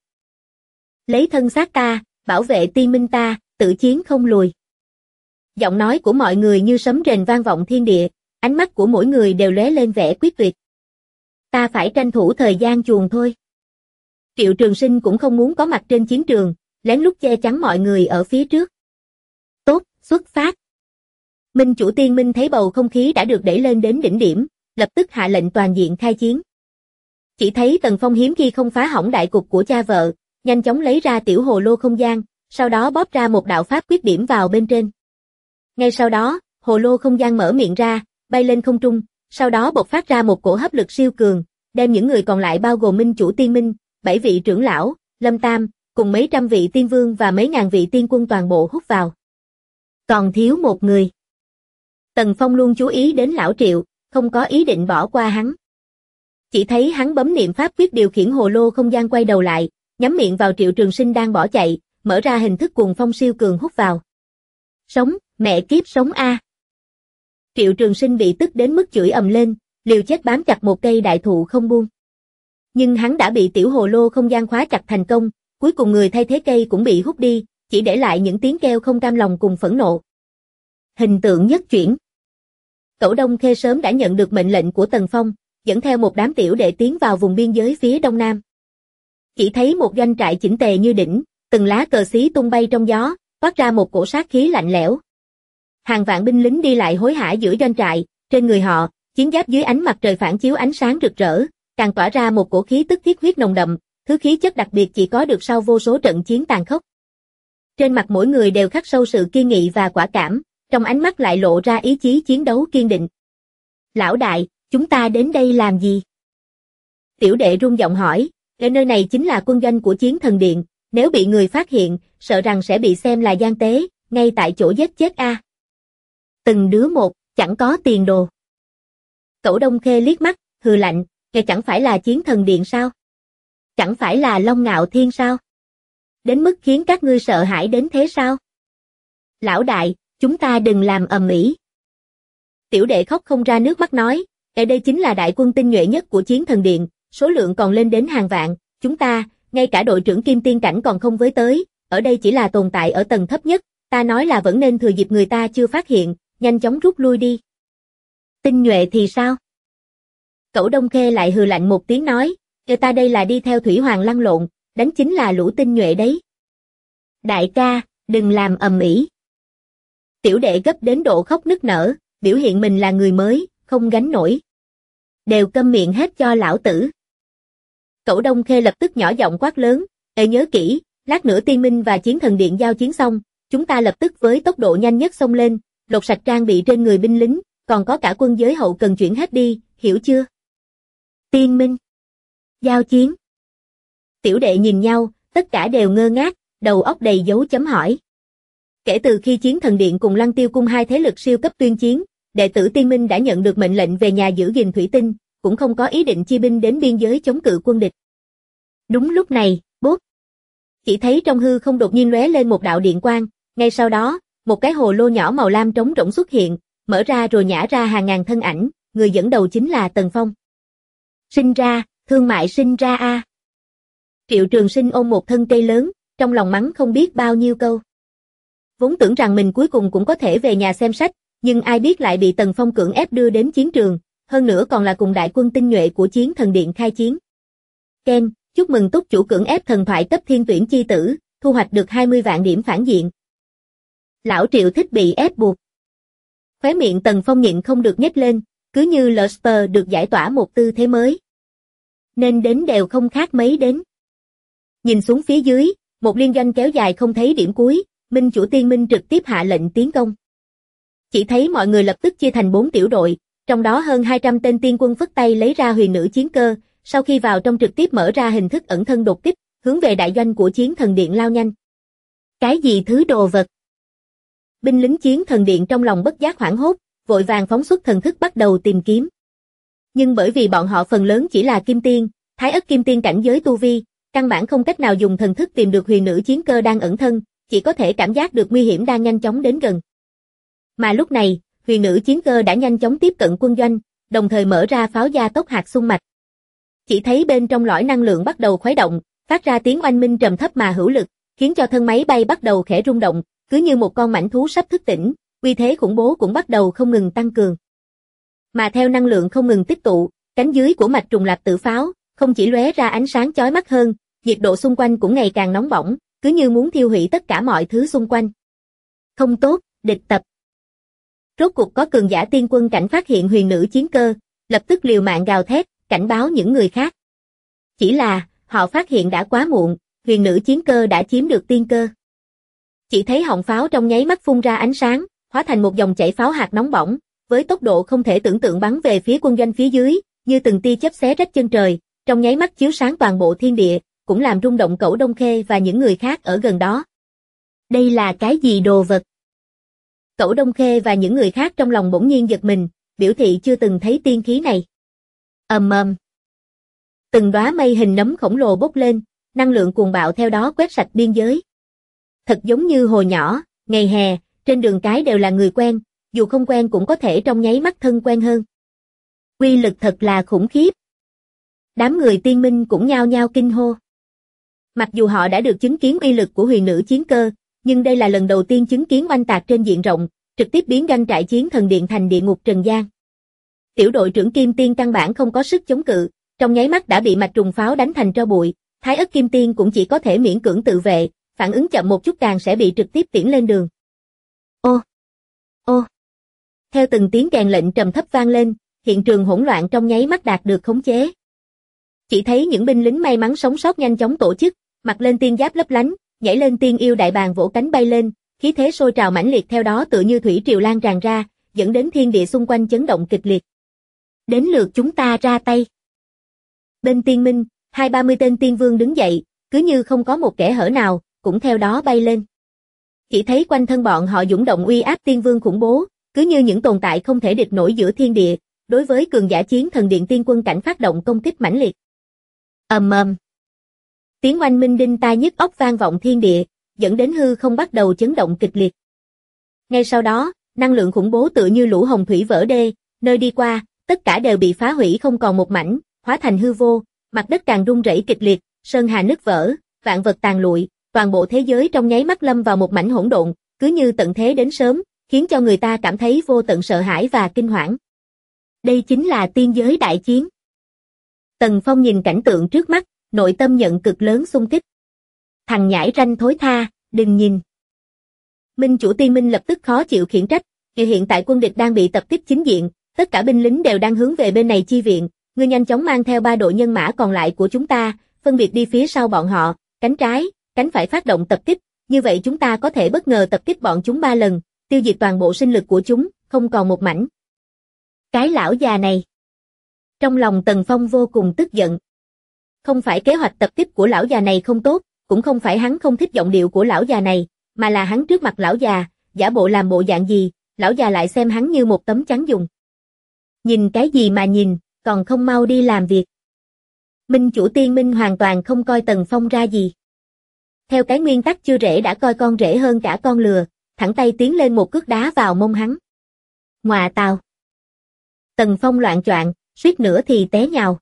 Lấy thân xác ta, bảo vệ Tiên Minh ta, tự chiến không lùi. Giọng nói của mọi người như sấm rền vang vọng thiên địa, ánh mắt của mỗi người đều lóe lên vẻ quyết tuyệt. Ta phải tranh thủ thời gian chuồn thôi. Triệu Trường Sinh cũng không muốn có mặt trên chiến trường, lén lút che chắn mọi người ở phía trước. Tốt, xuất phát. Minh chủ Tiên Minh thấy bầu không khí đã được đẩy lên đến đỉnh điểm, lập tức hạ lệnh toàn diện khai chiến. Chỉ thấy Tần Phong hiếm khi không phá hỏng đại cục của cha vợ, nhanh chóng lấy ra tiểu hồ lô không gian, sau đó bóp ra một đạo pháp quyết điểm vào bên trên. Ngay sau đó, hồ lô không gian mở miệng ra, bay lên không trung, sau đó bộc phát ra một cổ hấp lực siêu cường, đem những người còn lại bao gồm Minh chủ Tiên Minh, 7 vị trưởng lão, Lâm Tam, cùng mấy trăm vị tiên vương và mấy ngàn vị tiên quân toàn bộ hút vào. Còn thiếu một người. Tần Phong luôn chú ý đến lão Triệu, không có ý định bỏ qua hắn. Chỉ thấy hắn bấm niệm pháp quyết điều khiển hồ lô không gian quay đầu lại, nhắm miệng vào Triệu Trường Sinh đang bỏ chạy, mở ra hình thức cuồng phong siêu cường hút vào. Sống, mẹ kiếp sống a. Triệu Trường Sinh bị tức đến mức chửi ầm lên, liều chết bám chặt một cây đại thụ không buông. Nhưng hắn đã bị tiểu hồ lô không gian khóa chặt thành công, cuối cùng người thay thế cây cũng bị hút đi, chỉ để lại những tiếng kêu không cam lòng cùng phẫn nộ. Hình tượng nhất chuyển. Cẩu Đông Khê sớm đã nhận được mệnh lệnh của Tần Phong, dẫn theo một đám tiểu đệ tiến vào vùng biên giới phía đông nam. Chỉ thấy một doanh trại chỉnh tề như đỉnh, từng lá cờ xí tung bay trong gió, toát ra một cổ sát khí lạnh lẽo. Hàng vạn binh lính đi lại hối hả giữa doanh trại, trên người họ, chiến giáp dưới ánh mặt trời phản chiếu ánh sáng rực rỡ, càng tỏa ra một cổ khí tức thiết huyết nồng đậm, thứ khí chất đặc biệt chỉ có được sau vô số trận chiến tàn khốc. Trên mặt mỗi người đều khắc sâu sự kiên nghị và quả cảm, trong ánh mắt lại lộ ra ý chí chiến đấu kiên định. Lão đại, chúng ta đến đây làm gì? Tiểu đệ run giọng hỏi, ở nơi này chính là quân doanh của Chiến Thần Điện, nếu bị người phát hiện, sợ rằng sẽ bị xem là gian tế, ngay tại chỗ giết chết a. Từng đứa một, chẳng có tiền đồ. Cẩu Đông Khê liếc mắt, hừ lạnh, kẻ chẳng phải là Chiến Thần Điện sao? Chẳng phải là Long Ngạo Thiên sao? Đến mức khiến các ngươi sợ hãi đến thế sao? Lão đại, chúng ta đừng làm ầm ĩ. Tiểu đệ khóc không ra nước mắt nói, ở đây chính là đại quân tinh nhuệ nhất của Chiến Thần Điện, số lượng còn lên đến hàng vạn, chúng ta, ngay cả đội trưởng Kim Tiên Cảnh còn không với tới, ở đây chỉ là tồn tại ở tầng thấp nhất, ta nói là vẫn nên thừa dịp người ta chưa phát hiện, nhanh chóng rút lui đi. Tinh nhuệ thì sao? Cẩu Đông Khê lại hừ lạnh một tiếng nói, người ta đây là đi theo Thủy Hoàng lăn lộn, đánh chính là lũ tinh nhuệ đấy. Đại ca, đừng làm ầm ĩ. Tiểu đệ gấp đến độ khóc nức nở, biểu hiện mình là người mới, không gánh nổi. Đều câm miệng hết cho lão tử. Cẩu Đông Khê lập tức nhỏ giọng quát lớn, ê nhớ kỹ, lát nữa Tiên Minh và Chiến Thần Điện giao chiến xong, chúng ta lập tức với tốc độ nhanh nhất xông lên, lột sạch trang bị trên người binh lính, còn có cả quân giới hậu cần chuyển hết đi, hiểu chưa? Tiên Minh. Giao chiến. Tiểu đệ nhìn nhau, tất cả đều ngơ ngác, đầu óc đầy dấu chấm hỏi. Kể từ khi Chiến Thần Điện cùng Lăng Tiêu Cung hai thế lực siêu cấp tuyên chiến, đệ tử Tiên Minh đã nhận được mệnh lệnh về nhà giữ gìn thủy tinh, cũng không có ý định chi binh đến biên giới chống cự quân địch. Đúng lúc này, bốp. Chỉ thấy trong hư không đột nhiên lóe lên một đạo điện quang, ngay sau đó, một cái hồ lô nhỏ màu lam trống rỗng xuất hiện, mở ra rồi nhả ra hàng ngàn thân ảnh, người dẫn đầu chính là Tần Phong. Sinh ra, thương mại sinh ra a. Triệu Trường Sinh ôm một thân cây lớn, trong lòng mắng không biết bao nhiêu câu. Vốn tưởng rằng mình cuối cùng cũng có thể về nhà xem sách, nhưng ai biết lại bị Tần Phong cưỡng ép đưa đến chiến trường, hơn nữa còn là cùng đại quân tinh nhuệ của Chiến Thần Điện khai chiến. Ken, chúc mừng túc chủ cưỡng ép thần thoại cấp thiên tuyển chi tử, thu hoạch được 20 vạn điểm phản diện. Lão Triệu thích bị ép buộc. Khóe miệng Tần Phong nhịn không được nhếch lên, cứ như Lester được giải tỏa một tư thế mới. nên đến đều không khác mấy đến. Nhìn xuống phía dưới, một liên doanh kéo dài không thấy điểm cuối, Minh chủ Tiên Minh trực tiếp hạ lệnh tiến công. Chỉ thấy mọi người lập tức chia thành 4 tiểu đội, trong đó hơn 200 tên tiên quân phất tay lấy ra huyền nữ chiến cơ, sau khi vào trong trực tiếp mở ra hình thức ẩn thân đột kích, hướng về đại doanh của Chiến Thần Điện lao nhanh. Cái gì thứ đồ vật? Binh lính Chiến Thần Điện trong lòng bất giác hoảng hốt, vội vàng phóng xuất thần thức bắt đầu tìm kiếm. Nhưng bởi vì bọn họ phần lớn chỉ là kim tiên, thái ất kim tiên cảnh giới tu vi, căn bản không cách nào dùng thần thức tìm được huyền nữ chiến cơ đang ẩn thân, chỉ có thể cảm giác được nguy hiểm đang nhanh chóng đến gần. Mà lúc này, huyền nữ chiến cơ đã nhanh chóng tiếp cận quân doanh, đồng thời mở ra pháo gia tốc hạt xung mạch. Chỉ thấy bên trong lõi năng lượng bắt đầu khuấy động, phát ra tiếng oanh minh trầm thấp mà hữu lực, khiến cho thân máy bay bắt đầu khẽ rung động, cứ như một con mãnh thú sắp thức tỉnh, uy thế khủng bố cũng bắt đầu không ngừng tăng cường. Mà theo năng lượng không ngừng tích tụ, cánh dưới của mạch trùng lạp tử pháo không chỉ lóe ra ánh sáng chói mắt hơn, nhiệt độ xung quanh cũng ngày càng nóng bỏng, cứ như muốn thiêu hủy tất cả mọi thứ xung quanh. Không tốt, địch tập. Rốt cuộc có cường giả tiên quân cảnh phát hiện huyền nữ chiến cơ, lập tức liều mạng gào thét, cảnh báo những người khác. Chỉ là, họ phát hiện đã quá muộn, huyền nữ chiến cơ đã chiếm được tiên cơ. Chỉ thấy họng pháo trong nháy mắt phun ra ánh sáng, hóa thành một dòng chảy pháo hạt nóng bỏng, với tốc độ không thể tưởng tượng bắn về phía quân doanh phía dưới, như từng tia chớp xé rách chân trời, trong nháy mắt chiếu sáng toàn bộ thiên địa, cũng làm rung động Cẩu Đông Khê và những người khác ở gần đó. Đây là cái gì đồ vật? Cẩu Đông Khê và những người khác trong lòng bỗng nhiên giật mình, biểu thị chưa từng thấy tiên khí này. Ầm ầm. Từng đóa mây hình nấm khổng lồ bốc lên, năng lượng cuồng bạo theo đó quét sạch biên giới. Thật giống như hồ nhỏ, ngày hè, trên đường cái đều là người quen, dù không quen cũng có thể trong nháy mắt thân quen hơn. Uy lực thật là khủng khiếp. Đám người tiên minh cũng nhao nhao kinh hô. Mặc dù họ đã được chứng kiến uy lực của huyền nữ chiến cơ, nhưng đây là lần đầu tiên chứng kiến oanh tạc trên diện rộng, trực tiếp biến doanh trại Chiến Thần Điện thành địa ngục trần gian. Tiểu đội trưởng Kim Tiên căn bản không có sức chống cự, trong nháy mắt đã bị mạch trùng pháo đánh thành tro bụi, Thái ất Kim Tiên cũng chỉ có thể miễn cưỡng tự vệ, phản ứng chậm một chút càng sẽ bị trực tiếp tiễn lên đường. Ô! Ô! Theo từng tiếng kèn lệnh trầm thấp vang lên, hiện trường hỗn loạn trong nháy mắt đạt được khống chế. Chỉ thấy những binh lính may mắn sống sót nhanh chóng tổ chức, mặc lên tiên giáp lấp lánh, nhảy lên tiên yêu đại bàng vỗ cánh bay lên, khí thế sôi trào mãnh liệt theo đó tựa như thủy triều lan tràn ra, dẫn đến thiên địa xung quanh chấn động kịch liệt. Đến lượt chúng ta ra tay. Bên tiên minh, 20-30 tên tiên vương đứng dậy, cứ như không có một kẻ hở nào, cũng theo đó bay lên. Chỉ thấy quanh thân bọn họ dũng động uy áp tiên vương khủng bố, cứ như những tồn tại không thể địch nổi giữa thiên địa, đối với cường giả Chiến Thần Điện tiên quân cảnh phát động công kích mãnh liệt. Ầm ầm. Tiếng oanh minh đinh tai nhức óc vang vọng thiên địa, dẫn đến hư không bắt đầu chấn động kịch liệt. Ngay sau đó, năng lượng khủng bố tựa như lũ hồng thủy vỡ đê, nơi đi qua, tất cả đều bị phá hủy không còn một mảnh, hóa thành hư vô, mặt đất càng rung rẩy kịch liệt, sơn hà nứt vỡ, vạn vật tàn lụi, toàn bộ thế giới trong nháy mắt lâm vào một mảnh hỗn độn, cứ như tận thế đến sớm, khiến cho người ta cảm thấy vô tận sợ hãi và kinh hoảng. Đây chính là tiên giới đại chiến. Tần Phong nhìn cảnh tượng trước mắt, nội tâm nhận cực lớn xung kích. Thằng nhãi ranh thối tha, đừng nhìn. Minh chủ tiên minh lập tức khó chịu khiển trách, vì hiện tại quân địch đang bị tập kích chính diện, tất cả binh lính đều đang hướng về bên này chi viện, ngươi nhanh chóng mang theo 3 đội nhân mã còn lại của chúng ta, phân biệt đi phía sau bọn họ, cánh trái, cánh phải phát động tập kích, như vậy chúng ta có thể bất ngờ tập kích bọn chúng 3 lần, tiêu diệt toàn bộ sinh lực của chúng, không còn một mảnh. Cái lão già này. Trong lòng Tần Phong vô cùng tức giận. Không phải kế hoạch tập kích của lão già này không tốt, cũng không phải hắn không thích giọng điệu của lão già này, mà là hắn trước mặt lão già, giả bộ làm bộ dạng gì, lão già lại xem hắn như một tấm chắn dùng. Nhìn cái gì mà nhìn, còn không mau đi làm việc. Minh chủ tiên minh hoàn toàn không coi Tần Phong ra gì. Theo cái nguyên tắc chưa rễ đã coi con rể hơn cả con lừa, thẳng tay tiến lên một cước đá vào mông hắn. Ngoà tào. Tần Phong loạng choạng, suýt nữa thì té nhào.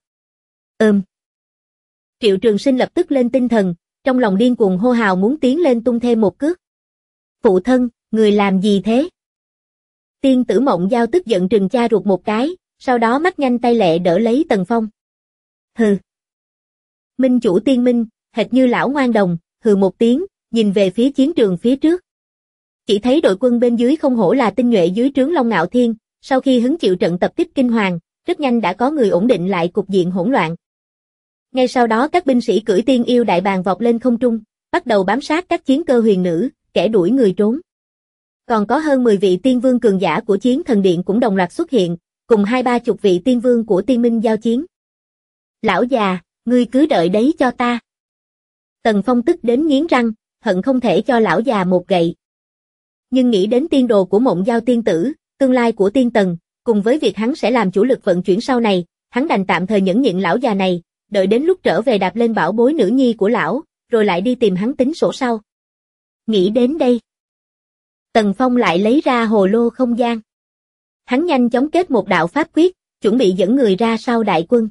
Triệu Trường Sinh lập tức lên tinh thần, trong lòng điên cuồng hô hào muốn tiến lên tung thêm một cước. Phụ thân, người làm gì thế? Tiên tử Mộng Giao tức giận trừng cha ruột một cái, sau đó mắt nhanh tay lẹ đỡ lấy Tần Phong. Hừ. Minh chủ tiên minh, hệt như lão ngoan đồng, hừ một tiếng, nhìn về phía chiến trường phía trước. Chỉ thấy đội quân bên dưới không hổ là tinh nhuệ dưới trướng Long Ngạo Thiên, sau khi hứng chịu trận tập kích kinh hoàng, rất nhanh đã có người ổn định lại cục diện hỗn loạn. Ngay sau đó các binh sĩ cưỡi tiên yêu đại bàng vọt lên không trung, bắt đầu bám sát các chiến cơ huyền nữ, kẻ đuổi người trốn. Còn có hơn 10 vị tiên vương cường giả của Chiến Thần Điện cũng đồng loạt xuất hiện, cùng 20-30 vị tiên vương của Tiên Minh giao chiến. Lão già, ngươi cứ đợi đấy cho ta. Tần Phong tức đến nghiến răng, hận không thể cho lão già một gậy. Nhưng nghĩ đến tiên đồ của Mộng Giao tiên tử, tương lai của tiên tần, cùng với việc hắn sẽ làm chủ lực vận chuyển sau này, hắn đành tạm thời nhẫn nhịn lão già này, đợi đến lúc trở về đạp lên bảo bối nữ nhi của lão, rồi lại đi tìm hắn tính sổ sau. Nghĩ đến đây, Tần Phong lại lấy ra hồ lô không gian. Hắn nhanh chóng kết một đạo pháp quyết, chuẩn bị dẫn người ra sau đại quân.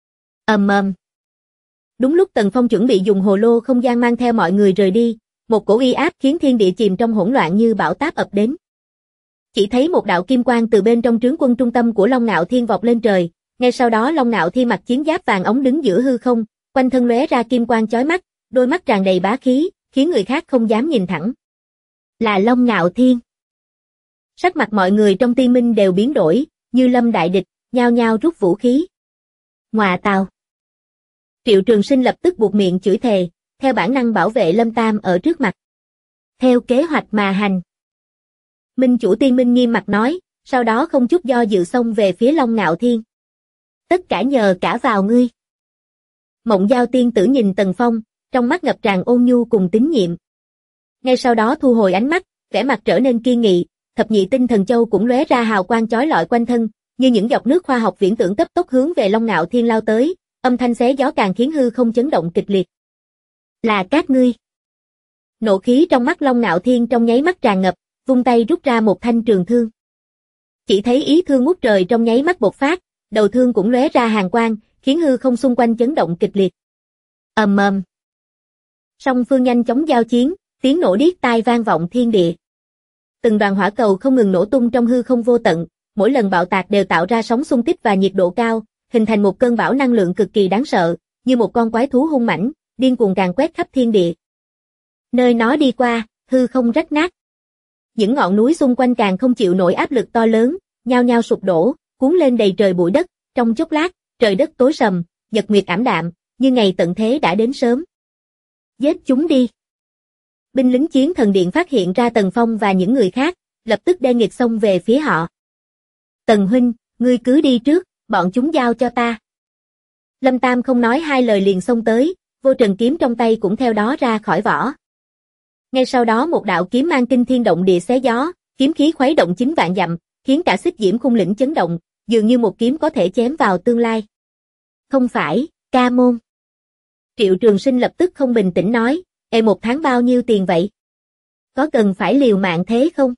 Đúng lúc Tần Phong chuẩn bị dùng hồ lô không gian mang theo mọi người rời đi, một cổ uy áp khiến thiên địa chìm trong hỗn loạn như bão táp ập đến. Chỉ thấy một đạo kim quang từ bên trong trướng quân trung tâm của Long Ngạo Thiên vọt lên trời, ngay sau đó Long Ngạo Thiên mặc chiến giáp vàng óng đứng giữa hư không, quanh thân lóe ra kim quang chói mắt, đôi mắt tràn đầy bá khí, khiến người khác không dám nhìn thẳng. Là Long Ngạo Thiên. Sắc mặt mọi người trong Tiên Minh đều biến đổi, như lâm đại địch, nhao nhao rút vũ khí. Ngọa tào. Triệu Trường Sinh lập tức buột miệng chửi thề, theo bản năng bảo vệ Lâm Tam ở trước mặt. Theo kế hoạch mà hành. Minh chủ Tiên Minh nghiêm mặt nói, sau đó không chút do dự xông về phía Long Ngạo Thiên. Tất cả nhờ cả vào ngươi. Mộng Giao tiên tử nhìn Tần Phong, trong mắt ngập tràn ôn nhu cùng tín nhiệm. Ngay sau đó thu hồi ánh mắt, vẻ mặt trở nên kiên nghị, thập nhị tinh thần châu cũng lóe ra hào quang chói lọi quanh thân, như những giọt nước khoa học viễn tưởng cấp tốc hướng về Long Ngạo Thiên lao tới, âm thanh xé gió càng khiến hư không chấn động kịch liệt. Là các ngươi. Nộ khí trong mắt Long Ngạo Thiên trong nháy mắt tràn ngập, vung tay rút ra một thanh trường thương. Chỉ thấy ý thương ngút trời trong nháy mắt bộc phát, đầu thương cũng lóe ra hàn quang, khiến hư không xung quanh chấn động kịch liệt. Song phương nhanh chóng giao chiến, tiếng nổ điếc tai vang vọng thiên địa. Từng đoàn hỏa cầu không ngừng nổ tung trong hư không vô tận, mỗi lần bạo tạc đều tạo ra sóng xung kích và nhiệt độ cao, hình thành một cơn bão năng lượng cực kỳ đáng sợ, như một con quái thú hung mãnh, điên cuồng càn quét khắp thiên địa. Nơi nó đi qua, hư không rách nát. Những ngọn núi xung quanh càng không chịu nổi áp lực to lớn, nhao nhao sụp đổ, cuốn lên đầy trời bụi đất, trong chốc lát, trời đất tối sầm, nhật nguyệt ảm đạm, như ngày tận thế đã đến sớm. Giết chúng đi. Binh lính Chiến Thần Điện phát hiện ra Tần Phong và những người khác, lập tức đe nghịch xông về phía họ. Tần huynh, ngươi cứ đi trước, bọn chúng giao cho ta. Lâm Tam không nói hai lời liền xông tới, vô trần kiếm trong tay cũng theo đó ra khỏi vỏ. Ngay sau đó một đạo kiếm mang kinh thiên động địa xé gió, kiếm khí khuấy động 9 vạn dặm, khiến cả Xích Diễm khung lĩnh chấn động, dường như một kiếm có thể chém vào tương lai. Không phải, ca môn. Triệu Trường Sinh lập tức không bình tĩnh nói, một tháng bao nhiêu tiền vậy? Có cần phải liều mạng thế không?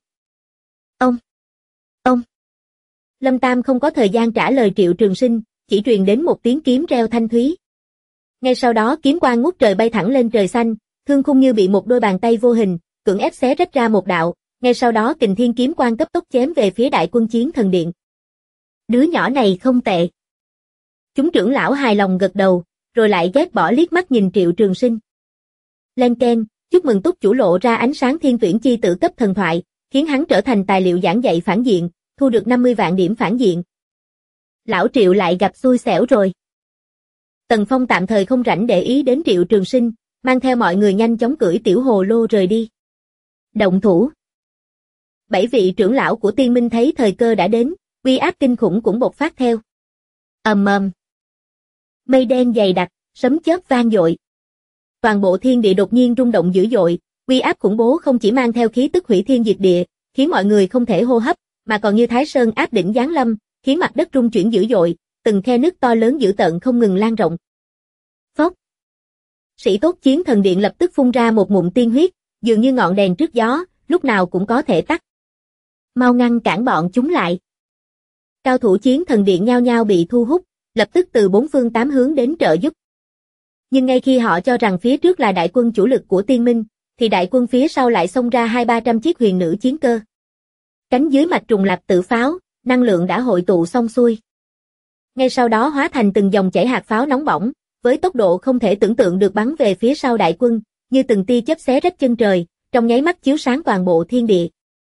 Ông. Lâm Tam không có thời gian trả lời Triệu Trường Sinh, chỉ truyền đến một tiếng kiếm reo thanh thúy. Ngay sau đó kiếm quang ngút trời bay thẳng lên trời xanh, thương khung như bị một đôi bàn tay vô hình, cưỡng ép xé rách ra một đạo, ngay sau đó kình thiên kiếm quang cấp tốc chém về phía đại quân Chiến Thần Điện. Đứa nhỏ này không tệ. Chúng trưởng lão hài lòng gật đầu, rồi lại ghét bỏ liếc mắt nhìn Triệu Trường Sinh. Lên keng, chúc mừng túc chủ lộ ra ánh sáng thiên tuyển chi tử cấp thần thoại, khiến hắn trở thành tài liệu giảng dạy phản diện, thu được 50 vạn điểm phản diện. Lão Triệu lại gặp xui xẻo rồi. Tần Phong tạm thời không rảnh để ý đến Triệu Trường Sinh, mang theo mọi người nhanh chóng cưỡi tiểu hồ lô rời đi. Động thủ. 7 vị trưởng lão của Tiên Minh thấy thời cơ đã đến, uy áp kinh khủng cũng bộc phát theo. Mây đen dày đặc, sấm chớp vang dội. Toàn bộ thiên địa đột nhiên rung động dữ dội, uy áp khủng bố không chỉ mang theo khí tức hủy thiên diệt địa, khiến mọi người không thể hô hấp, mà còn như Thái Sơn áp đỉnh giáng lâm, khiến mặt đất rung chuyển dữ dội, từng khe nứt to lớn dữ tợn không ngừng lan rộng. Phốc. Sĩ tốt Chiến Thần Điện lập tức phun ra một ngụm tiên huyết, dường như ngọn đèn trước gió, lúc nào cũng có thể tắt. Mau ngăn cản bọn chúng lại. Cao thủ Chiến Thần Điện nhao nhao bị thu hút, lập tức từ 4 phương 8 hướng đến trợ giúp. Nhưng ngay khi họ cho rằng phía trước là đại quân chủ lực của Tiên Minh, thì đại quân phía sau lại xông ra 200-300 chiếc huyền nữ chiến cơ. Cánh dưới mạch trùng lập tự pháo, năng lượng đã hội tụ xong xuôi. Ngay sau đó hóa thành từng dòng chảy hạt pháo nóng bỏng, với tốc độ không thể tưởng tượng được bắn về phía sau đại quân, như từng tia chớp xé rách chân trời, trong nháy mắt chiếu sáng toàn bộ thiên địa.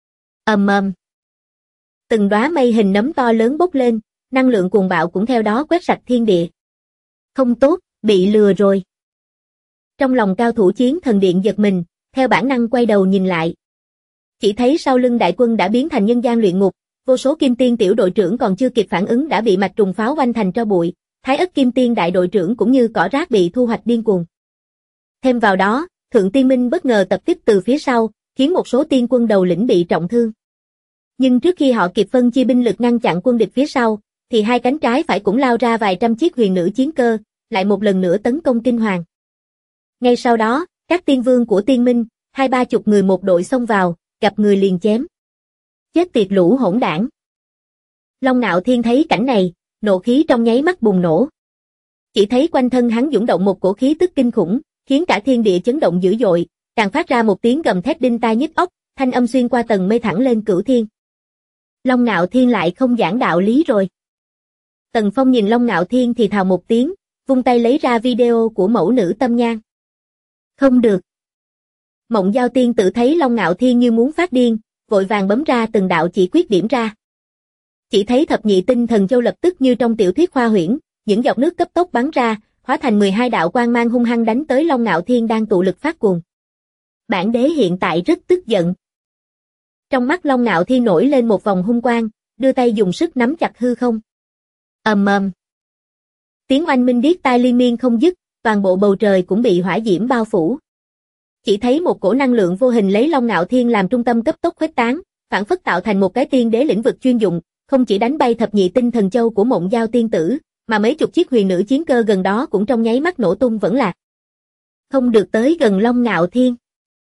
Từng đóa mây hình nấm to lớn bốc lên, năng lượng cuồng bạo cũng theo đó quét sạch thiên địa. Không tốt, Bị lừa rồi. Trong lòng cao thủ chiến thần điện giật mình, theo bản năng quay đầu nhìn lại. Chỉ thấy sau lưng đại quân đã biến thành nhân gian luyện ngục, vô số kim tiên tiểu đội trưởng còn chưa kịp phản ứng đã bị mạch trùng pháo oanh thành tro bụi, Thái Ất kim tiên đại đội trưởng cũng như cỏ rác bị thu hoạch điên cuồng. Thêm vào đó, Thượng Tiên Minh bất ngờ tập kích từ phía sau, khiến một số tiên quân đầu lĩnh bị trọng thương. Nhưng trước khi họ kịp phân chia binh lực ngăn chặn quân địch phía sau, thì hai cánh trái phải cũng lao ra vài trăm chiếc huyền nữ chiến cơ, lại một lần nữa tấn công kinh hoàng. Ngay sau đó, các tiên vương của Tiên Minh, 20-30 người một đội xông vào, gặp người liền chém. Chết tiệt lũ hỗn đảng. Long Nạo Thiên thấy cảnh này, nộ khí trong nháy mắt bùng nổ. Chỉ thấy quanh thân hắn dũng động một cổ khí tức kinh khủng, khiến cả thiên địa chấn động dữ dội, càng phát ra một tiếng gầm thét đinh tai nhức óc, thanh âm xuyên qua tầng mây thẳng lên cửu thiên. Long Nạo Thiên lại không giảng đạo lý rồi. Tần Phong nhìn Long Nạo Thiên thì thào một tiếng, vung tay lấy ra video của mẫu nữ Tâm Nhan. Không được. Mộng Giao Tiên Tử thấy Long Nạo Thiên như muốn phát điên, vội vàng bấm ra từng đạo chỉ quyết điểm ra. Chỉ thấy thập nhị tinh thần châu lập tức như trong tiểu thuyết khoa huyễn, những giọt nước cấp tốc bắn ra, hóa thành 12 đạo quang mang hung hăng đánh tới Long Nạo Thiên đang tụ lực phát cuồng. Bản đế hiện tại rất tức giận. Trong mắt Long Nạo Thiên nổi lên một vòng hung quang, đưa tay dùng sức nắm chặt hư không. Ầm ầm. Tiếng oanh minh điếc tai liên miên không dứt, toàn bộ bầu trời cũng bị hỏa diễm bao phủ. Chỉ thấy một cổ năng lượng vô hình lấy Long Nạo Thiên làm trung tâm cấp tốc khuếch tán, phản phất tạo thành một cái tiên đế lĩnh vực chuyên dụng, không chỉ đánh bay thập nhị tinh thần châu của Mộng Giao Tiên Tử, mà mấy chục chiếc huyền nữ chiến cơ gần đó cũng trong nháy mắt nổ tung vẫn lạc. Không được tới gần Long Nạo Thiên.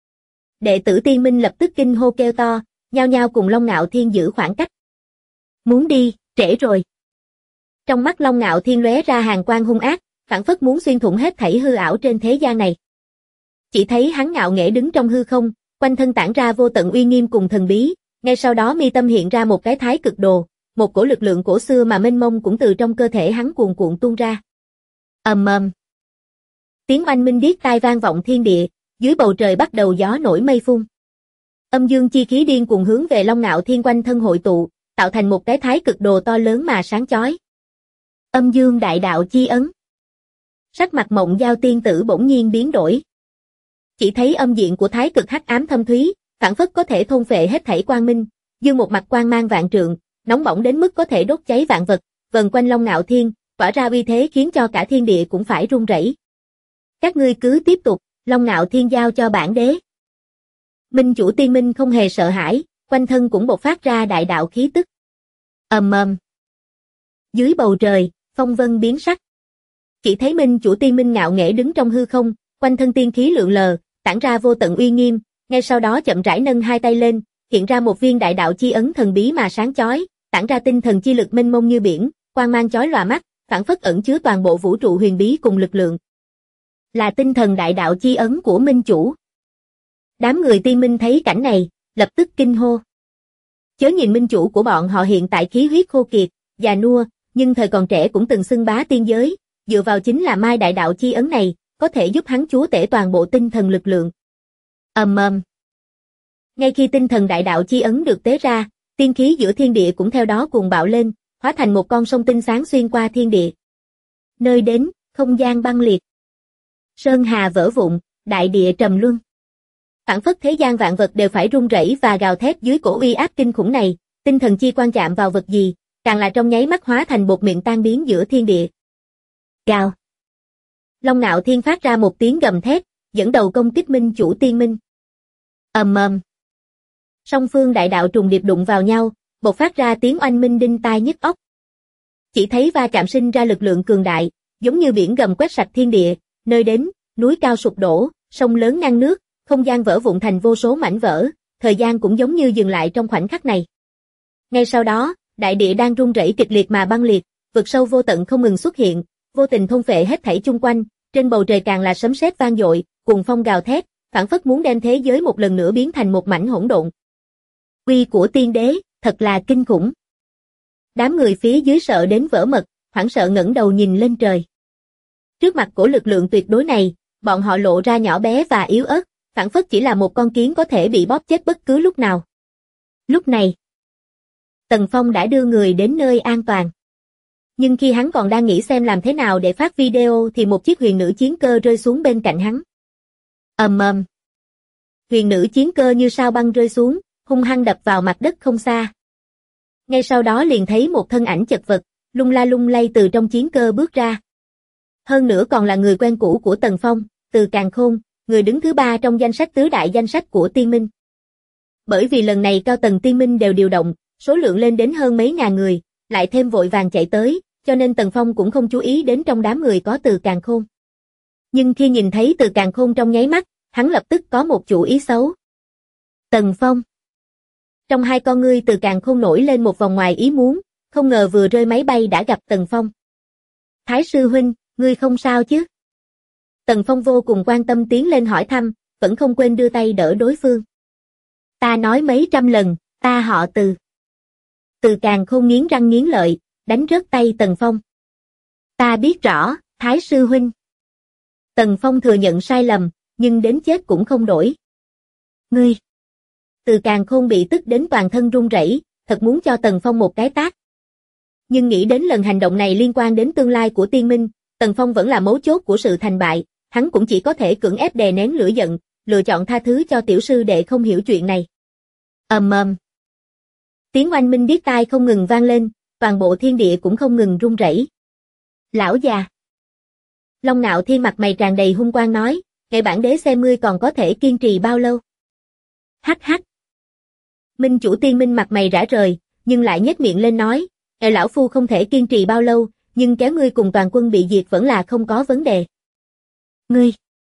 Đệ tử Tiên Minh lập tức kinh hô kêu to, nhao nhao cùng Long Nạo Thiên giữ khoảng cách. Muốn đi, trễ rồi. Trong mắt Long Nạo Thiên lóe ra hàn quang hung ác, phản phất muốn xuyên thủng hết thảy hư ảo trên thế gian này. Chỉ thấy hắn ngạo nghễ đứng trong hư không, quanh thân tản ra vô tận uy nghiêm cùng thần bí, ngay sau đó mi tâm hiện ra một cái thái cực đồ, một cổ lực lượng cổ xưa mà mênh mông cũng từ trong cơ thể hắn cuồn cuộn tuôn ra. Ầm ầm. Tiếng oanh minh điếc tai vang vọng thiên địa, dưới bầu trời bắt đầu gió nổi mây phun. Âm dương chi khí điên cuồng hướng về Long Nạo Thiên quanh thân hội tụ, tạo thành một cái thái cực đồ to lớn mà sáng chói. Âm dương đại đạo chi ấn. Sắc mặt Mộng Giao Tiên Tử bỗng nhiên biến đổi. Chỉ thấy âm diện của thái cực hắc ám thâm thúy, phản phất có thể thôn phệ hết thảy quang minh, dương một mặt quang mang vạn trượng, nóng bỏng đến mức có thể đốt cháy vạn vật, vần quanh Long Nạo Thiên, tỏa ra uy thế khiến cho cả thiên địa cũng phải rung rẩy. Các ngươi cứ tiếp tục, Long Nạo Thiên giao cho bản đế. Minh chủ Tiên Minh không hề sợ hãi, quanh thân cũng bộc phát ra đại đạo khí tức. Ầm ầm. Dưới bầu trời, phong vân biến sắc. Chỉ thấy Minh chủ Tiên Minh ngạo nghễ đứng trong hư không, quanh thân tiên khí lượn lờ, tản ra vô tận uy nghiêm, ngay sau đó chậm rãi nâng hai tay lên, hiện ra một viên đại đạo chi ấn thần bí mà sáng chói, tản ra tinh thần chi lực mênh mông như biển, quang mang chói lòa mắt, phảng phất ẩn chứa toàn bộ vũ trụ huyền bí cùng lực lượng. Là tinh thần đại đạo chi ấn của Minh chủ. Đám người Tiên Minh thấy cảnh này, lập tức kinh hô. Chớ nhìn Minh chủ của bọn họ hiện tại khí huyết khô kiệt, già nua, nhưng thời còn trẻ cũng từng xưng bá tiên giới, dựa vào chính là Mai đại đạo chi ấn này, có thể giúp hắn chúa tể toàn bộ tinh thần lực lượng. Ầm ầm. Ngay khi tinh thần đại đạo chi ấn được tế ra, tiên khí giữa thiên địa cũng theo đó cuồng bạo lên, hóa thành một con sông tinh sáng xuyên qua thiên địa. Nơi đến, không gian băng liệt. Sơn hà vỡ vụn, đại địa trầm luân. Phản phất thế gian vạn vật đều phải rung rẩy và gào thét dưới cổ uy áp kinh khủng này, tinh thần chi quan chạm vào vật gì, càng là trong nháy mắt hóa thành bột mịn tan biến giữa thiên địa. Gào. Long Nạo Thiên phát ra một tiếng gầm thét, dẫn đầu công kích Minh chủ Tiên Minh. Ầm ầm. Song phương đại đạo trùng điệp đụng vào nhau, bộc phát ra tiếng oanh minh đinh tai nhức óc. Chỉ thấy va chạm sinh ra lực lượng cường đại, giống như biển gầm quét sạch thiên địa, nơi đến, núi cao sụp đổ, sông lớn ngăn nước, không gian vỡ vụn thành vô số mảnh vỡ, thời gian cũng giống như dừng lại trong khoảnh khắc này. Ngay sau đó, đại địa đang rung rẩy kịch liệt mà băng liệt, vực sâu vô tận không ngừng xuất hiện, vô tình thôn phệ hết thảy chung quanh, trên bầu trời càng là sấm sét vang dội, cuồng phong gào thét, phảng phất muốn đem thế giới một lần nữa biến thành một mảnh hỗn độn. Uy của tiên đế, thật là kinh khủng. Đám người phía dưới sợ đến vỡ mật, hoảng sợ ngẩng đầu nhìn lên trời. Trước mặt của lực lượng tuyệt đối này, bọn họ lộ ra nhỏ bé và yếu ớt, phảng phất chỉ là một con kiến có thể bị bóp chết bất cứ lúc nào. Lúc này, Tần Phong đã đưa người đến nơi an toàn. Nhưng khi hắn còn đang nghĩ xem làm thế nào để phát video thì một chiếc huyền nữ chiến cơ rơi xuống bên cạnh hắn. Ầm ầm. Huyền nữ chiến cơ như sao băng rơi xuống, hung hăng đập vào mặt đất không xa. Ngay sau đó liền thấy một thân ảnh chật vật, lung la lung lay từ trong chiến cơ bước ra. Hơn nữa còn là người quen cũ của Tần Phong, Từ Càn Khôn, người đứng thứ 3 trong danh sách tứ đại danh sách của Tiên Minh. Bởi vì lần này cao tầng Tiên Minh đều điều động, số lượng lên đến hơn mấy ngàn người, lại thêm vội vàng chạy tới, cho nên Tần Phong cũng không chú ý đến trong đám người có Từ Càn Khôn. Nhưng khi nhìn thấy Từ Càn Khôn trong nháy mắt, hắn lập tức có một chủ ý xấu. Tần Phong. Trong hai con ngươi Từ Càn Khôn nổi lên một vòng ngoài ý muốn, không ngờ vừa rơi máy bay đã gặp Tần Phong. Thái sư huynh, ngươi không sao chứ? Tần Phong vô cùng quan tâm tiến lên hỏi thăm, vẫn không quên đưa tay đỡ đối phương. Ta nói mấy trăm lần, ta họ Từ. Từ Càn Khôn nghiến răng nghiến lợi, đánh rớt tay Tần Phong. Ta biết rõ, Thái sư huynh. Tần Phong thừa nhận sai lầm, nhưng đến chết cũng không đổi. Ngươi. Từ Càn Khôn bị tức đến toàn thân run rẩy, thật muốn cho Tần Phong một cái tát. Nhưng nghĩ đến lần hành động này liên quan đến tương lai của Tiên Minh, Tần Phong vẫn là mấu chốt của sự thành bại, hắn cũng chỉ có thể cưỡng ép đè nén lửa giận, lựa chọn tha thứ cho tiểu sư đệ không hiểu chuyện này. Ầm ầm. Tiếng oanh minh điếc tai không ngừng vang lên, toàn bộ thiên địa cũng không ngừng rung rẩy. Lão già. Long Nạo Thiên mặt mày tràn đầy hung quang nói, "Ngài bản đế xem ngươi còn có thể kiên trì bao lâu?" Hắc hắc. Minh chủ Tiên Minh mặt mày rã rời, nhưng lại nhếch miệng lên nói, lão phu không thể kiên trì bao lâu, nhưng kéo ngươi cùng toàn quân bị diệt vẫn là không có vấn đề." Ngươi.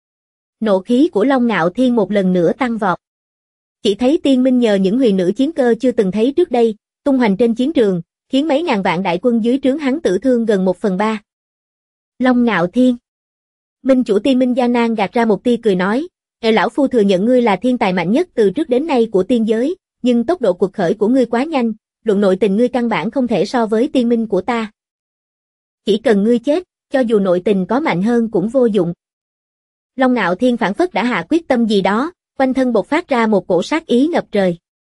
Nộ khí của Long Nạo Thiên một lần nữa tăng vọt. Chỉ thấy Tiên Minh nhờ những huyền nữ chiến cơ chưa từng thấy trước đây, tung hoành trên chiến trường, khiến mấy ngàn vạn đại quân dưới trướng hắn tử thương gần 1/3. Long Nạo Thiên. Minh chủ Tiên Minh gian nan gạt ra một tia cười nói, lão phu thừa nhận ngươi là thiên tài mạnh nhất từ trước đến nay của tiên giới, nhưng tốc độ cuộc khởi của ngươi quá nhanh, luận nội tình ngươi căn bản không thể so với Tiên Minh của ta. Chỉ cần ngươi chết, cho dù nội tình có mạnh hơn cũng vô dụng. Long Nạo Thiên phảng phất đã hạ quyết tâm gì đó, quanh thân bộc phát ra một cổ sát ý ngập trời.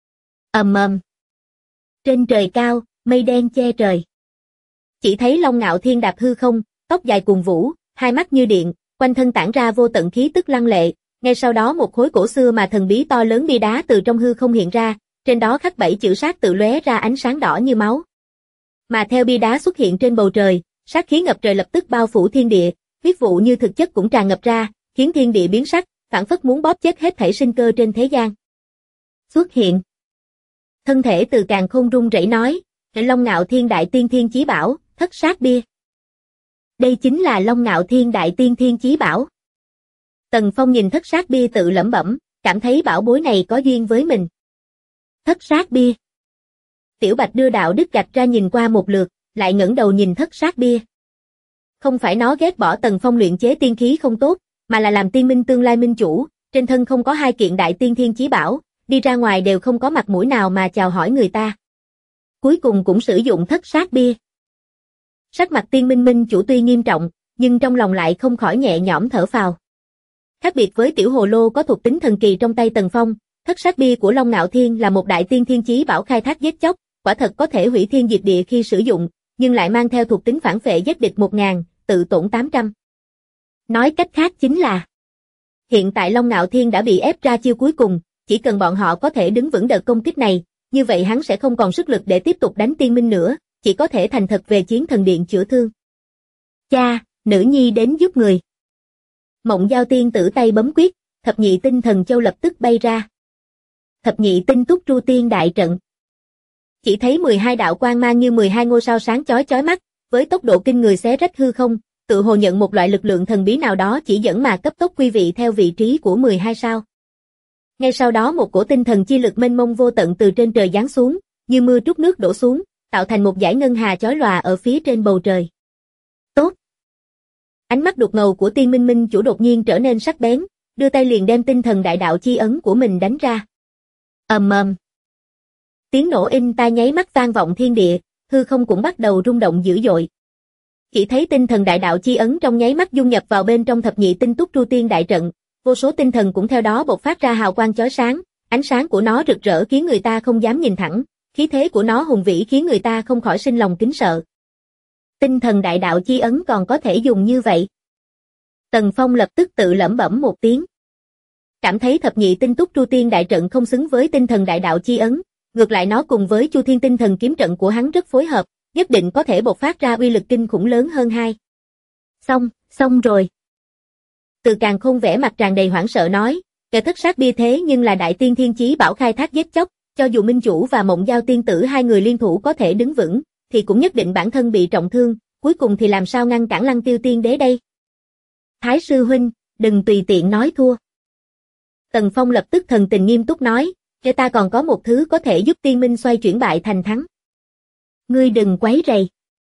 Ầm ầm. Trên trời cao, mây đen che trời. Chỉ thấy Long Nạo Thiên đạp hư không, tóc dài cuồn vũ, hai mắt như điện, quanh thân tản ra vô tận khí tức lăng lệ, ngay sau đó một khối cổ xưa mà thần bí to lớn bia đá từ trong hư không hiện ra, trên đó khắc 7 chữ sát tự lóe ra ánh sáng đỏ như máu. Mà theo bia đá xuất hiện trên bầu trời, sát khí ngập trời lập tức bao phủ thiên địa, huyết vụ như thực chất cũng tràn ngập ra, khiến thiên địa biến sắc, phảng phất muốn bóp chết hết thảy sinh cơ trên thế gian. Xuất hiện. Thân thể Từ Càn Khôn run rẩy nói, Long Nạo Thiên Đại Tiên Thiên Chí Bảo, Thất Sát Bia. Đây chính là Long Nạo Thiên Đại Tiên Thiên Chí Bảo. Tần Phong nhìn Thất Sát Bia tự lẩm bẩm, cảm thấy bảo bối này có duyên với mình. Thất Sát Bia. Tiểu Bạch đưa đạo đức gạch ra nhìn qua một lượt, lại ngẩng đầu nhìn Thất Sát Bia. Không phải nó ghét bỏ Tần Phong luyện chế tiên khí không tốt, mà là làm Tiên Minh tương lai minh chủ, trên thân không có 2 kiện Đại Tiên Thiên Chí Bảo, đi ra ngoài đều không có mặt mũi nào mà chào hỏi người ta. Cuối cùng cũng sử dụng Thất Sát Bia. Sắc mặt Tiên Minh minh chủ tuy nghiêm trọng, nhưng trong lòng lại không khỏi nhẹ nhõm thở phào. Khác biệt với tiểu hồ lô có thuộc tính thần kỳ trong tay Tần Phong, Thất Sát Bia của Long Nạo Thiên là một Đại Tiên Thiên Chí Bảo khai thác giết chóc, quả thật có thể hủy thiên diệt địa khi sử dụng, nhưng lại mang theo thuộc tính phản phệ giết địch 1000, tự tổn 800. Nói cách khác chính là, hiện tại Long Nạo Thiên đã bị ép ra chiêu cuối cùng, chỉ cần bọn họ có thể đứng vững đợt công kích này, như vậy hắn sẽ không còn sức lực để tiếp tục đánh Tiên Minh nữa, chỉ có thể thành thật về Chiến Thần Điện chữa thương. Cha, nữ nhi đến giúp người. Mộng Giao Tiên tử tay bấm quyết, thập nhị tinh thần châu lập tức bay ra. Thập nhị tinh túc tru tiên đại trận. Chỉ thấy 12 đạo quang mang như 12 ngôi sao sáng chói chói mắt, với tốc độ kinh người xé rách hư không, tự hồ nhận một loại lực lượng thần bí nào đó chỉ dẫn mà cấp tốc quy vị theo vị trí của 12 sao. Ngay sau đó một cổ tinh thần chi lực mênh mông vô tận từ trên trời giáng xuống, như mưa trút nước đổ xuống, tạo thành một dải ngân hà chói lòa ở phía trên bầu trời. Tốt! Ánh mắt đục ngầu của Tiên Minh minh chủ đột nhiên trở nên sắc bén, đưa tay liền đem tinh thần đại đạo chi ấn của mình đánh ra. Ầm ầm. Tiếng nổ in tai nháy mắt vang vọng thiên địa, hư không cũng bắt đầu rung động dữ dội. Chỉ thấy tinh thần đại đạo chi ấn trong nháy mắt dung nhập vào bên trong thập nhị tinh túc tru tiên đại trận, vô số tinh thần cũng theo đó bộc phát ra hào quang chói sáng, ánh sáng của nó rực rỡ khiến người ta không dám nhìn thẳng, khí thế của nó hùng vĩ khiến người ta không khỏi sinh lòng kính sợ. Tinh thần đại đạo chi ấn còn có thể dùng như vậy. Tần Phong lập tức tự lẩm bẩm một tiếng. Cảm thấy thập nhị tinh túc Chu Tiên đại trận không xứng với tinh thần đại đạo chi ấn, ngược lại nó cùng với Chu Thiên tinh thần kiếm trận của hắn rất phối hợp, nhất định có thể bộc phát ra uy lực kinh khủng lớn hơn hai. Xong rồi. Từ Càn Khôn vẻ mặt tràn đầy hoảng sợ nói, kẻ thất sát bia thế nhưng là đại tiên thiên chí bảo khai thác giết chóc, cho dù Minh Chủ và Mộng Giao tiên tử hai người liên thủ có thể đứng vững, thì cũng nhất định bản thân bị trọng thương, cuối cùng thì làm sao ngăn cản Lăng Tiêu tiên đế đây? Thái sư huynh, đừng tùy tiện nói thua. Tần Phong lập tức thần tình nghiêm túc nói, cho ta còn có một thứ có thể giúp tiên minh xoay chuyển bại thành thắng. Ngươi đừng quấy rầy.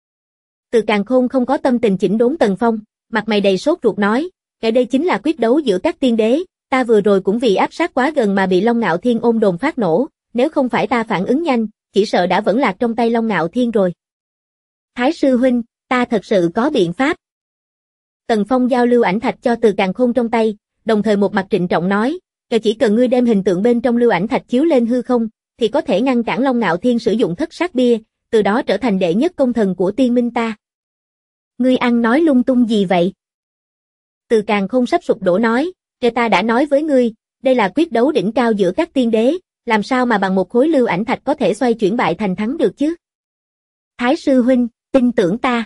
Từ Càn Khôn không có tâm tình chỉnh đốn Tần Phong, mặt mày đầy sốt ruột nói, cái đây chính là quyết đấu giữa các tiên đế, ta vừa rồi cũng vì áp sát quá gần mà bị Long Ngạo Thiên ôm đồn phát nổ, nếu không phải ta phản ứng nhanh, chỉ sợ đã vẫn lạc trong tay Long Ngạo Thiên rồi. Thái sư huynh, ta thật sự có biện pháp. Tần Phong giao lưu ảnh thạch cho Từ Càn Khôn trong tay, đồng thời một mặt trịnh trọng nói, chỉ cần ngươi đem hình tượng bên trong lưu ảnh thạch chiếu lên hư không, thì có thể ngăn cản Long Ngạo Thiên sử dụng thất sát bia, từ đó trở thành đệ nhất công thần của tiên minh ta. Ngươi ăn nói lung tung gì vậy? Từ Càn Khôn sắp sụp đổ nói, ta đã nói với ngươi, đây là quyết đấu đỉnh cao giữa các tiên đế, làm sao mà bằng một khối lưu ảnh thạch có thể xoay chuyển bại thành thắng được chứ? Thái sư huynh, tin tưởng ta.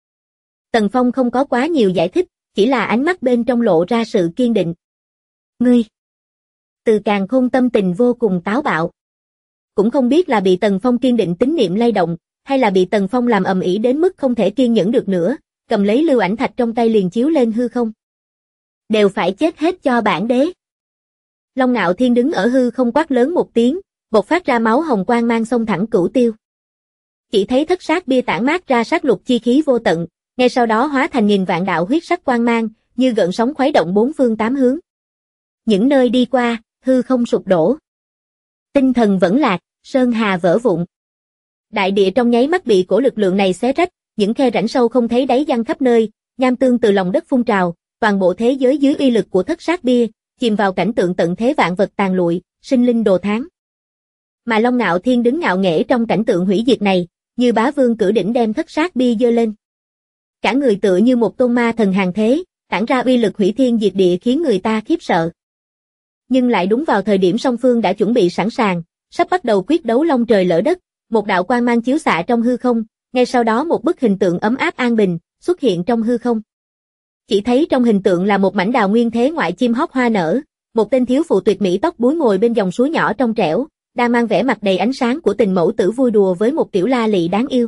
Tần Phong không có quá nhiều giải thích, chỉ là ánh mắt bên trong lộ ra sự kiên định. Ngươi! Từ Càn Khôn tâm tình vô cùng táo bạo. Cũng không biết là bị Tần Phong kiên định tín niệm lay động, hay là bị Tần Phong làm ầm ĩ đến mức không thể kiên nhẫn được nữa, cầm lấy lưu ảnh thạch trong tay liền chiếu lên hư không. Đều phải chết hết cho bản đế. Long Ngạo Thiên đứng ở hư không quát lớn một tiếng, bộc phát ra máu hồng quang mang xông thẳng cửu tiêu. Chỉ thấy thất sát bia tản mát ra sát lục chi khí vô tận, ngay sau đó hóa thành nghìn vạn đạo huyết sắc quang mang, như gợn sóng khuấy động bốn phương tám hướng. Những nơi đi qua, hư không sụp đổ. Tinh thần vẫn lạc, sơn hà vỡ vụn. Đại địa trong nháy mắt bị cổ lực lượng này xé rách, những khe rãnh sâu không thấy đáy giăng khắp nơi, nham tương từ lòng đất phun trào, toàn bộ thế giới dưới uy lực của thất sát bia, chìm vào cảnh tượng tận thế vạn vật tàn lụi, sinh linh đồ thán. Mà Long Ngạo Thiên đứng ngạo nghễ trong cảnh tượng hủy diệt này, như bá vương cử đỉnh đem thất sát bia giơ lên. Cả người tựa như một tôn ma thần hàng thế, tản ra uy lực hủy thiên diệt địa khiến người ta khiếp sợ. Nhưng lại đúng vào thời điểm song phương đã chuẩn bị sẵn sàng, sắp bắt đầu quyết đấu long trời lở đất, một đạo quang mang chiếu xạ trong hư không, ngay sau đó một bức hình tượng ấm áp an bình xuất hiện trong hư không. Chỉ thấy trong hình tượng là một mảnh đào nguyên thế ngoại chim hót hoa nở, một tên thiếu phụ tuyệt mỹ tóc búi ngồi bên dòng suối nhỏ trong trẻo, đang mang vẻ mặt đầy ánh sáng của tình mẫu tử vui đùa với một tiểu la lị đáng yêu.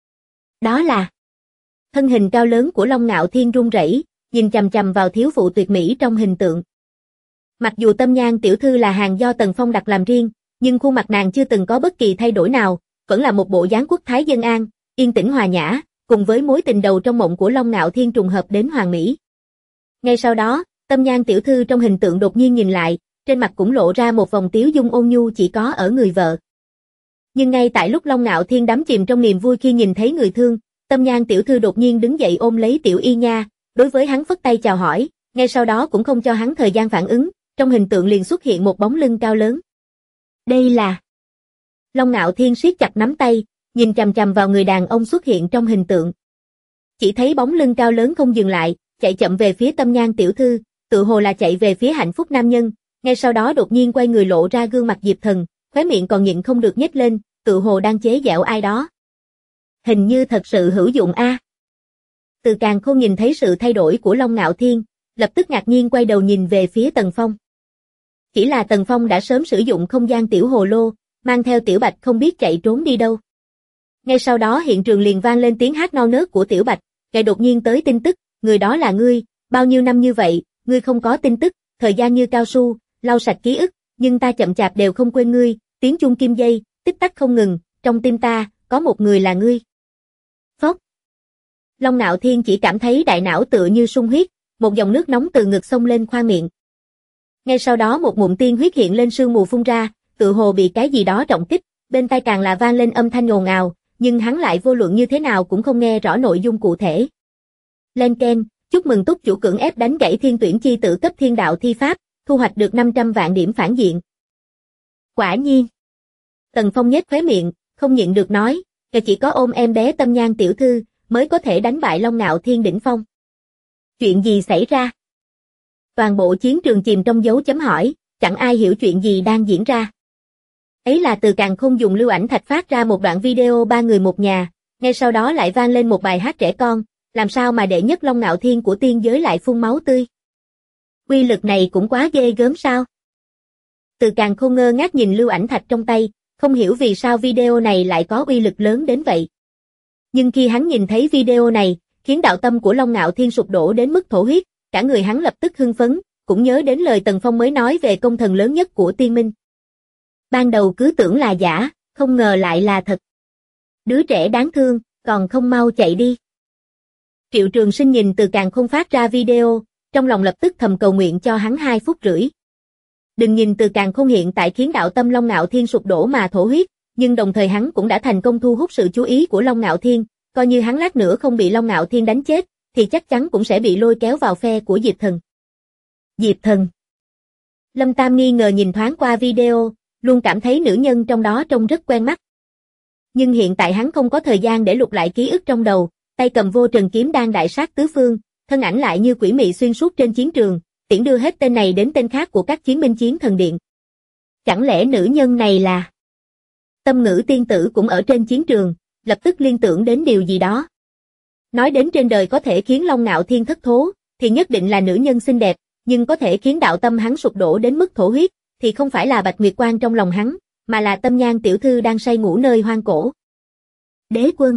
Đó là thân hình cao lớn của Long Ngạo Thiên run rẩy, nhìn chằm chằm vào thiếu phụ tuyệt mỹ trong hình tượng. Mặc dù tâm nhan tiểu thư là hàng do Tần Phong đặt làm riêng, nhưng khuôn mặt nàng chưa từng có bất kỳ thay đổi nào, vẫn là một bộ dáng quốc thái dân an, yên tĩnh hòa nhã, cùng với mối tình đầu trong mộng của Long Ngạo Thiên trùng hợp đến hoàn mỹ. Ngay sau đó, tâm nhan tiểu thư trong hình tượng đột nhiên nhìn lại, trên mặt cũng lộ ra một vòng tiếu dung ôn nhu chỉ có ở người vợ. Nhưng ngay tại lúc Long Ngạo Thiên đắm chìm trong niềm vui khi nhìn thấy người thương, tâm nhan tiểu thư đột nhiên đứng dậy ôm lấy tiểu y nha, đối với hắn phất tay chào hỏi, ngay sau đó cũng không cho hắn thời gian phản ứng, trong hình tượng liền xuất hiện một bóng lưng cao lớn. Đây là... Long Ngạo Thiên siết chặt nắm tay, nhìn chằm chằm vào người đàn ông xuất hiện trong hình tượng. Chỉ thấy bóng lưng cao lớn không dừng lại, chạy chậm về phía tâm nhan tiểu thư, tự hồ là chạy về phía hạnh phúc nam nhân, ngay sau đó đột nhiên quay người lộ ra gương mặt Diệp Thần, khóe miệng còn nhịn không được nhếch lên, tự hồ đang chế giễu ai đó. Hình như thật sự hữu dụng a. Từ Càn Khôn nhìn thấy sự thay đổi của Long Ngạo Thiên, lập tức ngạc nhiên quay đầu nhìn về phía Tần Phong. Chỉ là Tần Phong đã sớm sử dụng không gian tiểu hồ lô, mang theo Tiểu Bạch không biết chạy trốn đi đâu. Ngay sau đó hiện trường liền vang lên tiếng hát non nớt của Tiểu Bạch, kẻ đột nhiên tới tin tức, người đó là ngươi, bao nhiêu năm như vậy, ngươi không có tin tức, thời gian như cao su, lau sạch ký ức, nhưng ta chậm chạp đều không quên ngươi, tiếng chuông kim dây, tích tắc không ngừng, trong tim ta, có một người là ngươi. Phốc. Long Nạo Thiên chỉ cảm thấy đại não tựa như sung huyết, một dòng nước nóng từ ngực xông lên khoang miệng. Ngay sau đó một ngụm tiên huyết hiện lên sương mù phun ra, tựa hồ bị cái gì đó trọng kích, bên tai càng là vang lên âm thanh ồn ào, nhưng hắn lại vô luận như thế nào cũng không nghe rõ nội dung cụ thể. Lên Ken, chúc mừng túc chủ cưỡng ép đánh gãy thiên tuyển chi tử cấp thiên đạo thi pháp, thu hoạch được 500 vạn điểm phản diện. Quả nhiên. Tần Phong nhếch khóe miệng, không nhịn được nói, chỉ có ôm em bé tâm nhan tiểu thư, mới có thể đánh bại Long Ngạo Thiên đỉnh phong. Chuyện gì xảy ra? Toàn bộ chiến trường chìm trong dấu chấm hỏi, chẳng ai hiểu chuyện gì đang diễn ra. Ấy là Từ Càn Khôn dùng lưu ảnh thạch phát ra một đoạn video ba người một nhà, ngay sau đó lại vang lên một bài hát trẻ con, làm sao mà đệ nhất Long Ngạo Thiên của tiên giới lại phun máu tươi. Uy lực này cũng quá ghê gớm sao? Từ Càn Khôn ngơ ngác nhìn lưu ảnh thạch trong tay, không hiểu vì sao video này lại có uy lực lớn đến vậy. Nhưng khi hắn nhìn thấy video này, khiến đạo tâm của Long Ngạo Thiên sụp đổ đến mức thổ huyết, cả người hắn lập tức hưng phấn, cũng nhớ đến lời Tần Phong mới nói về công thần lớn nhất của tiên minh. Ban đầu cứ tưởng là giả, không ngờ lại là thật. Đứa trẻ đáng thương, còn không mau chạy đi. Triệu Trường Sinh nhìn Từ Càn Khôn phát ra video, trong lòng lập tức thầm cầu nguyện cho hắn 2 phút rưỡi. Đừng nhìn Từ Càn Khôn hiện tại khiến đạo tâm Long Ngạo Thiên sụp đổ mà thổ huyết, nhưng đồng thời hắn cũng đã thành công thu hút sự chú ý của Long Ngạo Thiên, coi như hắn lát nữa không bị Long Ngạo Thiên đánh chết, thì chắc chắn cũng sẽ bị lôi kéo vào phe của Diệp Thần. Diệp Thần. Lâm Tam nghi ngờ nhìn thoáng qua video, luôn cảm thấy nữ nhân trong đó trông rất quen mắt. Nhưng hiện tại hắn không có thời gian để lục lại ký ức trong đầu, tay cầm vô trần kiếm đang đại sát tứ phương, thân ảnh lại như quỷ mị xuyên suốt trên chiến trường, tiễn đưa hết tên này đến tên khác của các chiến binh chiến thần điện. Chẳng lẽ nữ nhân này là... Tâm Ngữ tiên tử cũng ở trên chiến trường, lập tức liên tưởng đến điều gì đó. Nói đến trên đời có thể khiến Long Ngạo Thiên thất thố, thì nhất định là nữ nhân xinh đẹp, nhưng có thể khiến đạo tâm hắn sụp đổ đến mức thổ huyết, thì không phải là Bạch Nguyệt Quang trong lòng hắn, mà là Tâm Nhan tiểu thư đang say ngủ nơi hoang cổ. Đế quân.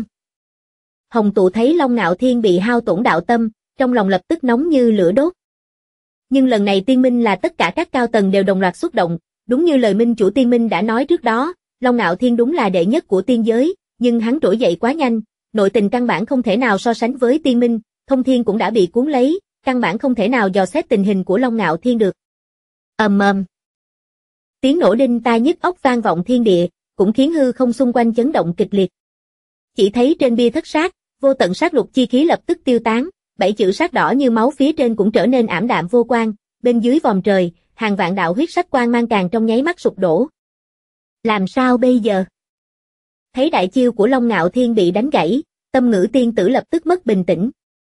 Hồng Tụ thấy Long Ngạo Thiên bị hao tổn đạo tâm, trong lòng lập tức nóng như lửa đốt. Nhưng lần này tiên minh là tất cả các cao tầng đều đồng loạt xuất động, đúng như lời minh chủ tiên minh đã nói trước đó, Long Ngạo Thiên đúng là đệ nhất của tiên giới, nhưng hắn trỗi dậy quá nhanh, nội tình căn bản không thể nào so sánh với tiên minh, thông thiên cũng đã bị cuốn lấy, căn bản không thể nào dò xét tình hình của Long Ngạo Thiên được. Ầm ầm. Tiếng nổ đinh tai nhức óc vang vọng thiên địa, cũng khiến hư không xung quanh chấn động kịch liệt. Chỉ thấy trên bia thất sát, vô tận sát lục chi khí lập tức tiêu tán, 7 chữ sát đỏ như máu phía trên cũng trở nên ảm đạm vô quang, bên dưới vòm trời, hàng vạn đạo huyết sắc quang mang càng trong nháy mắt sụp đổ. Làm sao bây giờ? Thấy đại chiêu của Long Ngạo Thiên bị đánh gãy, Tâm Ngữ tiên tử lập tức mất bình tĩnh.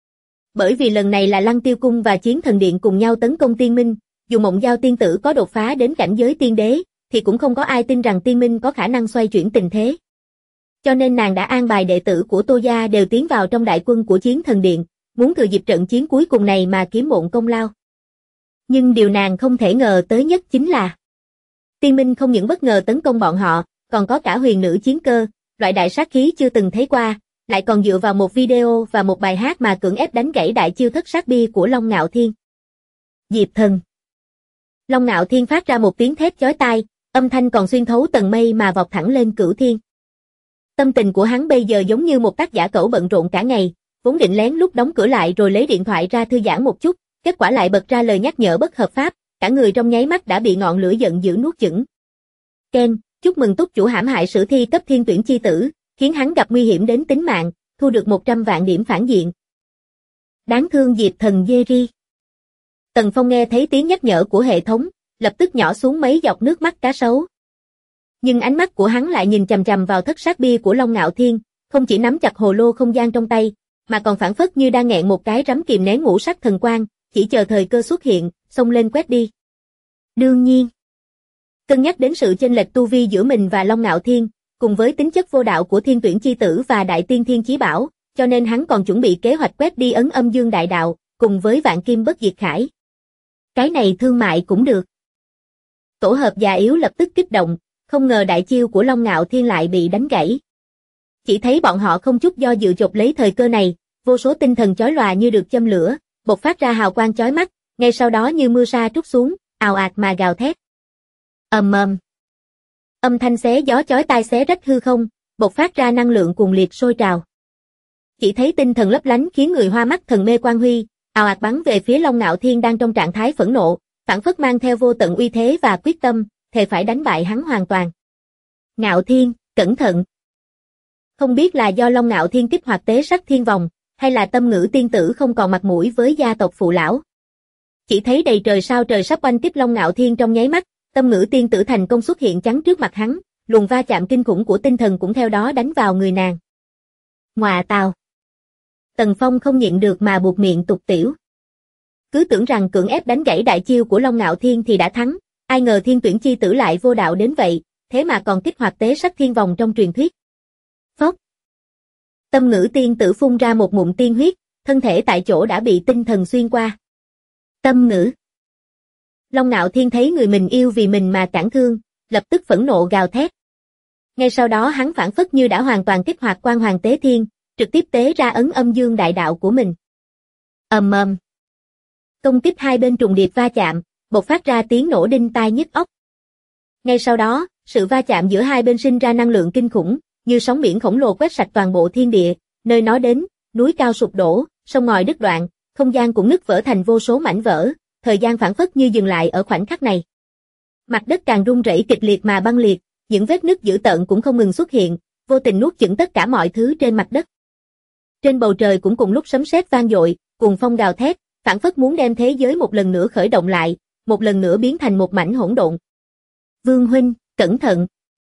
Bởi vì lần này là Lăng Tiêu Cung và Chiến Thần Điện cùng nhau tấn công tiên minh, dù Mộng Giao tiên tử có đột phá đến cảnh giới tiên đế, thì cũng không có ai tin rằng tiên minh có khả năng xoay chuyển tình thế. Cho nên nàng đã an bài đệ tử của Tô gia đều tiến vào trong đại quân của Chiến Thần Điện, muốn thừa dịp trận chiến cuối cùng này mà kiếm bộn công lao. Nhưng điều nàng không thể ngờ tới nhất chính là tiên minh không những bất ngờ tấn công bọn họ, còn có cả huyền nữ chiến cơ, loại đại sát khí chưa từng thấy qua, lại còn dựa vào một video và một bài hát mà cưỡng ép đánh gãy đại chiêu thất sát bia của Long Ngạo Thiên. Diệp Thần. Long Ngạo Thiên phát ra một tiếng thét chói tai, âm thanh còn xuyên thấu tầng mây mà vọt thẳng lên cửu thiên. Tâm tình của hắn bây giờ giống như một tác giả cẩu bận rộn cả ngày, vốn định lén lút đóng cửa lại rồi lấy điện thoại ra thư giãn một chút, kết quả lại bật ra lời nhắc nhở bất hợp pháp, cả người trong nháy mắt đã bị ngọn lửa giận dữ nuốt chửng. Ken, chúc mừng túc chủ hãm hại sử thi cấp thiên tuyển chi tử, khiến hắn gặp nguy hiểm đến tính mạng, thu được 100 vạn điểm phản diện. Đáng thương Diệp Thần Jerry. Tần Phong nghe thấy tiếng nhắc nhở của hệ thống, lập tức nhỏ xuống mấy giọt nước mắt cá sấu. Nhưng ánh mắt của hắn lại nhìn chằm chằm vào thất sát bia của Long Ngạo Thiên, không chỉ nắm chặt hồ lô không gian trong tay, mà còn phảng phất như đang nghẹn một cái rắm kìm nén ngũ sắc thần quang, chỉ chờ thời cơ xuất hiện, xông lên quét đi. Đương nhiên, cân nhắc đến sự chênh lệch tu vi giữa mình và Long Ngạo Thiên, cùng với tính chất vô đạo của thiên tuyển chi tử và đại tiên thiên chí bảo, cho nên hắn còn chuẩn bị kế hoạch quét đi ấn âm dương đại đạo, cùng với vạn kim bất diệt khải. Cái này thương mại cũng được. Tổ hợp già yếu lập tức kích động, không ngờ đại chiêu của Long Ngạo Thiên lại bị đánh gãy. Chỉ thấy bọn họ không chút do dự chộp lấy thời cơ này, vô số tinh thần chói lòa như được châm lửa, bộc phát ra hào quang chói mắt, ngay sau đó như mưa sa trút xuống, ào ạt mà gào thét. Ầm ầm. Âm thanh xé gió chói tai xé rách hư không, bộc phát ra năng lượng cuồng liệt sôi trào. Chỉ thấy tinh thần lấp lánh khiến người hoa mắt thần mê quang huy, ào ạt bắn về phía Long Ngạo Thiên đang trong trạng thái phẫn nộ, phảng phất mang theo vô tận uy thế và quyết tâm, thề phải đánh bại hắn hoàn toàn. Ngạo Thiên, cẩn thận. Không biết là do Long Ngạo Thiên kích hoạt tế sắc thiên vòng, hay là Tâm Ngữ tiên tử không còn mặt mũi với gia tộc phụ lão. Chỉ thấy đầy trời sao trời sắp oanh tiếp Long Ngạo Thiên trong nháy mắt, Tâm Ngữ tiên tử thành công xuất hiện chắn trước mặt hắn, luồng va chạm kinh khủng của tinh thần cũng theo đó đánh vào người nàng. Ngọa tào. Tần Phong không nhịn được mà buột miệng tục tĩu. Cứ tưởng rằng cưỡng ép đánh gãy đại chiêu của Long Ngạo Thiên thì đã thắng, ai ngờ thiên tuyển chi tử lại vô đạo đến vậy, thế mà còn kích hoạt tế sắc thiên vòng trong truyền thuyết. Phốc. Tâm Ngữ tiên tử phun ra một ngụm tiên huyết, thân thể tại chỗ đã bị tinh thần xuyên qua. Tâm Ngữ. Long Ngạo Thiên thấy người mình yêu vì mình mà cản thương, lập tức phẫn nộ gào thét. Ngay sau đó hắn phảng phất như đã hoàn toàn kích hoạt Quan Hoàng Tế Thiên, trực tiếp tế ra ấn âm dương đại đạo của mình. Ầm ầm. Công kích hai bên trùng điệp va chạm, bộc phát ra tiếng nổ đinh tai nhức óc. Ngay sau đó, sự va chạm giữa hai bên sinh ra năng lượng kinh khủng, như sóng biển khổng lồ quét sạch toàn bộ thiên địa, nơi nó đến, núi cao sụp đổ, sông ngòi đứt đoạn, không gian cũng nứt vỡ thành vô số mảnh vỡ, thời gian phảng phất như dừng lại ở khoảnh khắc này. Mặt đất càng rung rẩy kịch liệt mà băng liệt, những vết nứt dữ tợn cũng không ngừng xuất hiện, vô tình nuốt chửng tất cả mọi thứ trên mặt đất. Trên bầu trời cũng cùng lúc sấm sét vang dội, cuồng phong gào thét, phảng phất muốn đem thế giới một lần nữa khởi động lại, một lần nữa biến thành một mảnh hỗn độn. Vương huynh, cẩn thận.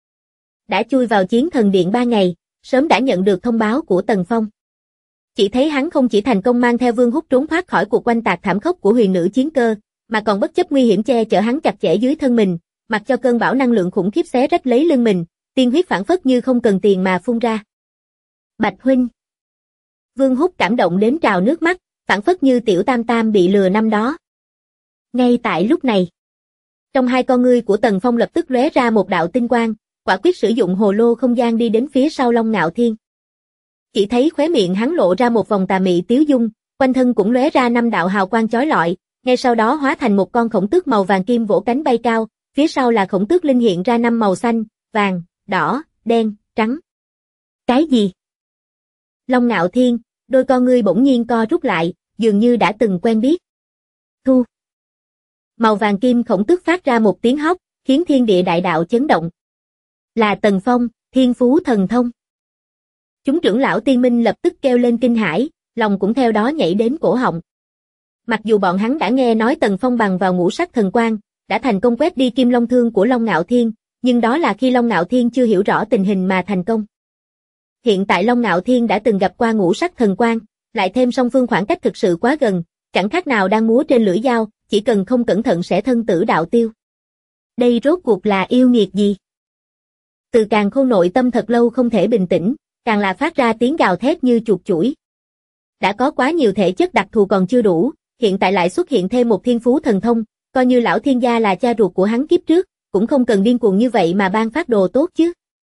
Đã chui vào Chiến Thần Điện 3 ngày, sớm đã nhận được thông báo của Tần Phong. Chỉ thấy hắn không chỉ thành công mang theo Vương Húc trốn thoát khỏi cuộc oanh tạc thảm khốc của huyền nữ chiến cơ, mà còn bất chấp nguy hiểm che chở hắn chặt chẽ dưới thân mình, mặc cho cơn bão năng lượng khủng khiếp xé rách lấy lưng mình, tiên huyết phảng phất như không cần tiền mà phun ra. Bạch huynh. Vương Húc cảm động đến trào nước mắt, phảng phất như tiểu tam tam bị lừa năm đó. Ngay tại lúc này, trong hai con ngươi của Tần Phong lập tức lóe ra một đạo tinh quang, quả quyết sử dụng hồ lô không gian đi đến phía sau Long Ngạo Thiên. Chỉ thấy khóe miệng hắn lộ ra một vòng tà mị tiếu dung, quanh thân cũng lóe ra 5 đạo hào quang chói lọi, ngay sau đó hóa thành một con khổng tước màu vàng kim vỗ cánh bay cao, phía sau là khổng tước linh hiện ra 5 màu xanh, vàng, đỏ, đen, trắng. Cái gì? Long Ngạo Thiên, đôi con ngươi bỗng nhiên co rút lại, dường như đã từng quen biết. Thu. Màu vàng kim khổng tước phát ra một tiếng hóc, khiến thiên địa đại đạo chấn động. Là Tần Phong, thiên phú thần thông. Chúng trưởng lão tiên minh lập tức kêu lên kinh hãi, lòng cũng theo đó nhảy đến cổ họng. Mặc dù bọn hắn đã nghe nói Tần Phong bằng vào ngũ sắc thần quang, đã thành công quét đi kim long thương của Long Ngạo Thiên, nhưng đó là khi Long Ngạo Thiên chưa hiểu rõ tình hình mà thành công. Hiện tại Long Ngạo Thiên đã từng gặp qua ngũ sắc thần quang, lại thêm song phương khoảng cách thực sự quá gần, chẳng khác nào đang múa trên lưỡi dao, chỉ cần không cẩn thận sẽ thân tử đạo tiêu. Đây rốt cuộc là yêu nghiệt gì? Từ Càn Khôn nội tâm thật lâu không thể bình tĩnh, càng là phát ra tiếng gào thét như chuột chủi. Đã có quá nhiều thể chất đặc thù còn chưa đủ, hiện tại lại xuất hiện thêm một thiên phú thần thông, coi như lão thiên gia là cha ruột của hắn kiếp trước, cũng không cần điên cuồng như vậy mà ban phát đồ tốt chứ.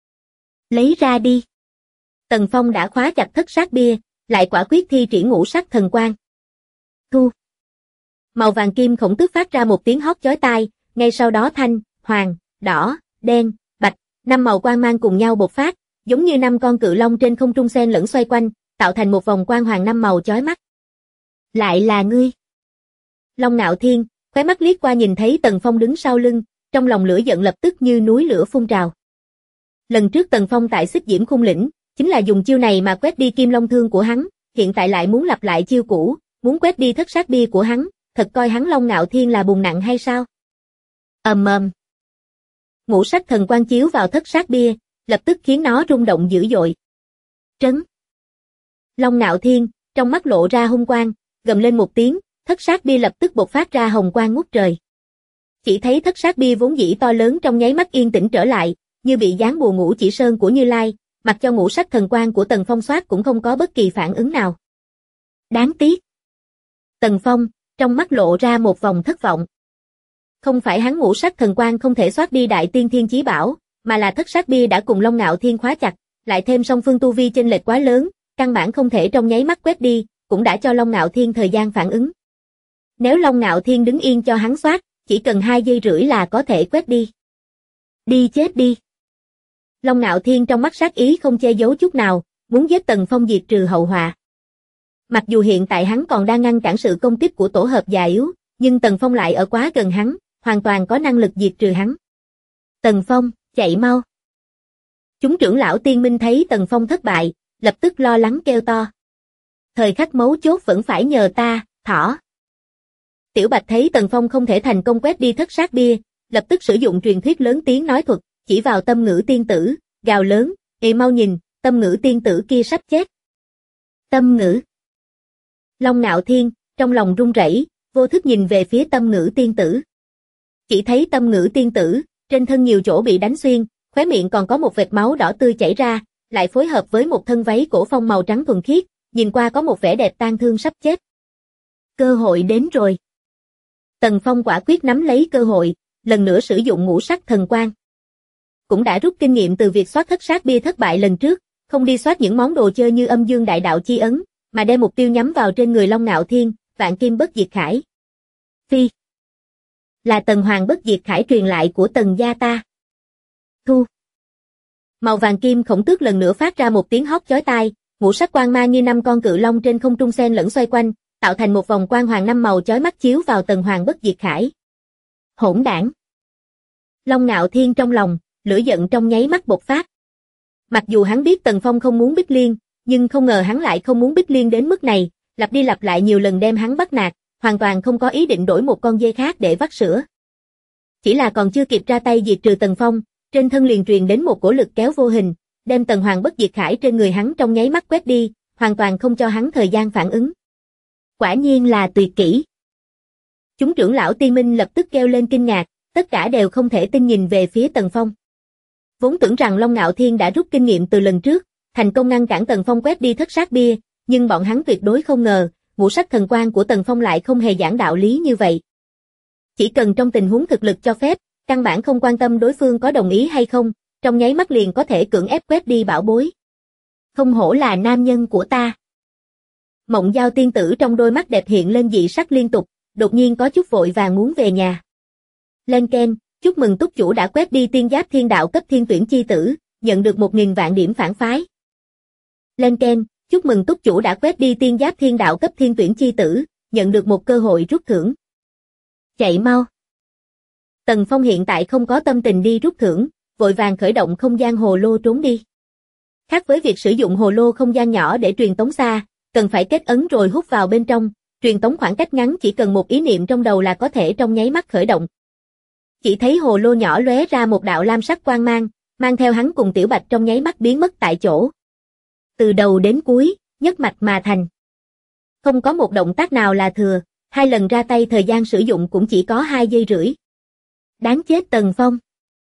Lấy ra đi. Tần Phong đã khóa chặt thất sát bia, lại quả quyết thi triển ngũ sắc thần quang. Thu. Màu vàng kim khổng tước phát ra một tiếng hót chói tai, ngay sau đó thanh, hoàng, đỏ, đen, bạch, 5 màu quang mang cùng nhau bộc phát, giống như 5 con cự long trên không trung xen lẫn xoay quanh, tạo thành một vòng quang hoàng 5 màu chói mắt. Lại là ngươi. Long Ngạo Thiên, khóe mắt liếc qua nhìn thấy Tần Phong đứng sau lưng, trong lòng lửa giận lập tức như núi lửa phun trào. Lần trước Tần Phong tại Xích Diễm Khung Lĩnh, chính là dùng chiêu này mà quét đi kim long thương của hắn, hiện tại lại muốn lặp lại chiêu cũ, muốn quét đi thất sát bia của hắn, thật coi hắn Long Ngạo Thiên là bùn nặng hay sao? Ầm ầm. Ngũ sắc thần quang chiếu vào thất sát bia, lập tức khiến nó rung động dữ dội. Trấn. Long Ngạo Thiên, trong mắt lộ ra hung quang, gầm lên một tiếng, thất sát bia lập tức bộc phát ra hồng quang ngút trời. Chỉ thấy thất sát bia vốn dĩ to lớn trong nháy mắt yên tĩnh trở lại, như bị giáng bùa ngũ chỉ sơn của Như Lai, mặc cho ngũ sắc thần quang của Tần Phong soát cũng không có bất kỳ phản ứng nào. Đáng tiếc. Tần Phong, trong mắt lộ ra một vòng thất vọng. Không phải hắn ngũ sắc thần quang không thể soát đi đại tiên thiên chí bảo, mà là thất sát bia đã cùng Long Ngạo Thiên khóa chặt, lại thêm song phương tu vi chênh lệch quá lớn, căn bản không thể trong nháy mắt quét đi, cũng đã cho Long Ngạo Thiên thời gian phản ứng. Nếu Long Ngạo Thiên đứng yên cho hắn soát, chỉ cần 2 giây rưỡi là có thể quét đi. Đi chết đi. Long Ngạo Thiên trong mắt sát ý không che giấu chút nào, muốn giết Tần Phong diệt trừ hậu họa. Mặc dù hiện tại hắn còn đang ngăn cản sự công kích của tổ hợp già yếu, nhưng Tần Phong lại ở quá gần hắn, hoàn toàn có năng lực diệt trừ hắn. Tần Phong, chạy mau. Chúng trưởng lão tiên minh thấy Tần Phong thất bại, lập tức lo lắng kêu to. Thời khắc mấu chốt vẫn phải nhờ ta, thỏ. Tiểu Bạch thấy Tần Phong không thể thành công quét đi thất sát bia, lập tức sử dụng truyền thuyết lớn tiếng nói thuật, chỉ vào Tâm Ngữ tiên tử, gào lớn, "Ê mau nhìn, Tâm Ngữ tiên tử kia sắp chết." Tâm Ngữ. Long Nạo Thiên, trong lòng run rẩy, vô thức nhìn về phía Tâm Ngữ tiên tử. Chỉ thấy Tâm Ngữ tiên tử, trên thân nhiều chỗ bị đánh xuyên, khóe miệng còn có một vệt máu đỏ tươi chảy ra, lại phối hợp với một thân váy cổ phong màu trắng thuần khiết, nhìn qua có một vẻ đẹp tang thương sắp chết. Cơ hội đến rồi. Tần Phong quả quyết nắm lấy cơ hội, lần nữa sử dụng ngũ sắc thần quang. Cũng đã rút kinh nghiệm từ việc soát thất sát bia thất bại lần trước, không đi soát những món đồ chơi như âm dương đại đạo chi ấn, mà đem mục tiêu nhắm vào trên người Long Nạo Thiên, Vạn Kim Bất Diệt Khải. Phi. Là Tần Hoàng Bất Diệt Khải truyền lại của Tần gia ta. Thu. Màu vàng kim khổng tước lần nữa phát ra một tiếng hót chói tai, ngũ sắc quang mang như 5 con cự long trên không trung xen lẫn xoay quanh, tạo thành một vòng quang hoàng 5 màu chói mắt chiếu vào Tần Hoàng Bất Diệt Khải. Hỗn đảng. Long Nạo Thiên trong lòng, lửa giận trong nháy mắt bộc phát. Mặc dù hắn biết Tần Phong không muốn Bích Liên, nhưng không ngờ hắn lại không muốn Bích Liên đến mức này, lặp đi lặp lại nhiều lần đem hắn bắt nạt, hoàn toàn không có ý định đổi một con dê khác để vắt sữa. Chỉ là còn chưa kịp ra tay diệt trừ Tần Phong, trên thân liền truyền đến một cổ lực kéo vô hình, đem Tần Hoàng Bất Diệt Khải trên người hắn trong nháy mắt quét đi, hoàn toàn không cho hắn thời gian phản ứng. Quả nhiên là tuyệt kỹ. Chúng trưởng lão Ti Minh lập tức kêu lên kinh ngạc, tất cả đều không thể tin nhìn về phía Tần Phong. Vốn tưởng rằng Long Nạo Thiên đã rút kinh nghiệm từ lần trước, thành công ngăn cản Tần Phong quét đi thất sát bia, nhưng bọn hắn tuyệt đối không ngờ, ngũ sắc thần quang của Tần Phong lại không hề giảng đạo lý như vậy. Chỉ cần trong tình huống thực lực cho phép, căn bản không quan tâm đối phương có đồng ý hay không, trong nháy mắt liền có thể cưỡng ép quét đi bảo bối. Không hổ là nam nhân của ta. Mộng Giao tiên tử trong đôi mắt đẹp hiện lên dị sắc liên tục, đột nhiên có chút vội vàng muốn về nhà. Lên keng, chúc mừng túc chủ đã quét đi tiên giáp thiên đạo cấp thiên tuyển chi tử, nhận được 1000 vạn điểm phản phái. Lên keng, chúc mừng túc chủ đã quét đi tiên giáp thiên đạo cấp thiên tuyển chi tử, nhận được một cơ hội rút thưởng. Chạy mau. Tần Phong hiện tại không có tâm tình đi rút thưởng, vội vàng khởi động không gian hồ lô trốn đi. Khác với việc sử dụng hồ lô không gian nhỏ để truyền tống xa, cần phải kết ấn rồi hút vào bên trong, truyền tống khoảng cách ngắn chỉ cần một ý niệm trong đầu là có thể trong nháy mắt khởi động. Chỉ thấy hồ lô nhỏ lóe ra một đạo lam sắc quang mang theo hắn cùng Tiểu Bạch trong nháy mắt biến mất tại chỗ. Từ đầu đến cuối, nhất mạch mà thành. Không có một động tác nào là thừa, 2 lần ra tay thời gian sử dụng cũng chỉ có 2 giây rưỡi. Đáng chết Tần Phong.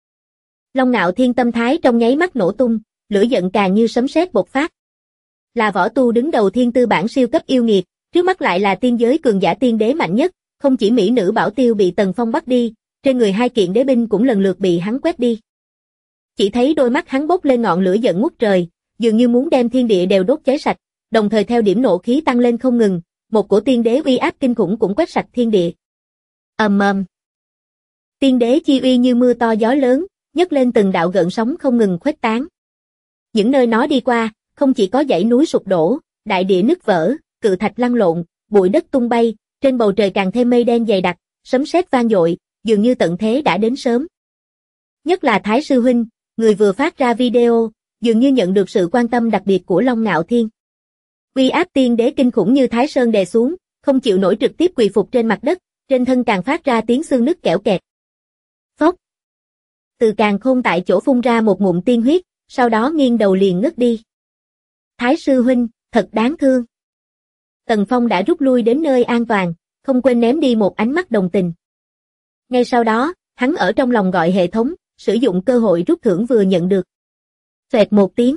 Long Nạo Thiên tâm thái trong nháy mắt nổ tung, lửa giận càng như sấm sét bộc phát. Là võ tu đứng đầu thiên tư bản siêu cấp yêu nghiệt, trước mắt lại là tiên giới cường giả tiên đế mạnh nhất, không chỉ mỹ nữ Bảo Tiêu bị Tần Phong bắt đi, trên người 2 kiện đế binh cũng lần lượt bị hắn quét đi. Chỉ thấy đôi mắt hắn bốc lên ngọn lửa giận ngút trời, dường như muốn đem thiên địa đều đốt cháy sạch, đồng thời theo điểm nộ khí tăng lên không ngừng, một cổ tiên đế uy áp kinh khủng cũng quét sạch thiên địa. Ầm ầm. Tiên đế chi uy như mưa to gió lớn, nhấc lên từng đạo gợn sóng không ngừng khuếch tán. Những nơi nó đi qua, không chỉ có dãy núi sụp đổ, đại địa nứt vỡ, cự thạch lăn lộn, bụi đất tung bay, trên bầu trời càng thêm mây đen dày đặc, sấm sét vang dội, dường như tận thế đã đến sớm. Nhất là Thái sư huynh, người vừa phát ra video, dường như nhận được sự quan tâm đặc biệt của Long Nạo Thiên. Uy áp tiên đế kinh khủng như Thái Sơn đè xuống, không chịu nổi trực tiếp quỳ phục trên mặt đất, trên thân càng phát ra tiếng xương nứt kẽo kẹt. Phốc. Từ càn khôn tại chỗ phun ra một ngụm tiên huyết, sau đó nghiêng đầu liền ngất đi. Thái sư huynh, thật đáng thương. Tần Phong đã rút lui đến nơi an toàn, không quên ném đi một ánh mắt đồng tình. Ngay sau đó, hắn ở trong lòng gọi hệ thống, sử dụng cơ hội rút thưởng vừa nhận được. Xoẹt một tiếng.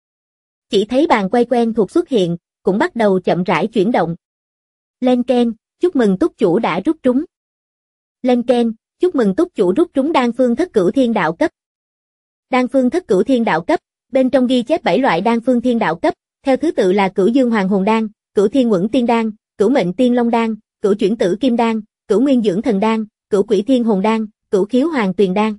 Chỉ thấy bàn quay quen thuộc xuất hiện, cũng bắt đầu chậm rãi chuyển động. Lên keng, chúc mừng túc chủ đã rút trúng. Lên keng, chúc mừng túc chủ rút trúng đan phương thất cửu thiên đạo cấp. Đan phương thất cửu thiên đạo cấp, bên trong ghi chép 7 loại đan phương thiên đạo cấp, theo thứ tự là Cửu Dương Hoàng Hồn Đan, Cửu Thiên Uẩn Tiên Đan, Cửu Mệnh Tiên Long Đan, Cửu Chuyển Tử Kim Đan, Cửu Nguyên Dưỡng Thần Đan, Cửu Quỷ Thiên Hồn Đan, Cửu Khiếu Hoàng Tuyền Đan.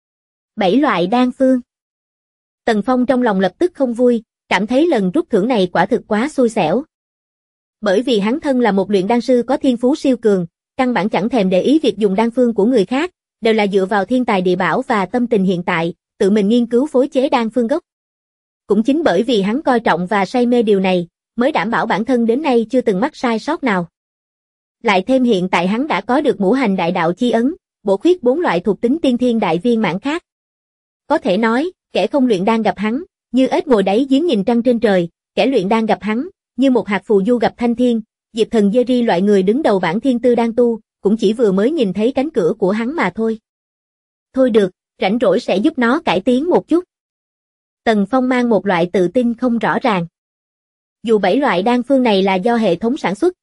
7 loại đan phương. Tần Phong trong lòng lập tức không vui, cảm thấy lần rút thưởng này quả thực quá xui xẻo. Bởi vì hắn thân là một luyện đan sư có thiên phú siêu cường, căn bản chẳng thèm để ý việc dùng đan phương của người khác, đều là dựa vào thiên tài địa bảo và tâm tình hiện tại, tự mình nghiên cứu phối chế đan phương gốc. Cũng chính bởi vì hắn coi trọng và say mê điều này, mới đảm bảo bản thân đến nay chưa từng mắc sai sót nào. Lại thêm hiện tại hắn đã có được ngũ hành đại đạo chi ấn, bổ khuyết 4 loại thuộc tính tiên thiên đại viên mãn khác. Có thể nói, kẻ không luyện đan gặp hắn, như ếch ngồi đáy giếng nhìn trăng trên trời, kẻ luyện đan gặp hắn, như một hạt phù du gặp thanh thiên, Diệp Thần Jerry loại người đứng đầu bảng thiên tư đang tu, cũng chỉ vừa mới nhìn thấy cánh cửa của hắn mà thôi. Thôi được, rảnh rỗi sẽ giúp nó cải tiến một chút. Tần Phong mang một loại tự tin không rõ ràng. Dù 7 loại đan phương này là do hệ thống sản xuất,